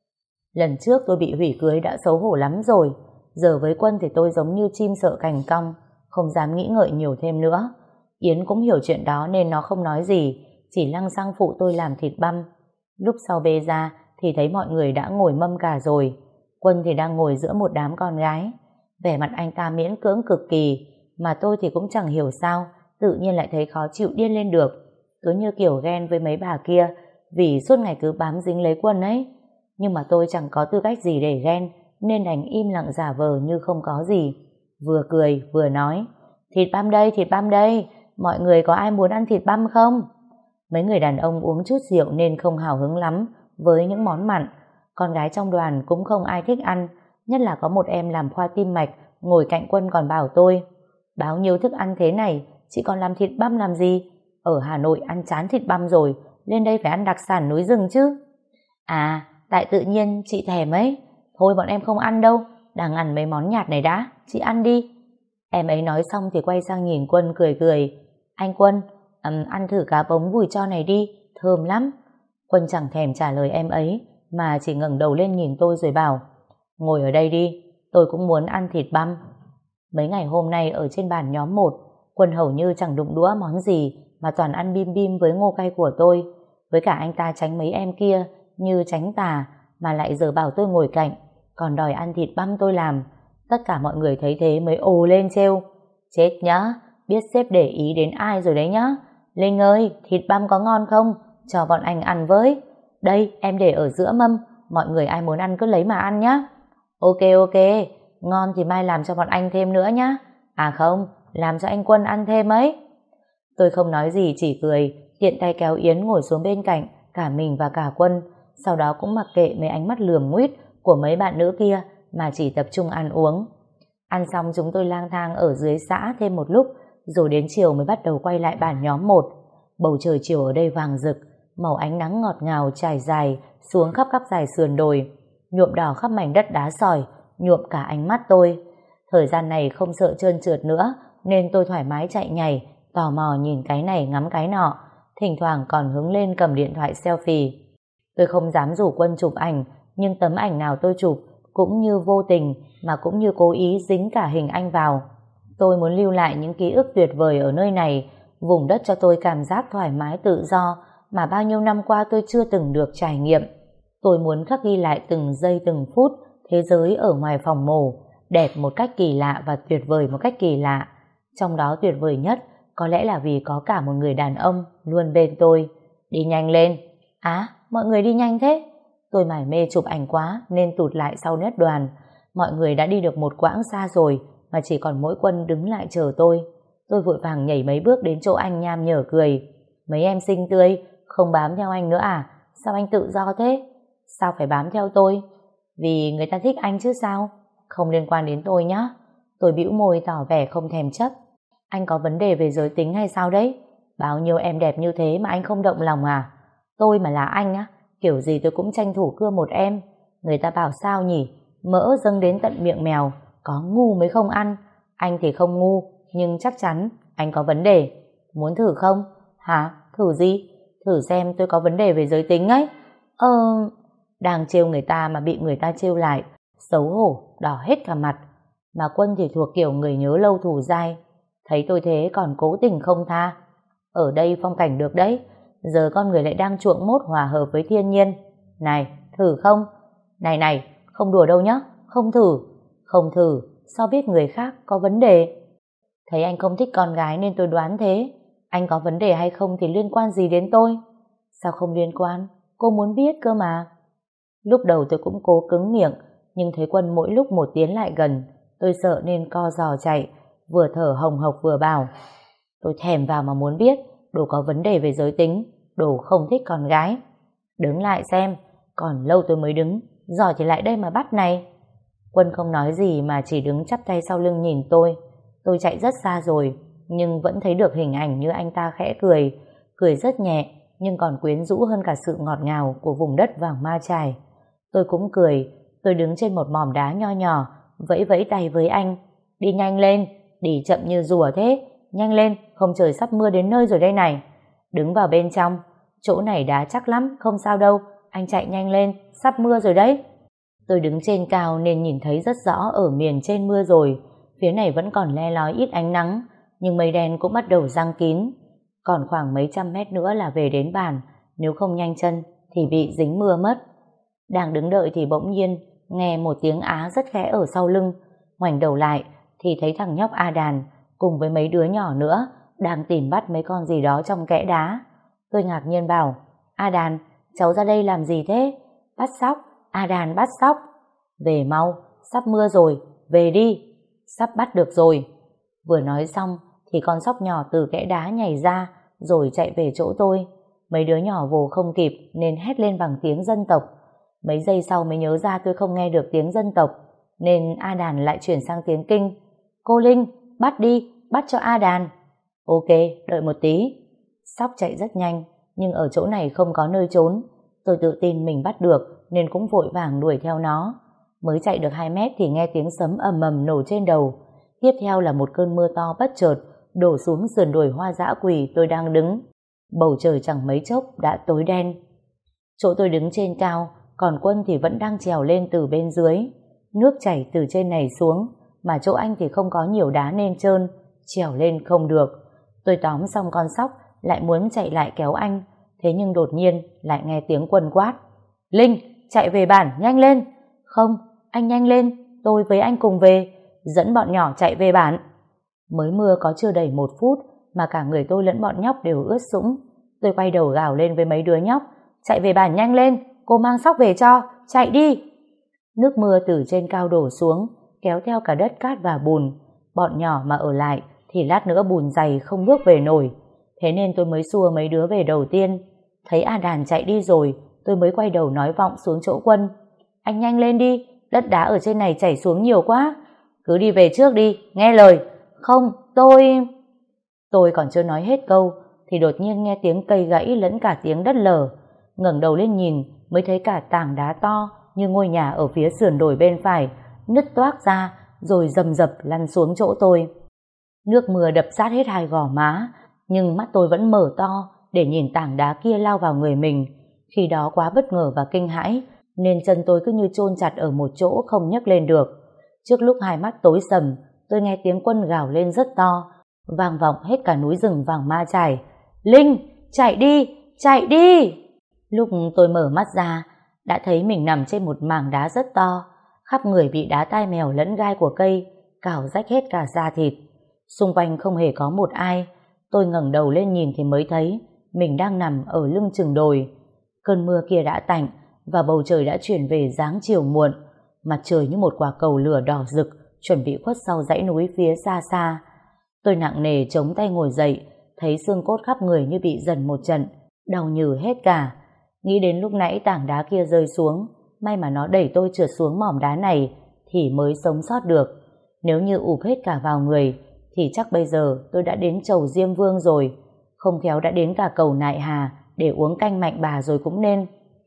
Lần trước tôi bị hủy cưới đã xấu hổ lắm rồi, giờ với Quân thì tôi giống như chim sợ cành cong, không dám nghĩ ngợi nhiều thêm nữa. Yến cũng hiểu chuyện đó nên nó không nói gì, chỉ lăng xăng phụ tôi làm thịt băm. Lúc sau bê ra thì thấy mọi người đã ngồi mâm cả rồi. Quân thì đang ngồi giữa một đám con gái. Vẻ mặt anh ta miễn cưỡng cực kỳ, mà tôi thì cũng chẳng hiểu sao, tự nhiên lại thấy khó chịu điên lên được. Cứ như kiểu ghen với mấy bà kia, vì suốt ngày cứ bám dính lấy Quân ấy. Nhưng mà tôi chẳng có tư cách gì để ghen, nên đành im lặng giả vờ như không có gì. Vừa cười vừa nói, thịt băm đây, thịt băm đây, mọi người có ai muốn ăn thịt băm không? Mấy người đàn ông uống chút rượu nên không hào hứng lắm với những món mặn. Con gái trong đoàn cũng không ai thích ăn, nhất là có một em làm khoa tim mạch ngồi cạnh Quân còn bảo tôi, bao nhiêu thức ăn thế này, chị còn làm thịt băm làm gì? Ở Hà Nội ăn chán thịt băm rồi, lên đây phải ăn đặc sản núi rừng chứ. À, tại tự nhiên chị thèm ấy. Thôi bọn em không ăn đâu, đang ăn mấy món nhạt này đã, chị ăn đi. Em ấy nói xong thì quay sang nhìn Quân cười cười. Anh Quân, um, ăn thử cá bống vùi cho này đi, thơm lắm. Quân chẳng thèm trả lời em ấy, mà chỉ ngẩng đầu lên nhìn tôi rồi bảo, ngồi ở đây đi, tôi cũng muốn ăn thịt băm. Mấy ngày hôm nay ở trên bàn nhóm một, Quân hầu như chẳng đụng đũa món gì, mà toàn ăn bim bim với ngô cay của tôi. Với cả anh ta tránh mấy em kia như tránh tà, mà lại giờ bảo tôi ngồi cạnh, còn đòi ăn thịt băm tôi làm. Tất cả mọi người thấy thế mới ồ lên trêu. Chết nhá, biết sếp để ý đến ai rồi đấy nhá. Linh ơi, thịt băm có ngon không? Cho bọn anh ăn với. Đây, em để ở giữa mâm, mọi người ai muốn ăn cứ lấy mà ăn nhá. Ok ok, ngon thì mai làm cho bọn anh thêm nữa nhá. À không, làm cho anh Quân ăn thêm ấy. Tôi không nói gì chỉ cười, tiện tay kéo Yến ngồi xuống bên cạnh, cả mình và cả Quân. Sau đó cũng mặc kệ mấy ánh mắt lườm nguýt của mấy bạn nữ kia mà chỉ tập trung ăn uống. Ăn xong chúng tôi lang thang ở dưới xã thêm một lúc, rồi đến chiều mới bắt đầu quay lại bản nhóm một. Bầu trời chiều ở đây vàng rực, màu ánh nắng ngọt ngào trải dài xuống khắp các dải sườn đồi, nhuộm đỏ khắp mảnh đất đá sỏi, nhuộm cả ánh mắt tôi. Thời gian này không sợ trơn trượt nữa, nên tôi thoải mái chạy nhảy, tò mò nhìn cái này ngắm cái nọ, thỉnh thoảng còn hứng lên cầm điện thoại selfie. Tôi không dám rủ Quân chụp ảnh, nhưng tấm ảnh nào tôi chụp cũng như vô tình mà cũng như cố ý dính cả hình anh vào. Tôi muốn lưu lại những ký ức tuyệt vời ở nơi này, vùng đất cho tôi cảm giác thoải mái tự do mà bao nhiêu năm qua tôi chưa từng được trải nghiệm. Tôi muốn khắc ghi lại từng giây từng phút thế giới ở ngoài phòng mổ, đẹp một cách kỳ lạ và tuyệt vời một cách kỳ lạ. Trong đó tuyệt vời nhất có lẽ là vì có cả một người đàn ông luôn bên tôi. Đi nhanh lên. Á, mọi người đi nhanh thế? Tôi mải mê chụp ảnh quá nên tụt lại sau nét đoàn. Mọi người đã đi được một quãng xa rồi mà chỉ còn mỗi Quân đứng lại chờ tôi. Tôi vội vàng nhảy mấy bước đến chỗ anh nham nhở cười. Mấy em xinh tươi, không bám theo anh nữa à? Sao anh tự do thế? Sao phải bám theo tôi? Vì người ta thích anh chứ sao? Không liên quan đến tôi nhá. Tôi bĩu môi tỏ vẻ không thèm chấp. Anh có vấn đề về giới tính hay sao đấy? Bao nhiêu em đẹp như thế mà anh không động lòng à? Tôi mà là anh á, kiểu gì tôi cũng tranh thủ cưa một em. Người ta bảo sao nhỉ? Mỡ dâng đến tận miệng mèo, có ngu mới không ăn. Anh thì không ngu, nhưng chắc chắn anh có vấn đề. Muốn thử không? Hả? Thử gì? Thử xem tôi có vấn đề về giới tính ấy. Ờ... Đang trêu người ta mà bị người ta trêu lại, xấu hổ, đỏ hết cả mặt. Mà Quân thì thuộc kiểu người nhớ lâu thù dai. Thấy tôi thế còn cố tình không tha. Ở đây phong cảnh được đấy, giờ con người lại đang chuộng mốt hòa hợp với thiên nhiên. Này, thử không? Này này, không đùa đâu nhá, không thử. Không thử, sao biết người khác có vấn đề? Thấy anh không thích con gái nên tôi đoán thế. Anh có vấn đề hay không thì liên quan gì đến tôi? Sao không liên quan? Cô muốn biết cơ mà. Lúc đầu tôi cũng cố cứng miệng, nhưng thấy Quân mỗi lúc một tiến lại gần. Tôi sợ nên co giò chạy, vừa thở hồng hộc vừa bảo. Tôi thèm vào mà muốn biết, đồ có vấn đề về giới tính, đồ không thích con gái. Đứng lại xem, còn lâu tôi mới đứng, giỏi thì lại đây mà bắt này. Quân không nói gì mà chỉ đứng chắp tay sau lưng nhìn tôi. Tôi chạy rất xa rồi, nhưng vẫn thấy được hình ảnh như anh ta khẽ cười, cười rất nhẹ, nhưng còn quyến rũ hơn cả sự ngọt ngào của vùng đất vàng ma chài. Tôi cũng cười, tôi đứng trên một mỏm đá nho nhỏ, vẫy vẫy tay với anh. Đi nhanh lên, đi chậm như rùa thế, nhanh lên, không trời sắp mưa đến nơi rồi đây này. Đứng vào bên trong, chỗ này đá chắc lắm, không sao đâu, anh chạy nhanh lên, sắp mưa rồi đấy. Tôi đứng trên cao nên nhìn thấy rất rõ ở miền trên mưa rồi, phía này vẫn còn le lói ít ánh nắng, nhưng mây đen cũng bắt đầu giăng kín. Còn khoảng mấy trăm mét nữa là về đến bản, nếu không nhanh chân thì bị dính mưa mất. Đang đứng đợi thì bỗng nhiên nghe một tiếng á rất khẽ ở sau lưng, ngoảnh đầu lại thì thấy thằng nhóc A Đàn cùng với mấy đứa nhỏ nữa đang tìm bắt mấy con gì đó trong kẽ đá. Tôi ngạc nhiên bảo, A Đàn, cháu ra đây làm gì thế? Bắt sóc, A Đàn bắt sóc. Về mau, sắp mưa rồi, về đi. Sắp bắt được rồi. Vừa nói xong thì con sóc nhỏ từ kẽ đá nhảy ra rồi chạy về chỗ tôi. Mấy đứa nhỏ vồ không kịp nên hét lên bằng tiếng dân tộc. Mấy giây sau mới nhớ ra tôi không nghe được tiếng dân tộc, nên A Đàn lại chuyển sang tiếng Kinh. Cô Linh, bắt đi, bắt cho A Đàn. Ok, đợi một tí. Sóc chạy rất nhanh, nhưng ở chỗ này không có nơi trốn. Tôi tự tin mình bắt được nên cũng vội vàng đuổi theo nó. Mới chạy được hai mét thì nghe tiếng sấm ầm ầm nổ trên đầu. Tiếp theo là một cơn mưa to bất chợt đổ xuống sườn đồi Hoa Dã Quỳ tôi đang đứng. Bầu trời chẳng mấy chốc đã tối đen. Chỗ tôi đứng trên cao, còn Quân thì vẫn đang trèo lên từ bên dưới. Nước chảy từ trên này xuống, mà chỗ anh thì không có nhiều đá nên trơn, trèo lên không được. Tôi tóm xong con sóc, lại muốn chạy lại kéo anh, thế nhưng đột nhiên lại nghe tiếng Quân quát. Linh, chạy về bản, nhanh lên. Không, anh nhanh lên, tôi với anh cùng về, dẫn bọn nhỏ chạy về bản. Mới mưa có chưa đầy một phút, mà cả người tôi lẫn bọn nhóc đều ướt sũng. Tôi quay đầu gào lên với mấy đứa nhóc, chạy về bản nhanh lên, cô mang xóc về cho, chạy đi. Nước mưa từ trên cao đổ xuống, kéo theo cả đất cát và bùn. Bọn nhỏ mà ở lại thì lát nữa bùn dày không bước về nổi. Thế nên tôi mới xua mấy đứa về đầu tiên. Thấy A Đàn chạy đi rồi, tôi mới quay đầu nói vọng xuống chỗ Quân. Anh nhanh lên đi, đất đá ở trên này chảy xuống nhiều quá. Cứ đi về trước đi, nghe lời. Không, tôi... Tôi còn chưa nói hết câu thì đột nhiên nghe tiếng cây gãy lẫn cả tiếng đất lở. Ngẩng đầu lên nhìn mới thấy cả tảng đá to như ngôi nhà ở phía sườn đồi bên phải nứt toác ra rồi rầm rập lăn xuống chỗ tôi. Nước mưa đập sát hết hai gò má, nhưng mắt tôi vẫn mở to để nhìn tảng đá kia lao vào người mình. Khi đó quá bất ngờ và kinh hãi nên chân tôi cứ như chôn chặt ở một chỗ không nhấc lên được. Trước lúc hai mắt tối sầm, tôi nghe tiếng Quân gào lên rất to, vang vọng hết cả núi rừng Vàng Ma Chải. Linh, chạy đi, chạy đi! Lúc tôi mở mắt ra, đã thấy mình nằm trên một mảng đá rất to, khắp người bị đá tai mèo lẫn gai của cây cào rách hết cả da thịt. Xung quanh không hề có một ai. Tôi ngẩng đầu lên nhìn thì mới thấy mình đang nằm ở lưng chừng đồi. Cơn mưa kia đã tạnh và bầu trời đã chuyển về dáng chiều muộn. Mặt trời như một quả cầu lửa đỏ rực chuẩn bị khuất sau dãy núi phía xa xa. Tôi nặng nề chống tay ngồi dậy, thấy xương cốt khắp người như bị dần một trận, đau nhừ hết cả. Nghĩ đến lúc nãy tảng đá kia rơi xuống, may mà nó đẩy tôi trượt xuống mỏm đá này thì mới sống sót được. Nếu như ụp hết cả vào người thì chắc bây giờ tôi đã đến chầu Diêm Vương rồi, không khéo đã đến cả cầu Nại Hà để uống canh Mạnh Bà rồi cũng nên.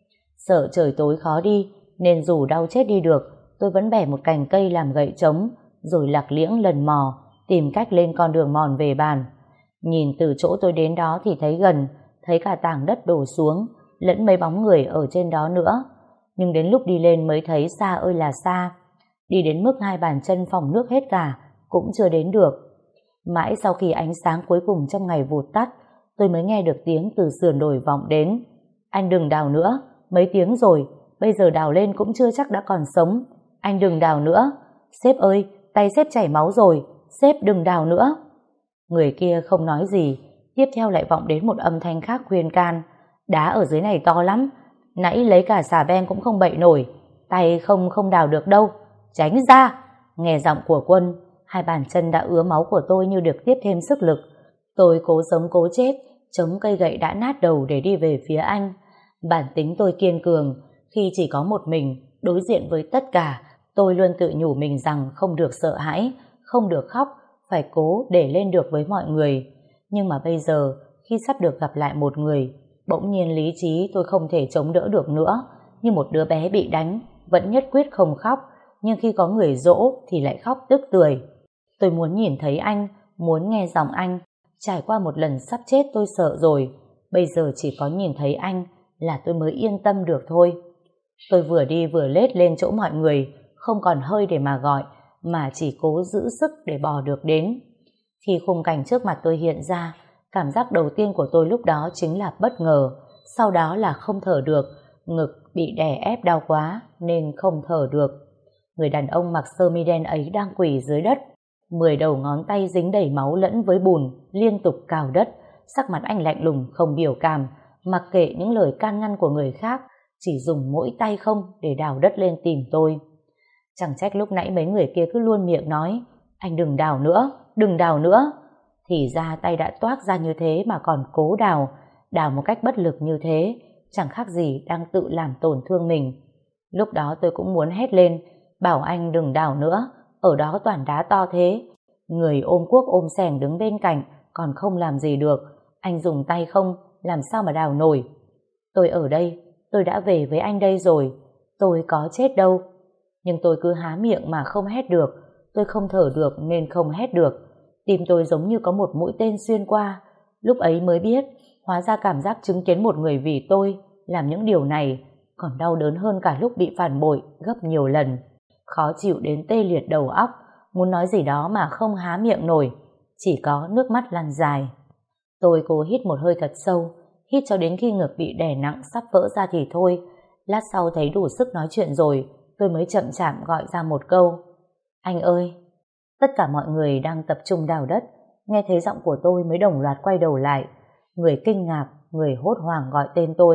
Sợ trời tối khó đi nên dù đau chết đi được, tôi vẫn bẻ một cành cây làm gậy trống rồi lạc liễng lần mò tìm cách lên con đường mòn về bàn. Nhìn từ chỗ tôi đến đó thì thấy gần, thấy cả tảng đất đổ xuống lẫn mấy bóng người ở trên đó nữa, nhưng đến lúc đi lên mới thấy xa ơi là xa. Đi đến mức hai bàn chân phỏng nước hết cả cũng chưa đến được. Mãi sau khi ánh sáng cuối cùng trong ngày vụt tắt, tôi mới nghe được tiếng từ sườn đồi vọng đến. Anh đừng đào nữa, mấy tiếng rồi, bây giờ đào lên cũng chưa chắc đã còn sống. Anh đừng đào nữa. Sếp ơi, tay sếp chảy máu rồi, sếp đừng đào nữa. Người kia không nói gì, tiếp theo lại vọng đến một âm thanh khác khuyên can. Đá ở dưới này to lắm, nãy lấy cả xà beng cũng không bậy nổi, tay không không đào được đâu, tránh ra. Nghe giọng của Quân, hai bàn chân đã ứa máu của tôi như được tiếp thêm sức lực. Tôi cố sống cố chết, chống cây gậy đã nát đầu để đi về phía anh. Bản tính tôi kiên cường, khi chỉ có một mình đối diện với tất cả, tôi luôn tự nhủ mình rằng không được sợ hãi, không được khóc, phải cố để lên được với mọi người. Nhưng mà bây giờ, khi sắp được gặp lại một người, bỗng nhiên lý trí tôi không thể chống đỡ được nữa, như một đứa bé bị đánh, vẫn nhất quyết không khóc, nhưng khi có người dỗ thì lại khóc tức tưởi. Tôi muốn nhìn thấy anh, muốn nghe giọng anh. Trải qua một lần sắp chết tôi sợ rồi, bây giờ chỉ có nhìn thấy anh là tôi mới yên tâm được thôi. Tôi vừa đi vừa lết lên chỗ mọi người, không còn hơi để mà gọi, mà chỉ cố giữ sức để bò được đến. Khi khung cảnh trước mặt tôi hiện ra, cảm giác đầu tiên của tôi lúc đó chính là bất ngờ, sau đó là không thở được, ngực bị đè ép đau quá nên không thở được. Người đàn ông mặc sơ mi đen ấy đang quỳ dưới đất, mười đầu ngón tay dính đầy máu lẫn với bùn, liên tục cào đất. Sắc mặt anh lạnh lùng không biểu cảm, mặc kệ những lời can ngăn của người khác, chỉ dùng mỗi tay không để đào đất lên tìm tôi. Chẳng trách lúc nãy mấy người kia cứ luôn miệng nói, anh đừng đào nữa, đừng đào nữa. Thì ra tay đã toác ra như thế mà còn cố đào, đào một cách bất lực như thế, chẳng khác gì đang tự làm tổn thương mình. Lúc đó tôi cũng muốn hét lên, bảo anh đừng đào nữa, ở đó toàn đá to thế. Người ôm cuốc ôm xẻng đứng bên cạnh còn không làm gì được, anh dùng tay không, làm sao mà đào nổi. Tôi ở đây, tôi đã về với anh đây rồi, tôi có chết đâu. Nhưng tôi cứ há miệng mà không hét được, tôi không thở được nên không hét được. Tim tôi giống như có một mũi tên xuyên qua. Lúc ấy mới biết, hóa ra cảm giác chứng kiến một người vì tôi làm những điều này còn đau đớn hơn cả lúc bị phản bội gấp nhiều lần. Khó chịu đến tê liệt đầu óc, muốn nói gì đó mà không há miệng nổi, chỉ có nước mắt lăn dài. Tôi cố hít một hơi thật sâu, hít cho đến khi ngực bị đè nặng sắp vỡ ra thì thôi. Lát sau thấy đủ sức nói chuyện rồi, tôi mới chậm chạp gọi ra một câu. Anh ơi! Tất cả mọi người đang tập trung đào đất, nghe thấy giọng của tôi mới đồng loạt quay đầu lại. Người kinh ngạc, người hốt hoảng gọi tên tôi,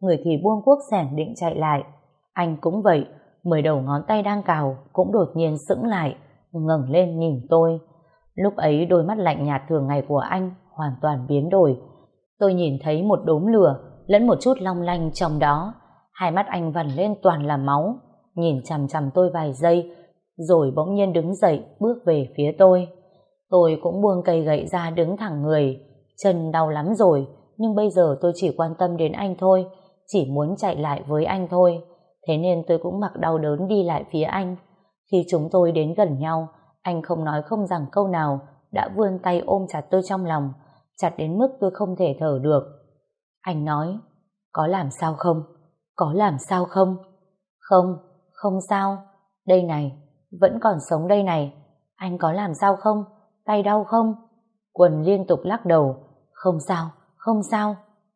người thì buông cuốc xẻng định chạy lại. Anh cũng vậy, mười đầu ngón tay đang cào cũng đột nhiên sững lại, ngẩng lên nhìn tôi. Lúc ấy đôi mắt lạnh nhạt thường ngày của anh hoàn toàn biến đổi. Tôi nhìn thấy một đốm lửa lẫn một chút long lanh trong đó. Hai mắt anh vằn lên toàn là máu, nhìn chằm chằm tôi vài giây, rồi bỗng nhiên đứng dậy bước về phía tôi. Tôi cũng buông cây gậy ra đứng thẳng người. Chân đau lắm rồi, nhưng bây giờ tôi chỉ quan tâm đến anh thôi, chỉ muốn chạy lại với anh thôi. Thế nên tôi cũng mặc đau đớn đi lại phía anh. Khi chúng tôi đến gần nhau, anh không nói không rằng câu nào, đã vươn tay ôm chặt tôi trong lòng, chặt đến mức tôi không thể thở được. Anh nói, có làm sao không? Có làm sao không? Không, không sao. Đây này, vẫn còn sống đây này. Anh có làm sao không? Tay đau không? Quân liên tục lắc đầu. Không sao, không sao.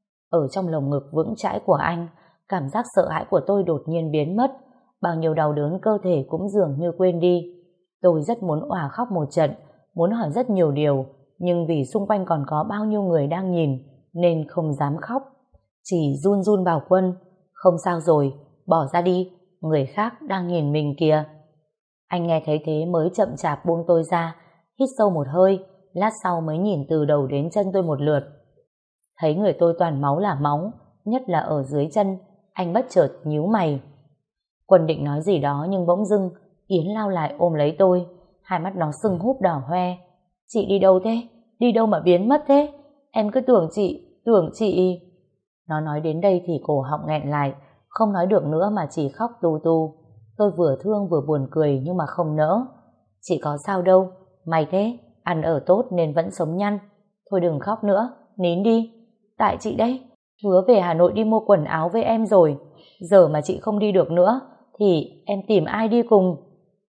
Ở trong lồng ngực vững chãi của anh, cảm giác sợ hãi của tôi đột nhiên biến mất. Bao nhiêu đau đớn cơ thể cũng dường như quên đi. Tôi rất muốn òa khóc một trận, muốn hỏi rất nhiều điều, nhưng vì xung quanh còn có bao nhiêu người đang nhìn, nên không dám khóc. Chỉ run run bảo Quân, không sao rồi, bỏ ra đi, người khác đang nhìn mình kìa. Anh nghe thấy thế mới chậm chạp buông tôi ra, hít sâu một hơi, lát sau mới nhìn từ đầu đến chân tôi một lượt. Thấy người tôi toàn máu là máu, nhất là ở dưới chân, anh bất chợt nhíu mày. Quân định nói gì đó nhưng bỗng dưng Yến lao lại ôm lấy tôi, hai mắt nó sưng húp đỏ hoe. Chị đi đâu thế? Đi đâu mà biến mất thế? Em cứ tưởng chị, tưởng chị... Nó nói đến đây thì cổ họng nghẹn lại, không nói được nữa mà chỉ khóc tu tu. Tôi vừa thương vừa buồn cười nhưng mà không nỡ. Chị có sao đâu, mày thế, ăn ở tốt nên vẫn sống nhăn. Thôi đừng khóc nữa, nín đi. Tại chị đấy, hứa về Hà Nội đi mua quần áo với em rồi. Giờ mà chị không đi được nữa, thì em tìm ai đi cùng?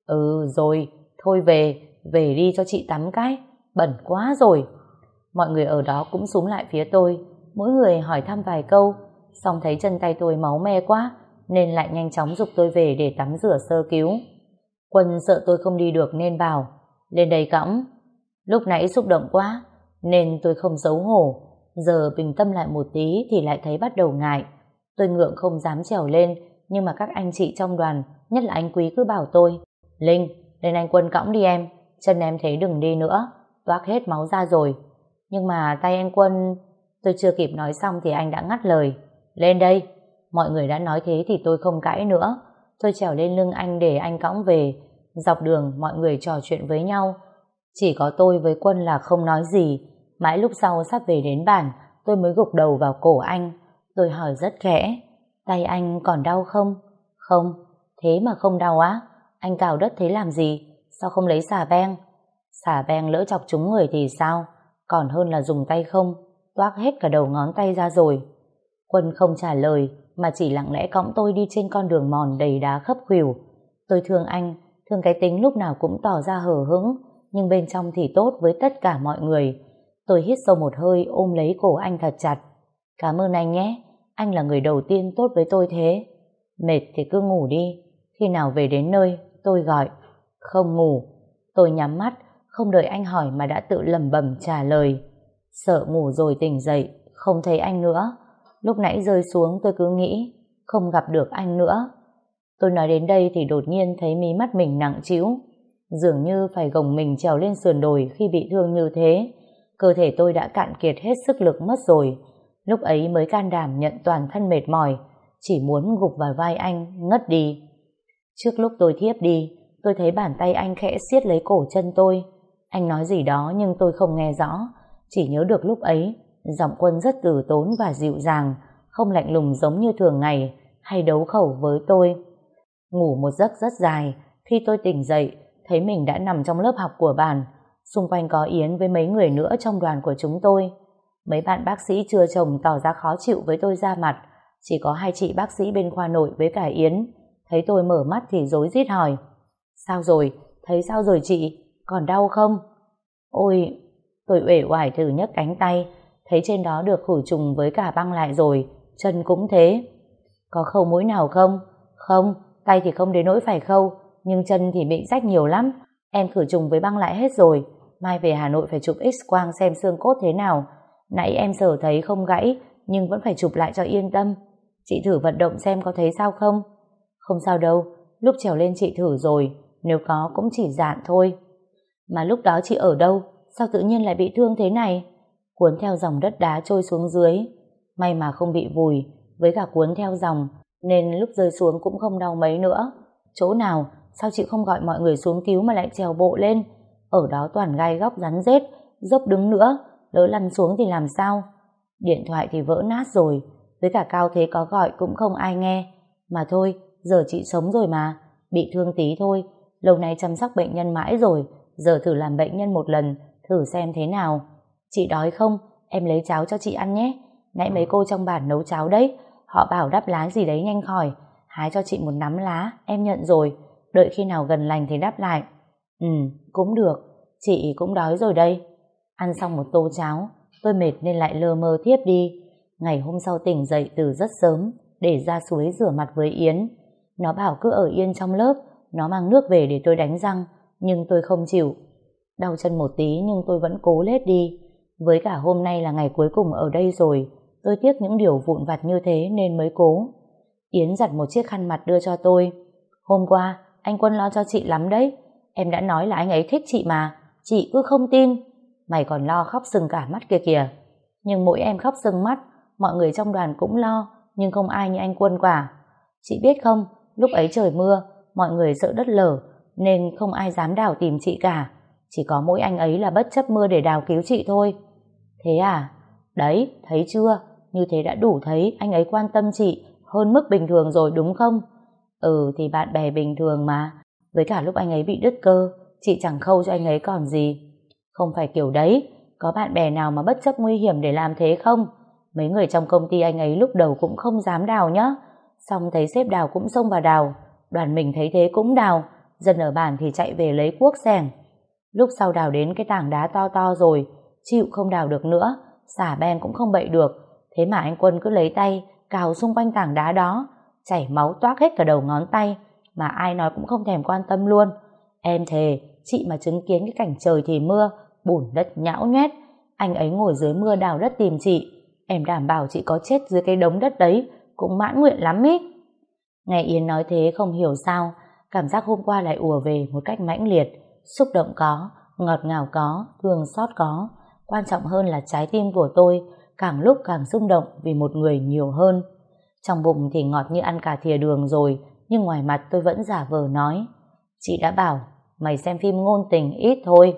Ừ rồi, thôi về, về đi cho chị tắm cái, bẩn quá rồi. Mọi người ở đó cũng xúm lại phía tôi, mỗi người hỏi thăm vài câu, xong thấy chân tay tôi máu me quá, nên lại nhanh chóng giục tôi về để tắm rửa sơ cứu. Quân sợ tôi không đi được nên bảo, lên đây cõng. Lúc nãy xúc động quá, nên tôi không xấu hổ, giờ bình tâm lại một tí thì lại thấy bắt đầu ngại. Tôi ngượng không dám trèo lên, nhưng mà các anh chị trong đoàn, nhất là anh Quý cứ bảo tôi, Linh, lên anh Quân cõng đi em, chân em thấy đừng đi nữa, toác hết máu ra rồi. Nhưng mà tay anh Quân... Tôi chưa kịp nói xong thì anh đã ngắt lời, lên đây. Mọi người đã nói thế thì tôi không cãi nữa. Tôi trèo lên lưng anh để anh cõng về. Dọc đường mọi người trò chuyện với nhau, chỉ có tôi với Quân là không nói gì. Mãi lúc sau sắp về đến bản, tôi mới gục đầu vào cổ anh. Tôi hỏi rất khẽ, tay anh còn đau không? Không. Thế mà không đau á? Anh cào đất thế làm gì? Sao không lấy xà beng? Xà beng lỡ chọc trúng người thì sao? Còn hơn là dùng tay không, toác hết cả đầu ngón tay ra rồi. Quân không trả lời mà chỉ lặng lẽ cõng tôi đi trên con đường mòn đầy đá khấp khuỷu. Tôi thương anh, thương cái tính lúc nào cũng tỏ ra hờ hững, nhưng bên trong thì tốt với tất cả mọi người. Tôi hít sâu một hơi ôm lấy cổ anh thật chặt. Cảm ơn anh nhé, anh là người đầu tiên tốt với tôi thế. Mệt thì cứ ngủ đi, khi nào về đến nơi tôi gọi. Không ngủ. Tôi nhắm mắt, không đợi anh hỏi mà đã tự lẩm bẩm trả lời. Sợ ngủ rồi tỉnh dậy không thấy anh nữa. Lúc nãy rơi xuống tôi cứ nghĩ không gặp được anh nữa. Tôi nói đến đây thì đột nhiên thấy mí mắt mình nặng trĩu, dường như phải gồng mình trèo lên sườn đồi khi bị thương như thế. Cơ thể tôi đã cạn kiệt hết sức lực mất rồi. Lúc ấy mới can đảm nhận toàn thân mệt mỏi, chỉ muốn gục vào vai anh ngất đi. Trước lúc tôi thiếp đi, tôi thấy bàn tay anh khẽ siết lấy cổ chân tôi. Anh nói gì đó nhưng tôi không nghe rõ, chỉ nhớ được lúc ấy giọng Quân rất từ tốn và dịu dàng, không lạnh lùng giống như thường ngày hay đấu khẩu với tôi. Ngủ một giấc rất dài, khi tôi tỉnh dậy thấy mình đã nằm trong lớp học của bản. Xung quanh có Yến với mấy người nữa trong đoàn của chúng tôi. Mấy bạn bác sĩ chưa chồng tỏ ra khó chịu với tôi ra mặt, chỉ có hai chị bác sĩ bên khoa nội với cả Yến. Thấy tôi mở mắt thì rối rít hỏi, sao rồi, thấy sao rồi chị, còn đau không? Ôi, tôi uể oải thử nhấc cánh tay, thấy trên đó được khử trùng với cả băng lại rồi, chân cũng thế. Có khâu mũi nào không? Không, tay thì không đến nỗi phải khâu, nhưng chân thì bị rách nhiều lắm. Em khử trùng với băng lại hết rồi, mai về Hà Nội phải chụp X-quang xem xương cốt thế nào. Nãy em sờ thấy không gãy, nhưng vẫn phải chụp lại cho yên tâm. Chị thử vận động xem có thấy sao không? Không sao đâu, lúc trèo lên chị thử rồi, nếu có cũng chỉ dạn thôi. Mà lúc đó chị ở đâu? Sao tự nhiên lại bị thương thế này? Cuốn theo dòng đất đá trôi xuống dưới. May mà không bị vùi, với cả cuốn theo dòng, nên lúc rơi xuống cũng không đau mấy nữa. Chỗ nào? Sao chị không gọi mọi người xuống cứu mà lại trèo bộ lên? Ở đó toàn gai góc rắn rết, dốc đứng nữa, lỡ lăn xuống thì làm sao? Điện thoại thì vỡ nát rồi, với cả cao thế có gọi cũng không ai nghe. Mà thôi, giờ chị sống rồi mà, bị thương tí thôi, lâu nay chăm sóc bệnh nhân mãi rồi, giờ thử làm bệnh nhân một lần, thử xem thế nào. Chị đói không? Em lấy cháo cho chị ăn nhé. Nãy mấy cô trong bản nấu cháo đấy, họ bảo đắp lá gì đấy nhanh khỏi. Hái cho chị một nắm lá, em nhận rồi, đợi khi nào gần lành thì đắp lại. Ừ, cũng được, chị cũng đói rồi đây. Ăn xong một tô cháo, tôi mệt nên lại lơ mơ thiếp đi. Ngày hôm sau tỉnh dậy từ rất sớm để ra suối rửa mặt với Yến. Nó bảo cứ ở yên trong lớp, nó mang nước về để tôi đánh răng, nhưng tôi không chịu. Đau chân một tí nhưng tôi vẫn cố lết đi. Với cả hôm nay là ngày cuối cùng ở đây rồi, tôi tiếc những điều vụn vặt như thế nên mới cố. Yến giặt một chiếc khăn mặt đưa cho tôi. Hôm qua, anh Quân lo cho chị lắm đấy. Em đã nói là anh ấy thích chị mà, chị cứ không tin. Mày còn lo khóc sưng cả mắt kia kìa. Nhưng mỗi em khóc sưng mắt, mọi người trong đoàn cũng lo, nhưng không ai như anh Quân cả. Chị biết không, lúc ấy trời mưa, mọi người sợ đất lở, nên không ai dám đào tìm chị cả. Chỉ có mỗi anh ấy là bất chấp mưa để đào cứu chị thôi. Thế à? Đấy, thấy chưa? Như thế đã đủ thấy anh ấy quan tâm chị hơn mức bình thường rồi đúng không? Ừ thì bạn bè bình thường mà. Với cả lúc anh ấy bị đứt cơ, chị chẳng khâu cho anh ấy còn gì. Không phải kiểu đấy, có bạn bè nào mà bất chấp nguy hiểm để làm thế không? Mấy người trong công ty anh ấy lúc đầu cũng không dám đào nhá. Xong thấy sếp đào cũng xông vào đào, đoàn mình thấy thế cũng đào, dân ở bản thì chạy về lấy cuốc xẻng. Lúc sau đào đến cái tảng đá to to rồi, chịu không đào được nữa, xả beng cũng không bậy được. Thế mà anh Quân cứ lấy tay cào xung quanh tảng đá đó, chảy máu toác hết cả đầu ngón tay, mà ai nói cũng không thèm quan tâm luôn. Em thề, chị mà chứng kiến cái cảnh trời thì mưa, bùn đất nhão nhoét, anh ấy ngồi dưới mưa đào đất tìm chị, em đảm bảo chị có chết dưới cái đống đất đấy cũng mãn nguyện lắm ý. Nghe Yến nói thế không hiểu sao, cảm giác hôm qua lại ùa về một cách mãnh liệt. Xúc động có, ngọt ngào có, thương xót có, quan trọng hơn là trái tim của tôi càng lúc càng rung động vì một người nhiều hơn. Trong bụng thì ngọt như ăn cả thìa đường rồi, nhưng ngoài mặt tôi vẫn giả vờ nói. Chị đã bảo, mày xem phim ngôn tình ít thôi.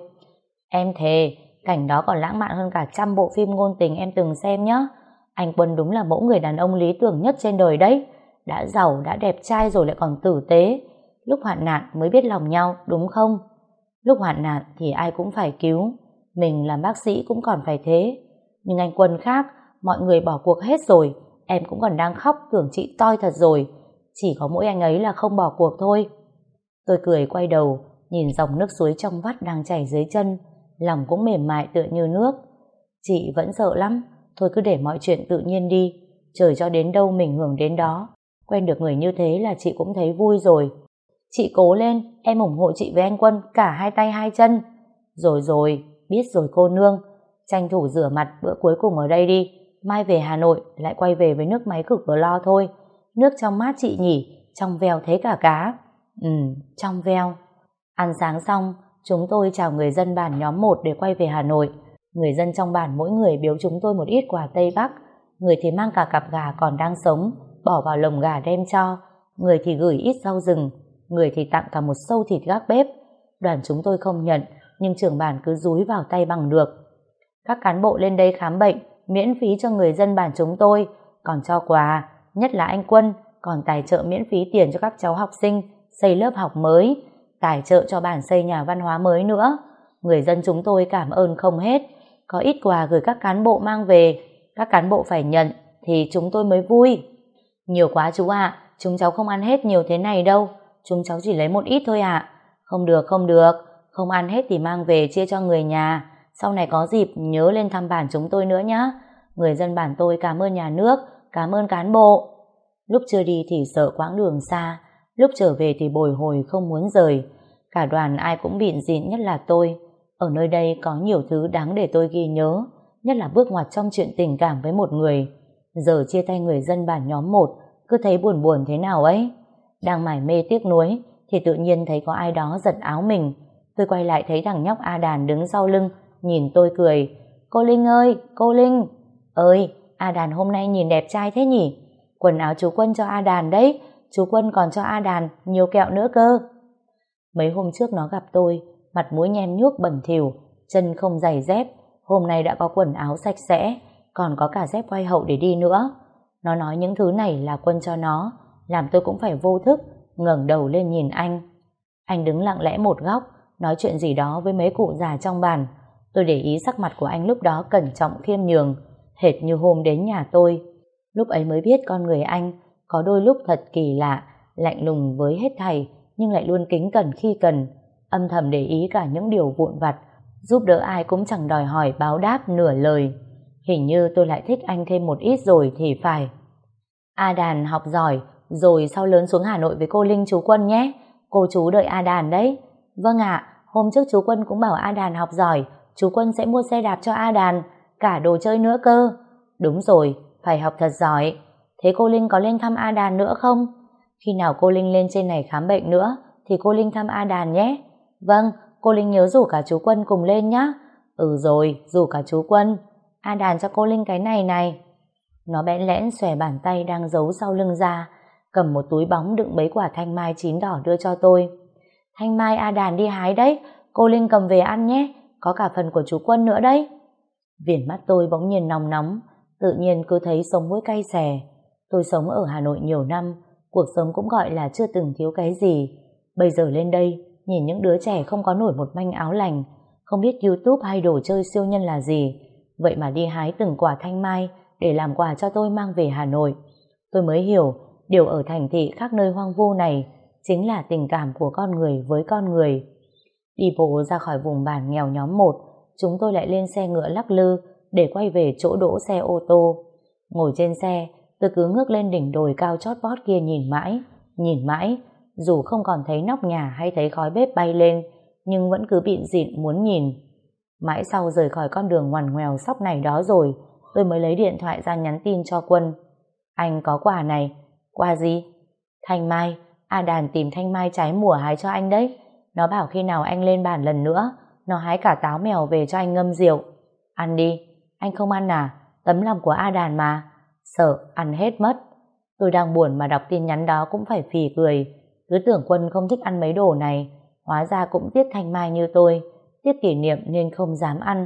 Em thề, cảnh đó còn lãng mạn hơn cả trăm bộ phim ngôn tình em từng xem nhá. Anh Quân đúng là mẫu người đàn ông lý tưởng nhất trên đời đấy. Đã giàu, đã đẹp trai rồi lại còn tử tế. Lúc hoạn nạn mới biết lòng nhau, đúng không? Lúc hoạn nạn thì ai cũng phải cứu. Mình làm bác sĩ cũng còn phải thế. Nhưng anh Quân khác, mọi người bỏ cuộc hết rồi. Em cũng còn đang khóc tưởng chị toi thật rồi. Chỉ có mỗi anh ấy là không bỏ cuộc thôi. Tôi cười quay đầu, nhìn dòng nước suối trong vắt đang chảy dưới chân, lòng cũng mềm mại tựa như nước. Chị vẫn sợ lắm, thôi cứ để mọi chuyện tự nhiên đi, trời cho đến đâu mình hưởng đến đó. Quen được người như thế là chị cũng thấy vui rồi. Chị cố lên, em ủng hộ chị với anh Quân cả hai tay hai chân. Rồi rồi, biết rồi cô nương. Tranh thủ rửa mặt bữa cuối cùng ở đây đi, mai về Hà Nội lại quay về với nước máy cực lo thôi. Nước trong mát chị nhỉ, trong veo thấy cả cá. Ừ, trong veo. Ăn sáng xong, chúng tôi chào người dân bản nhóm một để quay về Hà Nội. Người dân trong bản mỗi người biếu chúng tôi một ít quà Tây Bắc. Người thì mang cả cặp gà còn đang sống, bỏ vào lồng gà đem cho. Người thì gửi ít rau rừng, người thì tặng cả một xâu thịt gác bếp. Đoàn chúng tôi không nhận, nhưng trưởng bản cứ dúi vào tay bằng được. Các cán bộ lên đây khám bệnh, miễn phí cho người dân bản chúng tôi, còn cho quà, nhất là anh Quân, còn tài trợ miễn phí tiền cho các cháu học sinh, xây lớp học mới, tài trợ cho bản xây nhà văn hóa mới nữa. Người dân chúng tôi cảm ơn không hết, có ít quà gửi các cán bộ mang về, các cán bộ phải nhận, thì chúng tôi mới vui. Nhiều quá chú ạ, chúng cháu không ăn hết nhiều thế này đâu, chúng cháu chỉ lấy một ít thôi ạ. Không được, không được, không ăn hết thì mang về chia cho người nhà, sau này có dịp nhớ lên thăm bản chúng tôi nữa nhé. Người dân bản tôi cảm ơn nhà nước, cảm ơn cán bộ. Lúc chưa đi thì sợ quãng đường xa, lúc trở về thì bồi hồi không muốn rời. Cả đoàn ai cũng bịn rịn, nhất là tôi. Ở nơi đây có nhiều thứ đáng để tôi ghi nhớ, nhất là bước ngoặt trong chuyện tình cảm với một người. Giờ chia tay người dân bản nhóm một, cứ thấy buồn buồn thế nào ấy. Đang mải mê tiếc nuối thì tự nhiên thấy có ai đó giật áo mình. Tôi quay lại thấy thằng nhóc A Đàn đứng sau lưng, nhìn tôi cười. Cô Linh ơi, cô Linh. Ơi, A Đàn hôm nay nhìn đẹp trai thế nhỉ? Quần áo chú Quân cho A Đàn đấy, chú Quân còn cho A Đàn nhiều kẹo nữa cơ. Mấy hôm trước nó gặp tôi, mặt mũi nhem nhuốc bẩn thỉu, chân không giày dép, hôm nay đã có quần áo sạch sẽ, còn có cả dép quai hậu để đi nữa. Nó nói những thứ này là Quân cho nó, làm tôi cũng phải vô thức ngẩng đầu lên nhìn anh. Anh đứng lặng lẽ một góc, nói chuyện gì đó với mấy cụ già trong bàn. Tôi để ý sắc mặt của anh lúc đó cẩn trọng khiêm nhường, hệt như hôm đến nhà tôi. Lúc ấy mới biết con người anh có đôi lúc thật kỳ lạ, lạnh lùng với hết thảy, nhưng lại luôn kính cẩn khi cần, âm thầm để ý cả những điều vụn vặt, giúp đỡ ai cũng chẳng đòi hỏi báo đáp nửa lời. Hình như tôi lại thích anh thêm một ít rồi thì phải. A Đàn học giỏi, rồi sau lớn xuống Hà Nội với cô Linh chú Quân nhé. Cô chú đợi A Đàn đấy. Vâng ạ, hôm trước chú Quân cũng bảo A Đàn học giỏi, chú Quân sẽ mua xe đạp cho A Đàn, cả đồ chơi nữa cơ. Đúng rồi, phải học thật giỏi. Thế cô Linh có lên thăm A Đàn nữa không? Khi nào cô Linh lên trên này khám bệnh nữa thì cô Linh thăm A Đàn nhé. Vâng, cô Linh nhớ rủ cả chú Quân cùng lên nhé. Ừ rồi, rủ cả chú Quân. A Đàn cho cô Linh cái này này. Nó bẽn lẽn xòe bàn tay đang giấu sau lưng ra, cầm một túi bóng đựng mấy quả thanh mai chín đỏ đưa cho tôi. Thanh mai A Đàn đi hái đấy, cô Linh cầm về ăn nhé, có cả phần của chú Quân nữa đấy. Viền mắt tôi bỗng nhiên nóng nóng, tự nhiên cứ thấy sống mũi cay xè. Tôi sống ở Hà Nội nhiều năm, cuộc sống cũng gọi là chưa từng thiếu cái gì. Bây giờ lên đây, nhìn những đứa trẻ không có nổi một manh áo lành, không biết YouTube hay đồ chơi siêu nhân là gì, vậy mà đi hái từng quả thanh mai để làm quà cho tôi mang về Hà Nội. Tôi mới hiểu, điều ở thành thị khác nơi hoang vu này chính là tình cảm của con người với con người. Đi bộ ra khỏi vùng bản nghèo nhóm một, chúng tôi lại lên xe ngựa lắc lư để quay về chỗ đỗ xe ô tô. Ngồi trên xe, tôi cứ ngước lên đỉnh đồi cao chót vót kia nhìn mãi, nhìn mãi, dù không còn thấy nóc nhà hay thấy khói bếp bay lên, nhưng vẫn cứ bịn dịn muốn nhìn. Mãi sau rời khỏi con đường ngoằn ngoèo sóc này đó rồi, tôi mới lấy điện thoại ra nhắn tin cho Quân. Anh có quà này. Quà gì? Thanh mai. A Đàn tìm thanh mai trái mùa hái cho anh đấy. Nó bảo khi nào anh lên bản lần nữa, nó hái cả táo mèo về cho anh ngâm rượu. Ăn đi. Anh không ăn à? Tấm lòng của A Đàn mà. Sợ ăn hết mất. Tôi đang buồn mà đọc tin nhắn đó cũng phải phì cười. Cứ tưởng Quân không thích ăn mấy đồ này, hóa ra cũng tiếc thanh mai như tôi, tiếc kỷ niệm nên không dám ăn.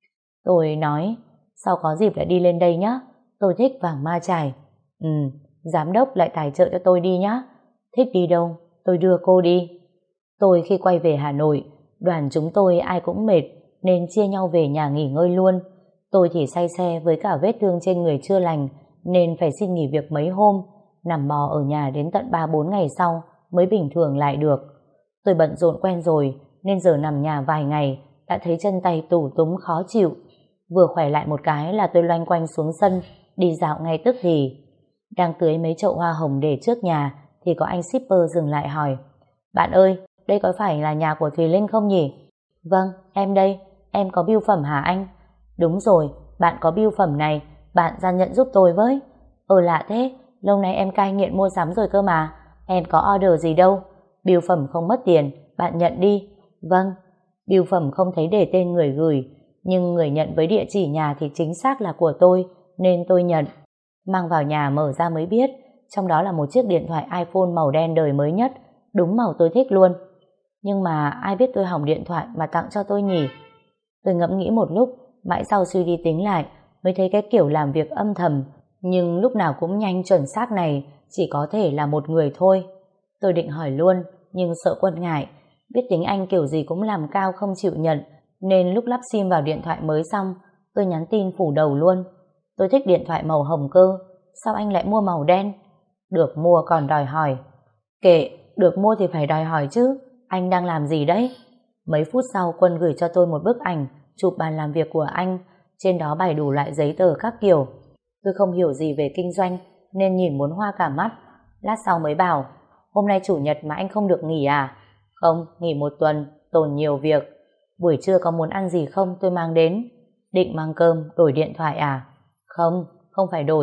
Tôi nói, sau có dịp lại đi lên đây nhé, tôi thích vàng ma chài. Ừ, giám đốc lại tài trợ cho tôi đi nhé. Thích đi đâu, tôi đưa cô đi. Tôi khi quay về Hà Nội, đoàn chúng tôi ai cũng mệt nên chia nhau về nhà nghỉ ngơi luôn. Tôi thì say xe với cả vết thương trên người chưa lành nên phải xin nghỉ việc mấy hôm, nằm bò ở nhà đến tận ba bốn ngày sau mới bình thường lại được. Tôi bận rộn quen rồi nên giờ nằm nhà vài ngày đã thấy chân tay tủ túm khó chịu. Vừa khỏe lại một cái là tôi loanh quanh xuống sân đi dạo ngay tức thì. Đang tưới mấy chậu hoa hồng để trước nhà thì có anh shipper dừng lại hỏi: Bạn ơi, đây có phải là nhà của Thùy Linh không nhỉ? Vâng, em đây. Em có bưu phẩm hả anh? Đúng rồi, bạn có bưu phẩm này, bạn ra nhận giúp tôi với. Ờ lạ thế, lâu nay em cai nghiện mua sắm rồi cơ mà. Em có order gì đâu. Bưu phẩm không mất tiền, bạn nhận đi. Vâng. Bưu phẩm không thấy để tên người gửi, nhưng người nhận với địa chỉ nhà thì chính xác là của tôi, nên tôi nhận. Mang vào nhà mở ra mới biết, trong đó là một chiếc điện thoại iPhone màu đen đời mới nhất, đúng màu tôi thích luôn. Nhưng mà ai biết tôi hỏng điện thoại mà tặng cho tôi nhỉ? Tôi ngẫm nghĩ một lúc, mãi sau suy đi tính lại, mới thấy cái kiểu làm việc âm thầm, nhưng lúc nào cũng nhanh chuẩn xác này chỉ có thể là một người thôi. Tôi định hỏi luôn, nhưng sợ Quân ngại, biết tiếng Anh kiểu gì cũng làm cao không chịu nhận, nên lúc lắp sim vào điện thoại mới xong, tôi nhắn tin phủ đầu luôn. Tôi thích điện thoại màu hồng cơ, sao anh lại mua màu đen? Được mua còn đòi hỏi. Kệ, được mua thì phải đòi hỏi chứ, anh đang làm gì đấy? Mấy phút sau Quân gửi cho tôi một bức ảnh chụp bàn làm việc của anh, trên đó bày đủ loại giấy tờ các kiểu. Tôi không hiểu gì về kinh doanh nên nhìn muốn hoa cả mắt. Lát sau mới bảo: Hôm nay chủ nhật mà anh không được nghỉ à? Không, nghỉ một tuần, tồn nhiều việc. Buổi trưa có muốn ăn gì không tôi mang đến. Định mang cơm, đổi điện thoại à? Không, không phải đổi,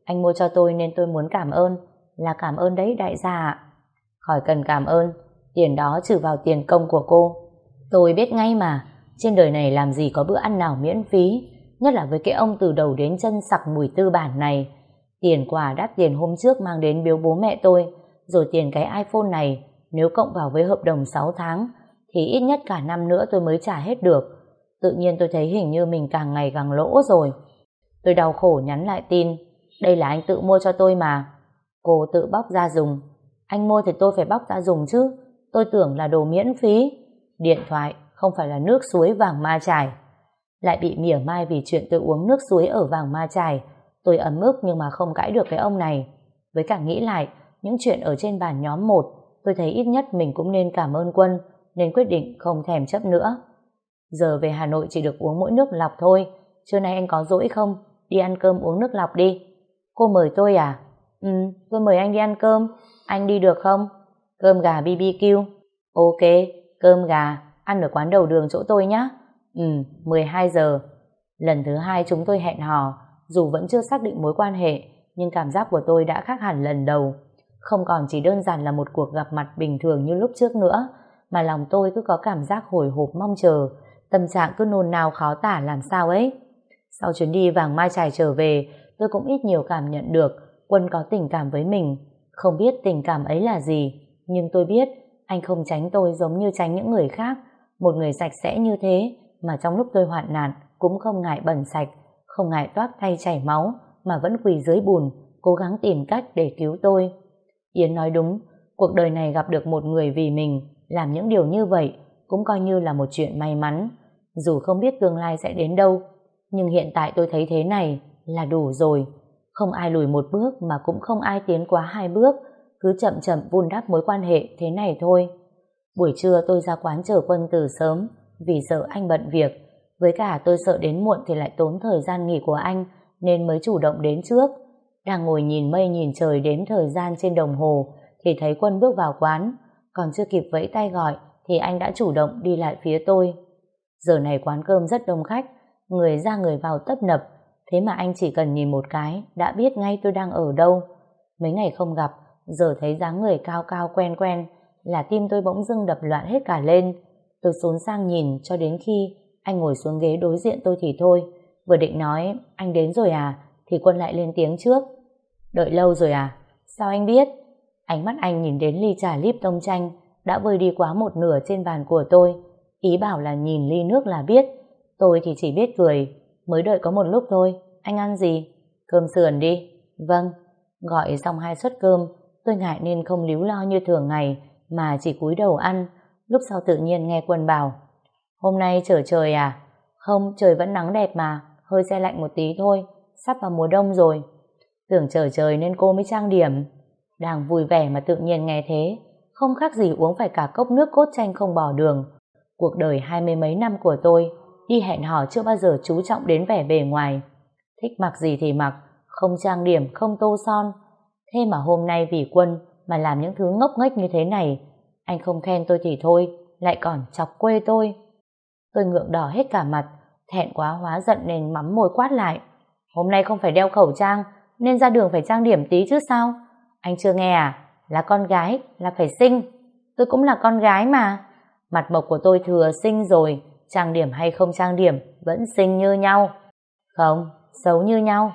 anh mua cho tôi nên tôi muốn cảm ơn. Là cảm ơn đấy đại gia ạ. Khỏi cần cảm ơn, tiền đó trừ vào tiền công của cô. Tôi biết ngay mà, trên đời này làm gì có bữa ăn nào miễn phí, nhất là với cái ông từ đầu đến chân sặc mùi tư bản này. Tiền quà đắt tiền hôm trước mang đến biếu bố mẹ tôi, rồi tiền cái iPhone này, nếu cộng vào với hợp đồng sáu tháng, thì ít nhất cả năm nữa tôi mới trả hết được. Tự nhiên tôi thấy hình như mình càng ngày càng lỗ rồi. Tôi đau khổ nhắn lại tin, đây là anh tự mua cho tôi mà. Cô tự bóc ra dùng. Anh mua thì tôi phải bóc ra dùng chứ, tôi tưởng là đồ miễn phí. Điện thoại không phải là nước suối Vàng Ma Chải. Lại bị mỉa mai vì chuyện tôi uống nước suối ở Vàng Ma Chải. Tôi ấm ức nhưng mà không cãi được cái ông này. Với cả nghĩ lại những chuyện ở trên bàn nhóm một, tôi thấy ít nhất mình cũng nên cảm ơn Quân, nên quyết định không thèm chấp nữa. Giờ về Hà Nội chỉ được uống mỗi nước lọc thôi. Trưa nay anh có rỗi không? Đi ăn cơm uống nước lọc đi. Cô mời tôi à? Ừ, tôi mời anh đi ăn cơm. Anh đi được không? Cơm gà bê bê kiu. Ok, cơm gà, ăn ở quán đầu đường chỗ tôi nhé. Ừ, mười hai giờ. Lần thứ hai chúng tôi hẹn hò, dù vẫn chưa xác định mối quan hệ, nhưng cảm giác của tôi đã khác hẳn lần đầu. Không còn chỉ đơn giản là một cuộc gặp mặt bình thường như lúc trước nữa, mà lòng tôi cứ có cảm giác hồi hộp mong chờ, tâm trạng cứ nôn nao khó tả làm sao ấy. Sau chuyến đi Vàng Ma Chải trở về, tôi cũng ít nhiều cảm nhận được Quân có tình cảm với mình. Không biết tình cảm ấy là gì, nhưng tôi biết anh không tránh tôi giống như tránh những người khác. Một người sạch sẽ như thế mà trong lúc tôi hoạn nạn cũng không ngại bẩn sạch, không ngại toát tay chảy máu, mà vẫn quỳ dưới bùn cố gắng tìm cách để cứu tôi. Yến nói đúng, cuộc đời này gặp được một người vì mình làm những điều như vậy cũng coi như là một chuyện may mắn. Dù không biết tương lai sẽ đến đâu, nhưng hiện tại tôi thấy thế này là đủ rồi. Không ai lùi một bước mà cũng không ai tiến quá hai bước, cứ chậm chậm vun đắp mối quan hệ thế này thôi. Buổi trưa tôi ra quán chờ Quân từ sớm vì sợ anh bận việc, với cả tôi sợ đến muộn thì lại tốn thời gian nghỉ của anh nên mới chủ động đến trước. Đang ngồi nhìn mây nhìn trời đếm thời gian trên đồng hồ thì thấy Quân bước vào quán, còn chưa kịp vẫy tay gọi thì anh đã chủ động đi lại phía tôi. Giờ này quán cơm rất đông khách, người ra người vào tấp nập, thế mà anh chỉ cần nhìn một cái đã biết ngay tôi đang ở đâu. Mấy ngày không gặp, giờ thấy dáng người cao cao quen quen là tim tôi bỗng dưng đập loạn hết cả lên. Tôi xuống sang nhìn cho đến khi anh ngồi xuống ghế đối diện tôi thì thôi. Vừa định nói anh đến rồi à thì Quân lại lên tiếng trước. Đợi lâu rồi à? Sao anh biết? Ánh mắt anh nhìn đến ly trà Lipton chanh đã vơi đi quá một nửa trên bàn của tôi, ý bảo là nhìn ly nước là biết. Tôi thì chỉ biết cười. Mới đợi có một lúc thôi. Anh ăn gì? Cơm sườn đi. Vâng. Gọi xong hai suất cơm, tôi ngại nên không líu lo như thường ngày mà chỉ cúi đầu ăn. Lúc sau tự nhiên nghe Quân bảo, hôm nay trở trời à? Không, trời vẫn nắng đẹp mà, hơi se lạnh một tí thôi, sắp vào mùa đông rồi. Tưởng trở trời nên cô mới trang điểm. Đang vui vẻ mà tự nhiên nghe thế, không khác gì uống phải cả cốc nước cốt chanh không bỏ đường. Cuộc đời hai mươi mấy năm của tôi, đi hẹn hò chưa bao giờ chú trọng đến vẻ bề ngoài. Thích mặc gì thì mặc, không trang điểm, không tô son. Thế mà hôm nay vì Quân mà làm những thứ ngốc nghếch như thế này. Anh không khen tôi thì thôi, lại còn chọc quê tôi. Tôi ngượng đỏ hết cả mặt, thẹn quá hóa giận nên mắm môi quát lại. Hôm nay không phải đeo khẩu trang, nên ra đường phải trang điểm tí chứ sao? Anh chưa nghe à? Là con gái, là phải xinh. Tôi cũng là con gái mà. Mặt mộc của tôi thừa xinh rồi, trang điểm hay không trang điểm, vẫn xinh như nhau. Không, xấu như nhau.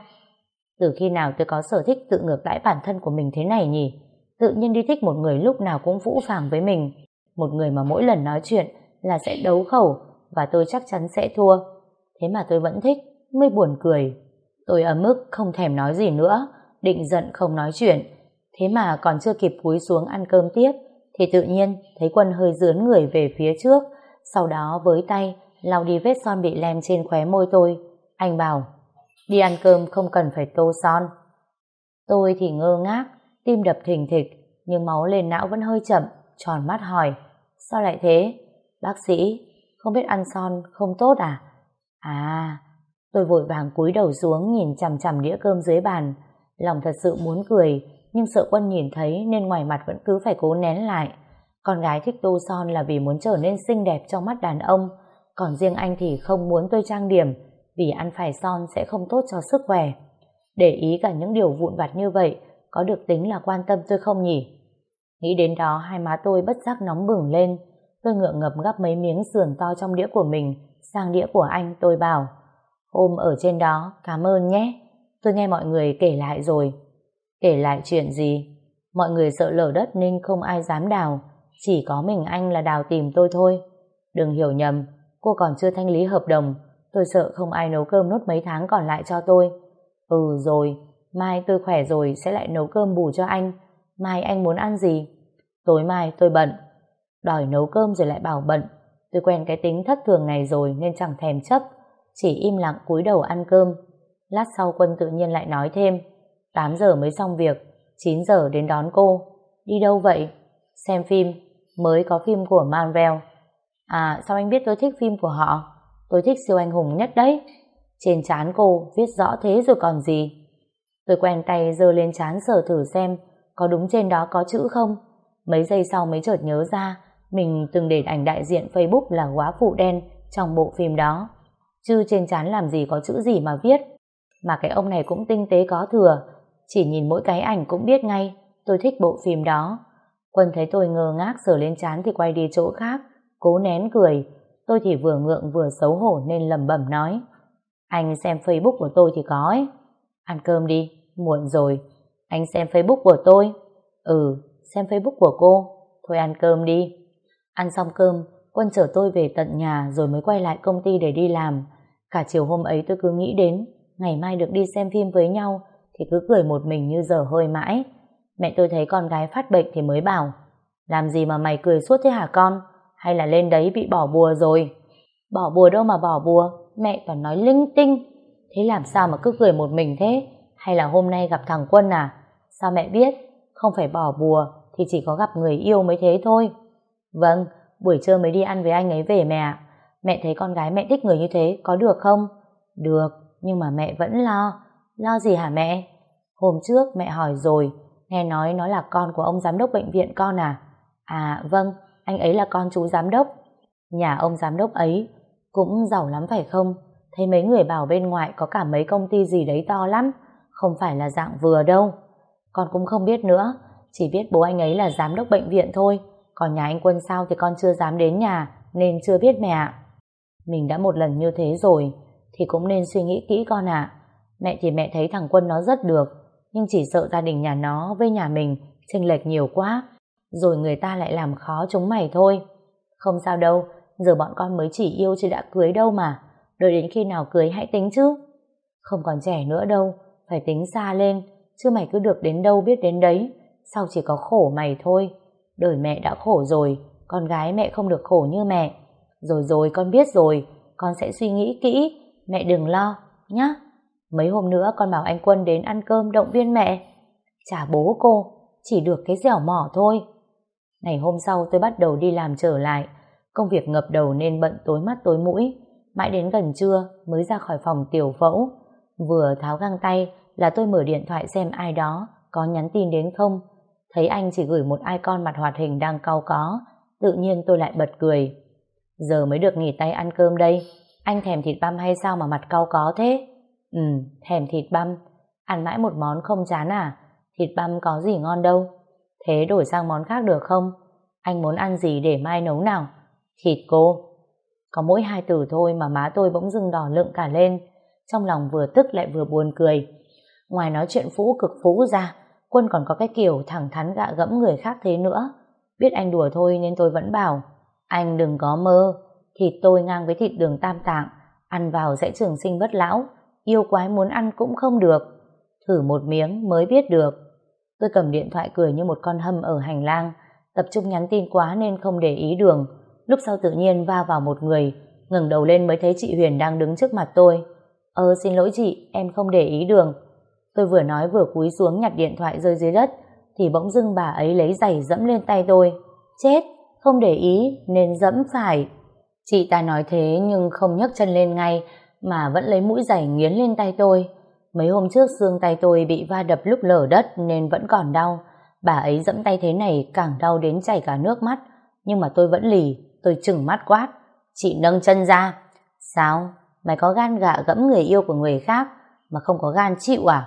Từ khi nào tôi có sở thích tự ngược đãi bản thân của mình thế này nhỉ? Tự nhiên đi thích một người lúc nào cũng phũ phàng với mình. Một người mà mỗi lần nói chuyện là sẽ đấu khẩu và tôi chắc chắn sẽ thua. Thế mà tôi vẫn thích, mới buồn cười. Tôi ấm ức không thèm nói gì nữa, định giận không nói chuyện. Thế mà còn chưa kịp cúi xuống ăn cơm tiếp thì tự nhiên thấy Quân hơi dướn người về phía trước, sau đó với tay lau đi vết son bị lem trên khóe môi tôi. Anh bảo, đi ăn cơm không cần phải tô son. Tôi thì ngơ ngác, tim đập thình thịch, nhưng máu lên não vẫn hơi chậm, tròn mắt hỏi, sao lại thế? Bác sĩ, không biết ăn son không tốt à? À, tôi vội vàng cúi đầu xuống nhìn chằm chằm đĩa cơm dưới bàn, lòng thật sự muốn cười, nhưng sợ Quân nhìn thấy nên ngoài mặt vẫn cứ phải cố nén lại. Con gái thích tô son là vì muốn trở nên xinh đẹp trong mắt đàn ông, còn riêng anh thì không muốn tôi trang điểm, vì ăn phải son sẽ không tốt cho sức khỏe. Để ý cả những điều vụn vặt như vậy, có được tính là quan tâm tôi không nhỉ? Nghĩ đến đó hai má tôi bất giác nóng bừng lên. Tôi ngượng ngập gắp mấy miếng sườn to trong đĩa của mình sang đĩa của anh. Tôi bảo, hôm ở trên đó, cảm ơn nhé. Tôi nghe mọi người kể lại rồi. Kể lại chuyện gì? Mọi người sợ lở đất nên không ai dám đào. Chỉ có mình anh là đào tìm tôi thôi. Đừng hiểu nhầm, cô còn chưa thanh lý hợp đồng. Tôi sợ không ai nấu cơm nốt mấy tháng còn lại cho tôi. Ừ rồi, mai tôi khỏe rồi sẽ lại nấu cơm bù cho anh. Mai anh muốn ăn gì? Tối mai tôi bận. Đòi nấu cơm rồi lại bảo bận. Tôi quen cái tính thất thường này rồi nên chẳng thèm chấp. Chỉ im lặng cúi đầu ăn cơm. Lát sau Quân tự nhiên lại nói thêm, tám giờ mới xong việc, chín giờ đến đón cô. Đi đâu vậy? Xem phim. Mới có phim của Marvel. À, sao anh biết tôi thích phim của họ? Tôi thích siêu anh hùng nhất đấy. Trên trán cô viết rõ thế rồi còn gì. Tôi quen tay giơ lên trán sờ thử xem có đúng trên đó có chữ không. Mấy giây sau mới chợt nhớ ra mình từng để ảnh đại diện Facebook là góa phụ đen trong bộ phim đó. Chứ trên trán làm gì có chữ gì mà viết. Mà cái ông này cũng tinh tế có thừa. Chỉ nhìn mỗi cái ảnh cũng biết ngay tôi thích bộ phim đó. Quân thấy tôi ngơ ngác sờ lên trán thì quay đi chỗ khác, cố nén cười. Tôi thì vừa ngượng vừa xấu hổ nên lẩm bẩm nói, anh xem Facebook của tôi thì có ấy. Ăn cơm đi, muộn rồi. Anh xem Facebook của tôi. Ừ, xem Facebook của cô. Thôi ăn cơm đi. Ăn xong cơm, Quân chở tôi về tận nhà rồi mới quay lại công ty để đi làm. Cả chiều hôm ấy tôi cứ nghĩ đến ngày mai được đi xem phim với nhau thì cứ cười một mình như dở hơi mãi. Mẹ tôi thấy con gái phát bệnh thì mới bảo, làm gì mà mày cười suốt thế hả con? Hay là lên đấy bị bỏ bùa rồi? Bỏ bùa đâu mà bỏ bùa, mẹ toàn nói linh tinh. Thế làm sao mà cứ cười một mình thế? Hay là hôm nay gặp thằng Quân à? Sao mẹ biết? Không phải bỏ bùa thì chỉ có gặp người yêu mới thế thôi. Vâng, buổi trưa mới đi ăn với anh ấy về mẹ ạ. Mẹ thấy con gái mẹ thích người như thế có được không? Được, nhưng mà mẹ vẫn lo. Lo gì hả mẹ? Hôm trước mẹ hỏi rồi, nghe nói nó là con của ông giám đốc bệnh viện con à? À vâng, anh ấy là con chú giám đốc. Nhà ông giám đốc ấy cũng giàu lắm phải không? Thấy mấy người bảo bên ngoài có cả mấy công ty gì đấy to lắm, không phải là dạng vừa đâu. Con cũng không biết nữa, chỉ biết bố anh ấy là giám đốc bệnh viện thôi. Còn nhà anh Quân sao thì con chưa dám đến nhà nên chưa biết mẹ ạ. Mình đã một lần như thế rồi thì cũng nên suy nghĩ kỹ con ạ. Mẹ thì mẹ thấy thằng Quân nó rất được, nhưng chỉ sợ gia đình nhà nó với nhà mình chênh lệch nhiều quá, rồi người ta lại làm khó chúng mày thôi. Không sao đâu, giờ bọn con mới chỉ yêu chứ đã cưới đâu mà. Đợi đến khi nào cưới hãy tính chứ. Không còn trẻ nữa đâu, phải tính xa lên, chứ mày cứ được đến đâu biết đến đấy, sau chỉ có khổ mày thôi. Đời mẹ đã khổ rồi, con gái mẹ không được khổ như mẹ. Rồi rồi, con biết rồi, con sẽ suy nghĩ kỹ, mẹ đừng lo, nhá. Mấy hôm nữa con bảo anh Quân đến ăn cơm động viên mẹ. Chả bố cô, chỉ được cái dẻo mỏ thôi. Ngày hôm sau tôi bắt đầu đi làm trở lại. Công việc ngập đầu nên bận tối mắt tối mũi. Mãi đến gần trưa mới ra khỏi phòng tiểu phẫu. Vừa tháo găng tay là tôi mở điện thoại xem ai đó có nhắn tin đến không. Thấy anh chỉ gửi một icon mặt hoạt hình đang cau có. Tự nhiên tôi lại bật cười. Giờ mới được nghỉ tay ăn cơm đây. Anh thèm thịt băm hay sao mà mặt cau có thế? Ừ, thèm thịt băm. Ăn mãi một món không chán à? Thịt băm có gì ngon đâu. Thế đổi sang món khác được không? Anh muốn ăn gì để mai nấu nào? Thịt cô. Có mỗi hai từ thôi mà má tôi bỗng dưng đỏ lựng cả lên. Trong lòng vừa tức lại vừa buồn cười. Ngoài nói chuyện phũ cực phũ ra, Quân còn có cái kiểu thẳng thắn gạ gẫm người khác thế nữa. Biết anh đùa thôi nên tôi vẫn bảo, anh đừng có mơ. Thịt tôi ngang với thịt đường tam tạng, ăn vào sẽ trường sinh bất lão. Yêu quái muốn ăn cũng không được. Thử một miếng mới biết được. Tôi cầm điện thoại cười như một con hâm ở hành lang. Tập trung nhắn tin quá nên không để ý đường. Lúc sau tự nhiên va vào một người. Ngẩng đầu lên mới thấy chị Huyền đang đứng trước mặt tôi. Ờ xin lỗi chị, em không để ý đường. Tôi vừa nói vừa cúi xuống nhặt điện thoại rơi dưới đất thì bỗng dưng bà ấy lấy giày dẫm lên tay tôi. Chết, không để ý nên dẫm phải. Chị ta nói thế nhưng không nhấc chân lên ngay mà vẫn lấy mũi giày nghiến lên tay tôi. Mấy hôm trước xương tay tôi bị va đập lúc lở đất nên vẫn còn đau. Bà ấy dẫm tay thế này càng đau đến chảy cả nước mắt. Nhưng mà tôi vẫn lì, tôi trừng mắt quát. Chị nâng chân ra. Sao? Mày có gan gạ gẫm người yêu của người khác mà không có gan chịu à?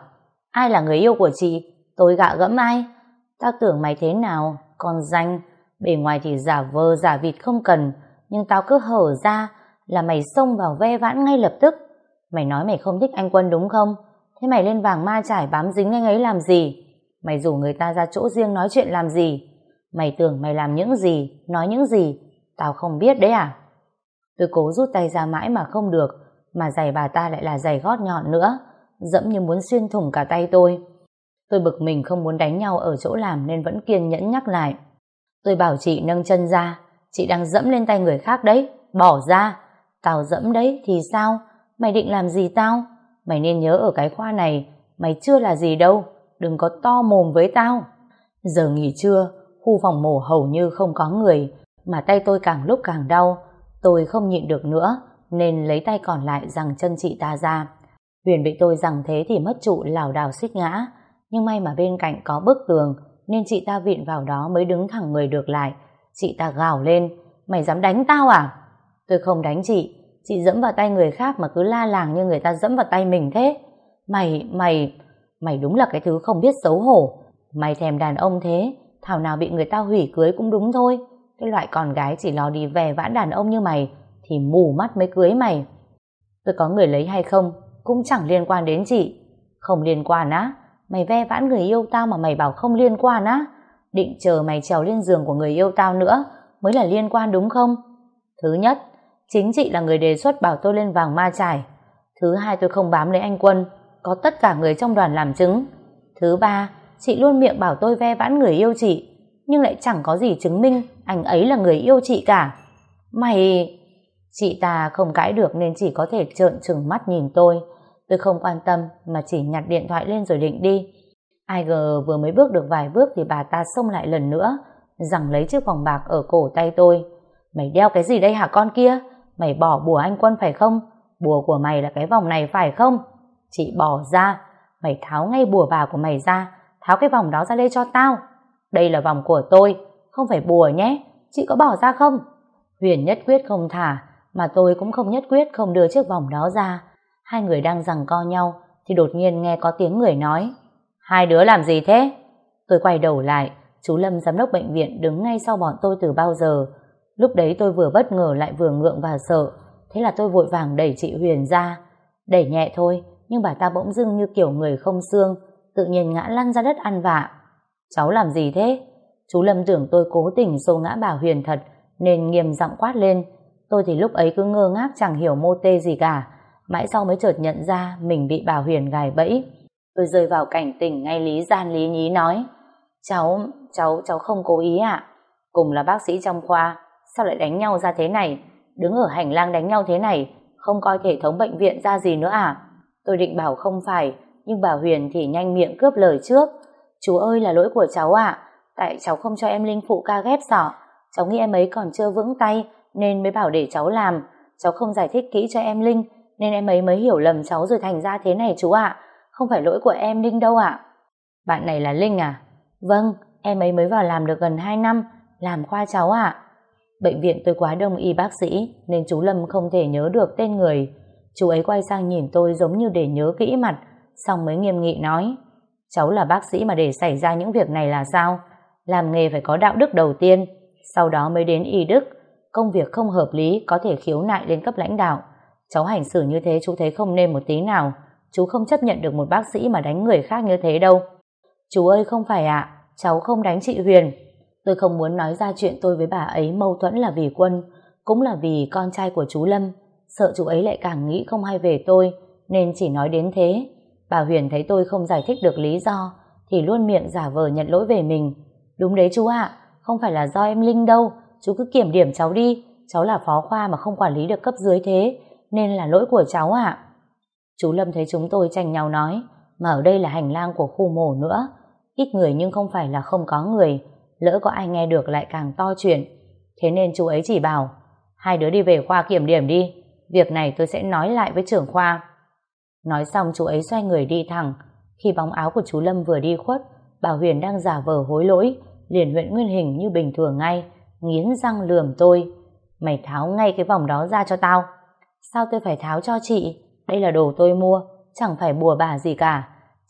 Ai là người yêu của chị? Tôi gạ gẫm ai? Tao tưởng mày thế nào? Con danh, bề ngoài thì giả vờ giả vịt không cần, nhưng tao cứ hở ra là mày xông vào ve vãn ngay lập tức. Mày nói mày không thích anh Quân đúng không? Thế mày lên Vàng Ma Trải bám dính anh ấy làm gì? Mày rủ người ta ra chỗ riêng nói chuyện làm gì? Mày tưởng mày làm những gì, nói những gì? Tao không biết đấy à? Tôi cố rút tay ra mãi mà không được, mà giày bà ta lại là giày gót nhọn nữa, dẫm như muốn xuyên thủng cả tay tôi. Tôi bực mình không muốn đánh nhau ở chỗ làm nên vẫn kiên nhẫn nhắc lại. Tôi bảo chị nâng chân ra, chị đang dẫm lên tay người khác đấy, bỏ ra. Tao dẫm đấy thì sao? Mày định làm gì tao? Mày nên nhớ ở cái khoa này, mày chưa là gì đâu, đừng có to mồm với tao. Giờ nghỉ trưa, khu phòng mổ hầu như không có người, mà tay tôi càng lúc càng đau. Tôi không nhịn được nữa, nên lấy tay còn lại giằng chân chị ta ra. Huyền bị tôi giằng thế thì mất trụ lảo đảo suýt ngã, nhưng may mà bên cạnh có bức tường, nên chị ta vịn vào đó mới đứng thẳng người được lại. Chị ta gào lên, mày dám đánh tao à? Tôi không đánh chị, chị dẫm vào tay người khác mà cứ la làng như người ta dẫm vào tay mình thế. Mày, mày, mày đúng là cái thứ không biết xấu hổ. Mày thèm đàn ông thế, thảo nào bị người ta hủy cưới cũng đúng thôi. Cái loại con gái chỉ lo đi về vãn đàn ông như mày thì mù mắt mới cưới mày. Tôi có người lấy hay không cũng chẳng liên quan đến chị. Không liên quan á? Mày ve vãn người yêu tao mà mày bảo không liên quan á? Định chờ mày trèo lên giường của người yêu tao nữa mới là liên quan đúng không? Thứ nhất, chính chị là người đề xuất bảo tôi lên Vàng Ma Trải. Thứ hai, tôi không bám lấy anh Quân, có tất cả người trong đoàn làm chứng. Thứ ba, chị luôn miệng bảo tôi ve vãn người yêu chị, nhưng lại chẳng có gì chứng minh anh ấy là người yêu chị cả. Mày... Chị ta không cãi được nên chỉ có thể trợn trừng mắt nhìn tôi. Tôi không quan tâm mà chỉ nhặt điện thoại lên rồi định đi. Ai ngờ vừa mới bước được vài bước thì bà ta xông lại lần nữa, giằng lấy chiếc vòng bạc ở cổ tay tôi. Mày đeo cái gì đây hả con kia? Mày bỏ bùa anh Quân phải không? Bùa của mày là cái vòng này phải không? Chị bỏ ra. Mày tháo ngay bùa bà của mày ra, tháo cái vòng đó ra đây cho tao. Đây là vòng của tôi, không phải bùa nhé. Chị có bỏ ra không? Huyền nhất quyết không thả, mà tôi cũng không nhất quyết không đưa chiếc vòng đó ra. Hai người đang giằng co nhau thì đột nhiên nghe có tiếng người nói: hai đứa làm gì thế? Tôi quay đầu lại, chú Lâm giám đốc bệnh viện đứng ngay sau bọn tôi từ bao giờ. Lúc đấy tôi vừa bất ngờ lại vừa ngượng và sợ, thế là tôi vội vàng đẩy chị Huyền ra. Đẩy nhẹ thôi, nhưng bà ta bỗng dưng như kiểu người không xương, tự nhiên ngã lăn ra đất ăn vạ. Cháu làm gì thế? Chú Lâm tưởng tôi cố tình xô ngã bà Huyền thật nên nghiêm giọng quát lên. Tôi thì lúc ấy cứ ngơ ngác chẳng hiểu mô tê gì cả, mãi sau mới chợt nhận ra mình bị bà Huyền gài bẫy. Tôi rơi vào cảnh tỉnh ngay lý gian lý nhí nói: Cháu, cháu, cháu không cố ý ạ. Cùng là bác sĩ trong khoa, sao lại đánh nhau ra thế này? Đứng ở hành lang đánh nhau thế này, không coi hệ thống bệnh viện ra gì nữa à? Tôi định bảo không phải, nhưng bà Huyền thì nhanh miệng cướp lời trước. Chú ơi, là lỗi của cháu ạ. Tại cháu không cho em Linh phụ ca ghép sọ. Cháu nghĩ em ấy còn chưa vững tay nên mới bảo để cháu làm. Cháu không giải thích kỹ cho em Linh nên em ấy mới hiểu lầm cháu rồi thành ra thế này chú ạ. Không phải lỗi của em Linh đâu ạ. Bạn này là Linh à? Vâng, em ấy mới vào làm được gần hai năm, làm khoa cháu ạ. Bệnh viện tôi quá đông y bác sĩ nên chú Lâm không thể nhớ được tên người. Chú ấy quay sang nhìn tôi giống như để nhớ kỹ mặt, xong mới nghiêm nghị nói: cháu là bác sĩ mà để xảy ra những việc này là sao? Làm nghề phải có đạo đức đầu tiên, sau đó mới đến y đức. Công việc không hợp lý có thể khiếu nại lên cấp lãnh đạo. Cháu hành xử như thế chú thấy không nên một tí nào. Chú không chấp nhận được một bác sĩ mà đánh người khác như thế đâu. Chú ơi, không phải ạ, cháu không đánh chị Huyền. Tôi không muốn nói ra chuyện tôi với bà ấy mâu thuẫn là vì Quân, cũng là vì con trai của chú Lâm. Sợ chú ấy lại càng nghĩ không hay về tôi, nên chỉ nói đến thế. Bà Huyền thấy tôi không giải thích được lý do thì luôn miệng giả vờ nhận lỗi về mình. Đúng đấy chú ạ, không phải là do em Linh đâu. Chú cứ kiểm điểm cháu đi. Cháu là phó khoa mà không quản lý được cấp dưới thế, nên là lỗi của cháu ạ. Chú Lâm thấy chúng tôi tranh nhau nói, mà ở đây là hành lang của khu mổ nữa. Ít người nhưng không phải là không có người. Lỡ có ai nghe được lại càng to chuyện. Thế nên chú ấy chỉ bảo: hai đứa đi về khoa kiểm điểm đi. Việc này tôi sẽ nói lại với trưởng khoa. Nói xong chú ấy xoay người đi thẳng. Khi bóng áo của chú Lâm vừa đi khuất, bà Huyền đang giả vờ hối lỗi liền huyện nguyên hình như bình thường ngay, nghiến răng lườm tôi: mày tháo ngay cái vòng đó ra cho tao. Sao tôi phải tháo cho chị? Đây là đồ tôi mua, chẳng phải bùa bà gì cả.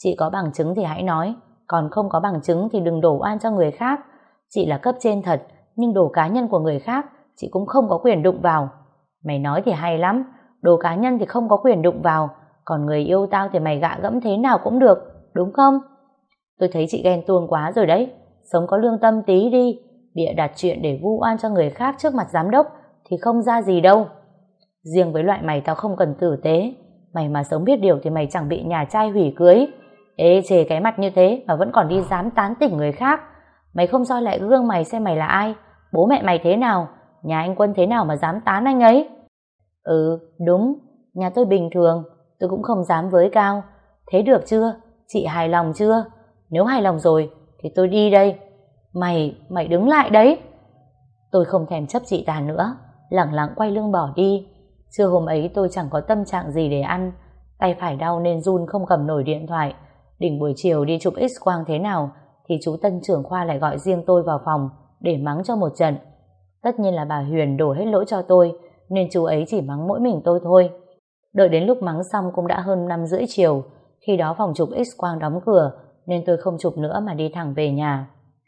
Chị có bằng chứng thì hãy nói, còn không có bằng chứng thì đừng đổ oan cho người khác. Chị là cấp trên thật, nhưng đồ cá nhân của người khác chị cũng không có quyền đụng vào. Mày nói thì hay lắm, đồ cá nhân thì không có quyền đụng vào, còn người yêu tao thì mày gạ gẫm thế nào cũng được, đúng không? Tôi thấy chị ghen tuông quá rồi đấy, sống có lương tâm tí đi, bịa đặt chuyện để vu oan cho người khác trước mặt giám đốc thì không ra gì đâu. Riêng với loại mày tao không cần tử tế, mày mà sống biết điều thì mày chẳng bị nhà trai hủy cưới. Ê chề cái mặt như thế mà vẫn còn đi dám tán tỉnh người khác. Mày không soi lại gương mày xem mày là ai, bố mẹ mày thế nào, nhà anh Quân thế nào mà dám tán anh ấy. Ừ đúng, nhà tôi bình thường, tôi cũng không dám với cao. Thế được chưa, chị hài lòng chưa? Nếu hài lòng rồi thì tôi đi đây. Mày, mày đứng lại đấy. Tôi không thèm chấp chị ta nữa, lẳng lặng quay lưng bỏ đi. Trưa hôm ấy tôi chẳng có tâm trạng gì để ăn, tay phải đau nên run không cầm nổi điện thoại. Đỉnh buổi chiều đi chụp X-quang thế nào thì chú Tân trưởng khoa lại gọi riêng tôi vào phòng để mắng cho một trận. Tất nhiên là bà Huyền đổ hết lỗi cho tôi, nên chú ấy chỉ mắng mỗi mình tôi thôi. Đợi đến lúc mắng xong cũng đã hơn năm rưỡi chiều. Khi đó phòng chụp X-quang đóng cửa nên tôi không chụp nữa mà đi thẳng về nhà.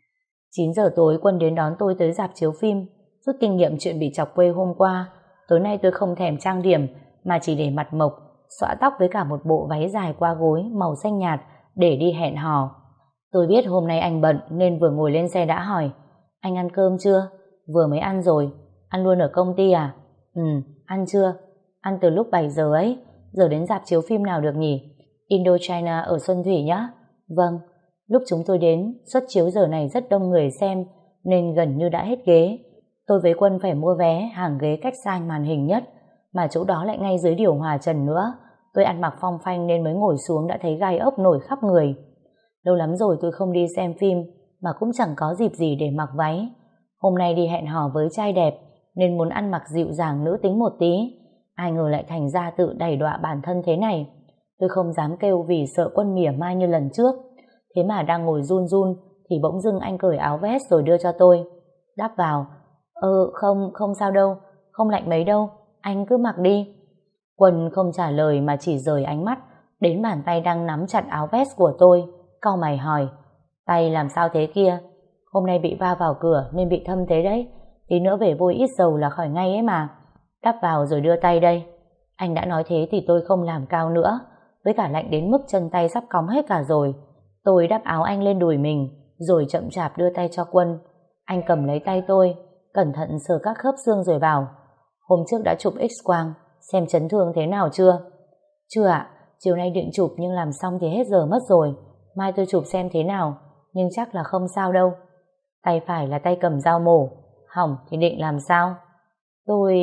Chín giờ tối Quân đến đón tôi tới rạp chiếu phim, rút kinh nghiệm chuyện bị chọc quê hôm qua. Tối nay tôi không thèm trang điểm mà chỉ để mặt mộc, xõa tóc với cả một bộ váy dài qua gối màu xanh nhạt để đi hẹn hò. Tôi biết hôm nay anh bận nên vừa ngồi lên xe đã hỏi: anh ăn cơm chưa? Vừa mới ăn rồi. Ăn luôn ở công ty à? Ừ, ăn chưa? Ăn từ lúc bảy giờ ấy. Giờ đến rạp chiếu phim nào được nhỉ? Indochina ở Xuân Thủy nhá. Vâng. Lúc chúng tôi đến, suất chiếu giờ này rất đông người xem nên gần như đã hết ghế. Tôi với Quân phải mua vé hàng ghế cách xa màn hình nhất, mà chỗ đó lại ngay dưới điều hòa trần nữa. Tôi ăn mặc phong phanh nên mới ngồi xuống đã thấy gai ốc nổi khắp người. Lâu lắm rồi tôi không đi xem phim mà cũng chẳng có dịp gì để mặc váy. Hôm nay đi hẹn hò với trai đẹp nên muốn ăn mặc dịu dàng nữ tính một tí. Ai ngờ lại thành ra tự đày đọa bản thân thế này. Tôi không dám kêu vì sợ Quân mỉa mai như lần trước. Thế mà đang ngồi run run thì bỗng dưng anh cởi áo vest rồi đưa cho tôi. Đáp vào: Ờ không, không sao đâu, không lạnh mấy đâu, anh cứ mặc đi. Quân không trả lời mà chỉ rời ánh mắt đến bàn tay đang nắm chặt áo vest của tôi, cau mày hỏi: tay làm sao thế kia? Hôm nay bị va vào cửa nên bị thâm thế đấy, tí nữa về bôi ít dầu là khỏi ngay ấy mà. Đắp vào rồi đưa tay đây. Anh đã nói thế thì tôi không làm cao nữa, với cả lạnh đến mức chân tay sắp cóng hết cả rồi. Tôi đắp áo anh lên đùi mình rồi chậm chạp đưa tay cho Quân. Anh cầm lấy tay tôi, cẩn thận sờ các khớp xương rồi bảo: hôm trước đã chụp X-quang, xem chấn thương thế nào chưa? Chưa ạ, chiều nay định chụp nhưng làm xong thì hết giờ mất rồi. Mai tôi chụp xem thế nào, nhưng chắc là không sao đâu. Tay phải là tay cầm dao mổ, hỏng thì định làm sao? Tôi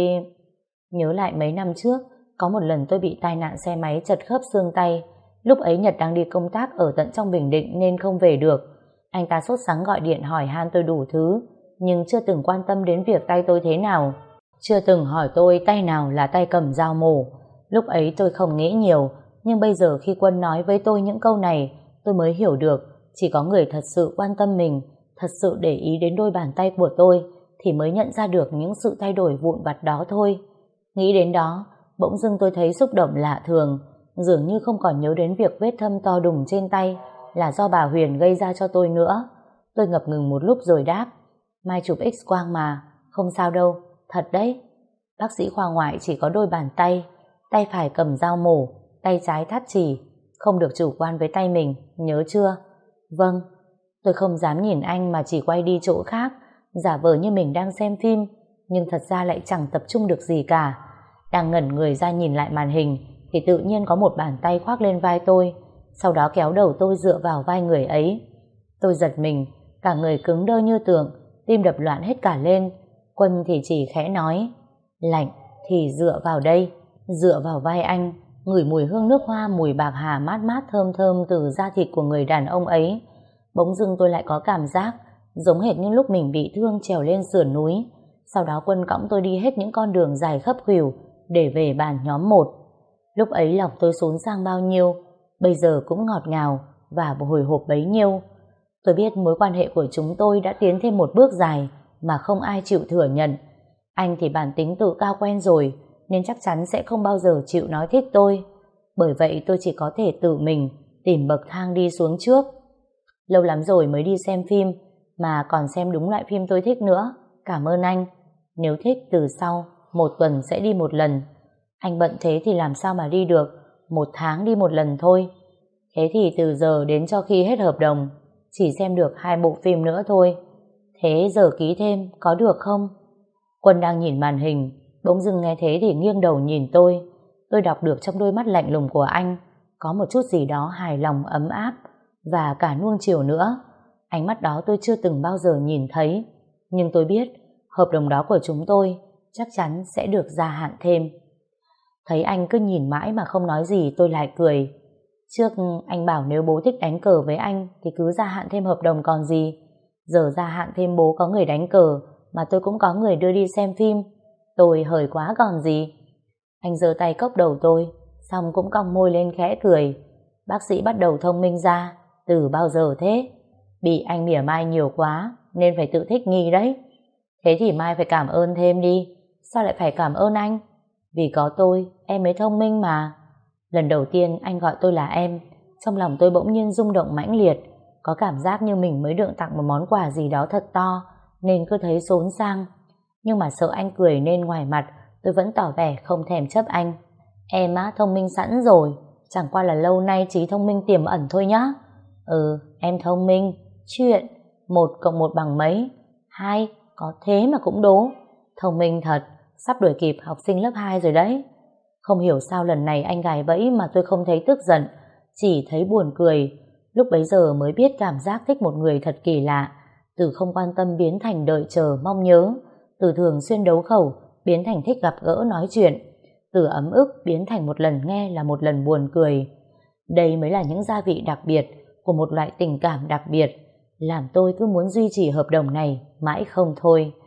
nhớ lại mấy năm trước, có một lần tôi bị tai nạn xe máy chật khớp xương tay. Lúc ấy Nhật đang đi công tác ở tận trong Bình Định nên không về được. Anh ta sốt sắng gọi điện hỏi han tôi đủ thứ, nhưng chưa từng quan tâm đến việc tay tôi thế nào, chưa từng hỏi tôi tay nào là tay cầm dao mổ. Lúc ấy tôi không nghĩ nhiều, nhưng bây giờ khi Quân nói với tôi những câu này, tôi mới hiểu được chỉ có người thật sự quan tâm mình, thật sự để ý đến đôi bàn tay của tôi thì mới nhận ra được những sự thay đổi vụn vặt đó thôi. Nghĩ đến đó, bỗng dưng tôi thấy xúc động lạ thường, dường như không còn nhớ đến việc vết thâm to đùng trên tay là do bà Huyền gây ra cho tôi nữa. Tôi ngập ngừng một lúc rồi đáp: mai chụp X-quang mà, không sao đâu, thật đấy. Bác sĩ khoa ngoại chỉ có đôi bàn tay, tay phải cầm dao mổ, tay trái thắt chỉ, không được chủ quan với tay mình, nhớ chưa? Vâng. Tôi không dám nhìn anh mà chỉ quay đi chỗ khác, giả vờ như mình đang xem phim, nhưng thật ra lại chẳng tập trung được gì cả. Đang ngẩn người ra nhìn lại màn hình thì tự nhiên có một bàn tay khoác lên vai tôi, sau đó kéo đầu tôi dựa vào vai người ấy. Tôi giật mình, cả người cứng đơ như tượng, tim đập loạn hết cả lên. Quân thì chỉ khẽ nói: lạnh thì dựa vào đây. Dựa vào vai anh, ngửi mùi hương nước hoa mùi bạc hà mát mát thơm thơm từ da thịt của người đàn ông ấy. Bỗng dưng tôi lại có cảm giác giống hệt như lúc mình bị thương trèo lên sườn núi. Sau đó Quân cõng tôi đi hết những con đường dài khấp khuỷu để về bàn nhóm một. Lúc ấy lòng tôi xốn sang bao nhiêu, bây giờ cũng ngọt ngào và hồi hộp bấy nhiêu. Tôi biết mối quan hệ của chúng tôi đã tiến thêm một bước dài mà không ai chịu thừa nhận. Anh thì bản tính tự cao quen rồi nên chắc chắn sẽ không bao giờ chịu nói thích tôi. Bởi vậy tôi chỉ có thể tự mình tìm bậc thang đi xuống trước. Lâu lắm rồi mới đi xem phim, mà còn xem đúng loại phim tôi thích nữa. Cảm ơn anh. Nếu thích từ sau, một tuần sẽ đi một lần. Anh bận thế thì làm sao mà đi được, một tháng đi một lần thôi. Thế thì từ giờ đến cho khi hết hợp đồng, chỉ xem được hai bộ phim nữa thôi. Thế giờ ký thêm, có được không? Quân đang nhìn màn hình, bỗng dưng nghe thế thì nghiêng đầu nhìn tôi. Tôi đọc được trong đôi mắt lạnh lùng của anh có một chút gì đó hài lòng ấm áp, và cả nuông chiều nữa. Ánh mắt đó tôi chưa từng bao giờ nhìn thấy. Nhưng tôi biết hợp đồng đó của chúng tôi chắc chắn sẽ được gia hạn thêm. Thấy anh cứ nhìn mãi mà không nói gì, tôi lại cười. Trước anh bảo nếu bố thích đánh cờ với anh thì cứ gia hạn thêm hợp đồng còn gì. Giờ gia hạn thêm bố có người đánh cờ mà tôi cũng có người đưa đi xem phim. Tôi hời quá còn gì. Anh giơ tay cốc đầu tôi, xong cũng cong môi lên khẽ cười. Bác sĩ bắt đầu thông minh ra. Từ bao giờ thế? Bị anh mỉa mai nhiều quá nên phải tự thích nghi đấy. Thế thì mai phải cảm ơn thêm đi. Sao lại phải cảm ơn anh? Vì có tôi em mới thông minh mà. Lần đầu tiên anh gọi tôi là em, trong lòng tôi bỗng nhiên rung động mãnh liệt. Có cảm giác như mình mới được tặng một món quà gì đó thật to, nên cứ thấy xốn sang. Nhưng mà sợ anh cười nên ngoài mặt tôi vẫn tỏ vẻ không thèm chấp anh. Em á, thông minh sẵn rồi, chẳng qua là lâu nay trí thông minh tiềm ẩn thôi nhá. Ừ, em thông minh. Chuyện một cộng một bằng mấy? Hai, có thế mà cũng đố. Thông minh thật, sắp đuổi kịp học sinh lớp hai rồi đấy. Không hiểu sao lần này anh gài bẫy mà tôi không thấy tức giận, chỉ thấy buồn cười. Lúc bấy giờ mới biết cảm giác thích một người thật kỳ lạ. Từ không quan tâm biến thành đợi chờ mong nhớ, từ thường xuyên đấu khẩu biến thành thích gặp gỡ nói chuyện, từ ấm ức biến thành một lần nghe là một lần buồn cười. Đây mới là những gia vị đặc biệt của một loại tình cảm đặc biệt, làm tôi cứ muốn duy trì hợp đồng này mãi không thôi.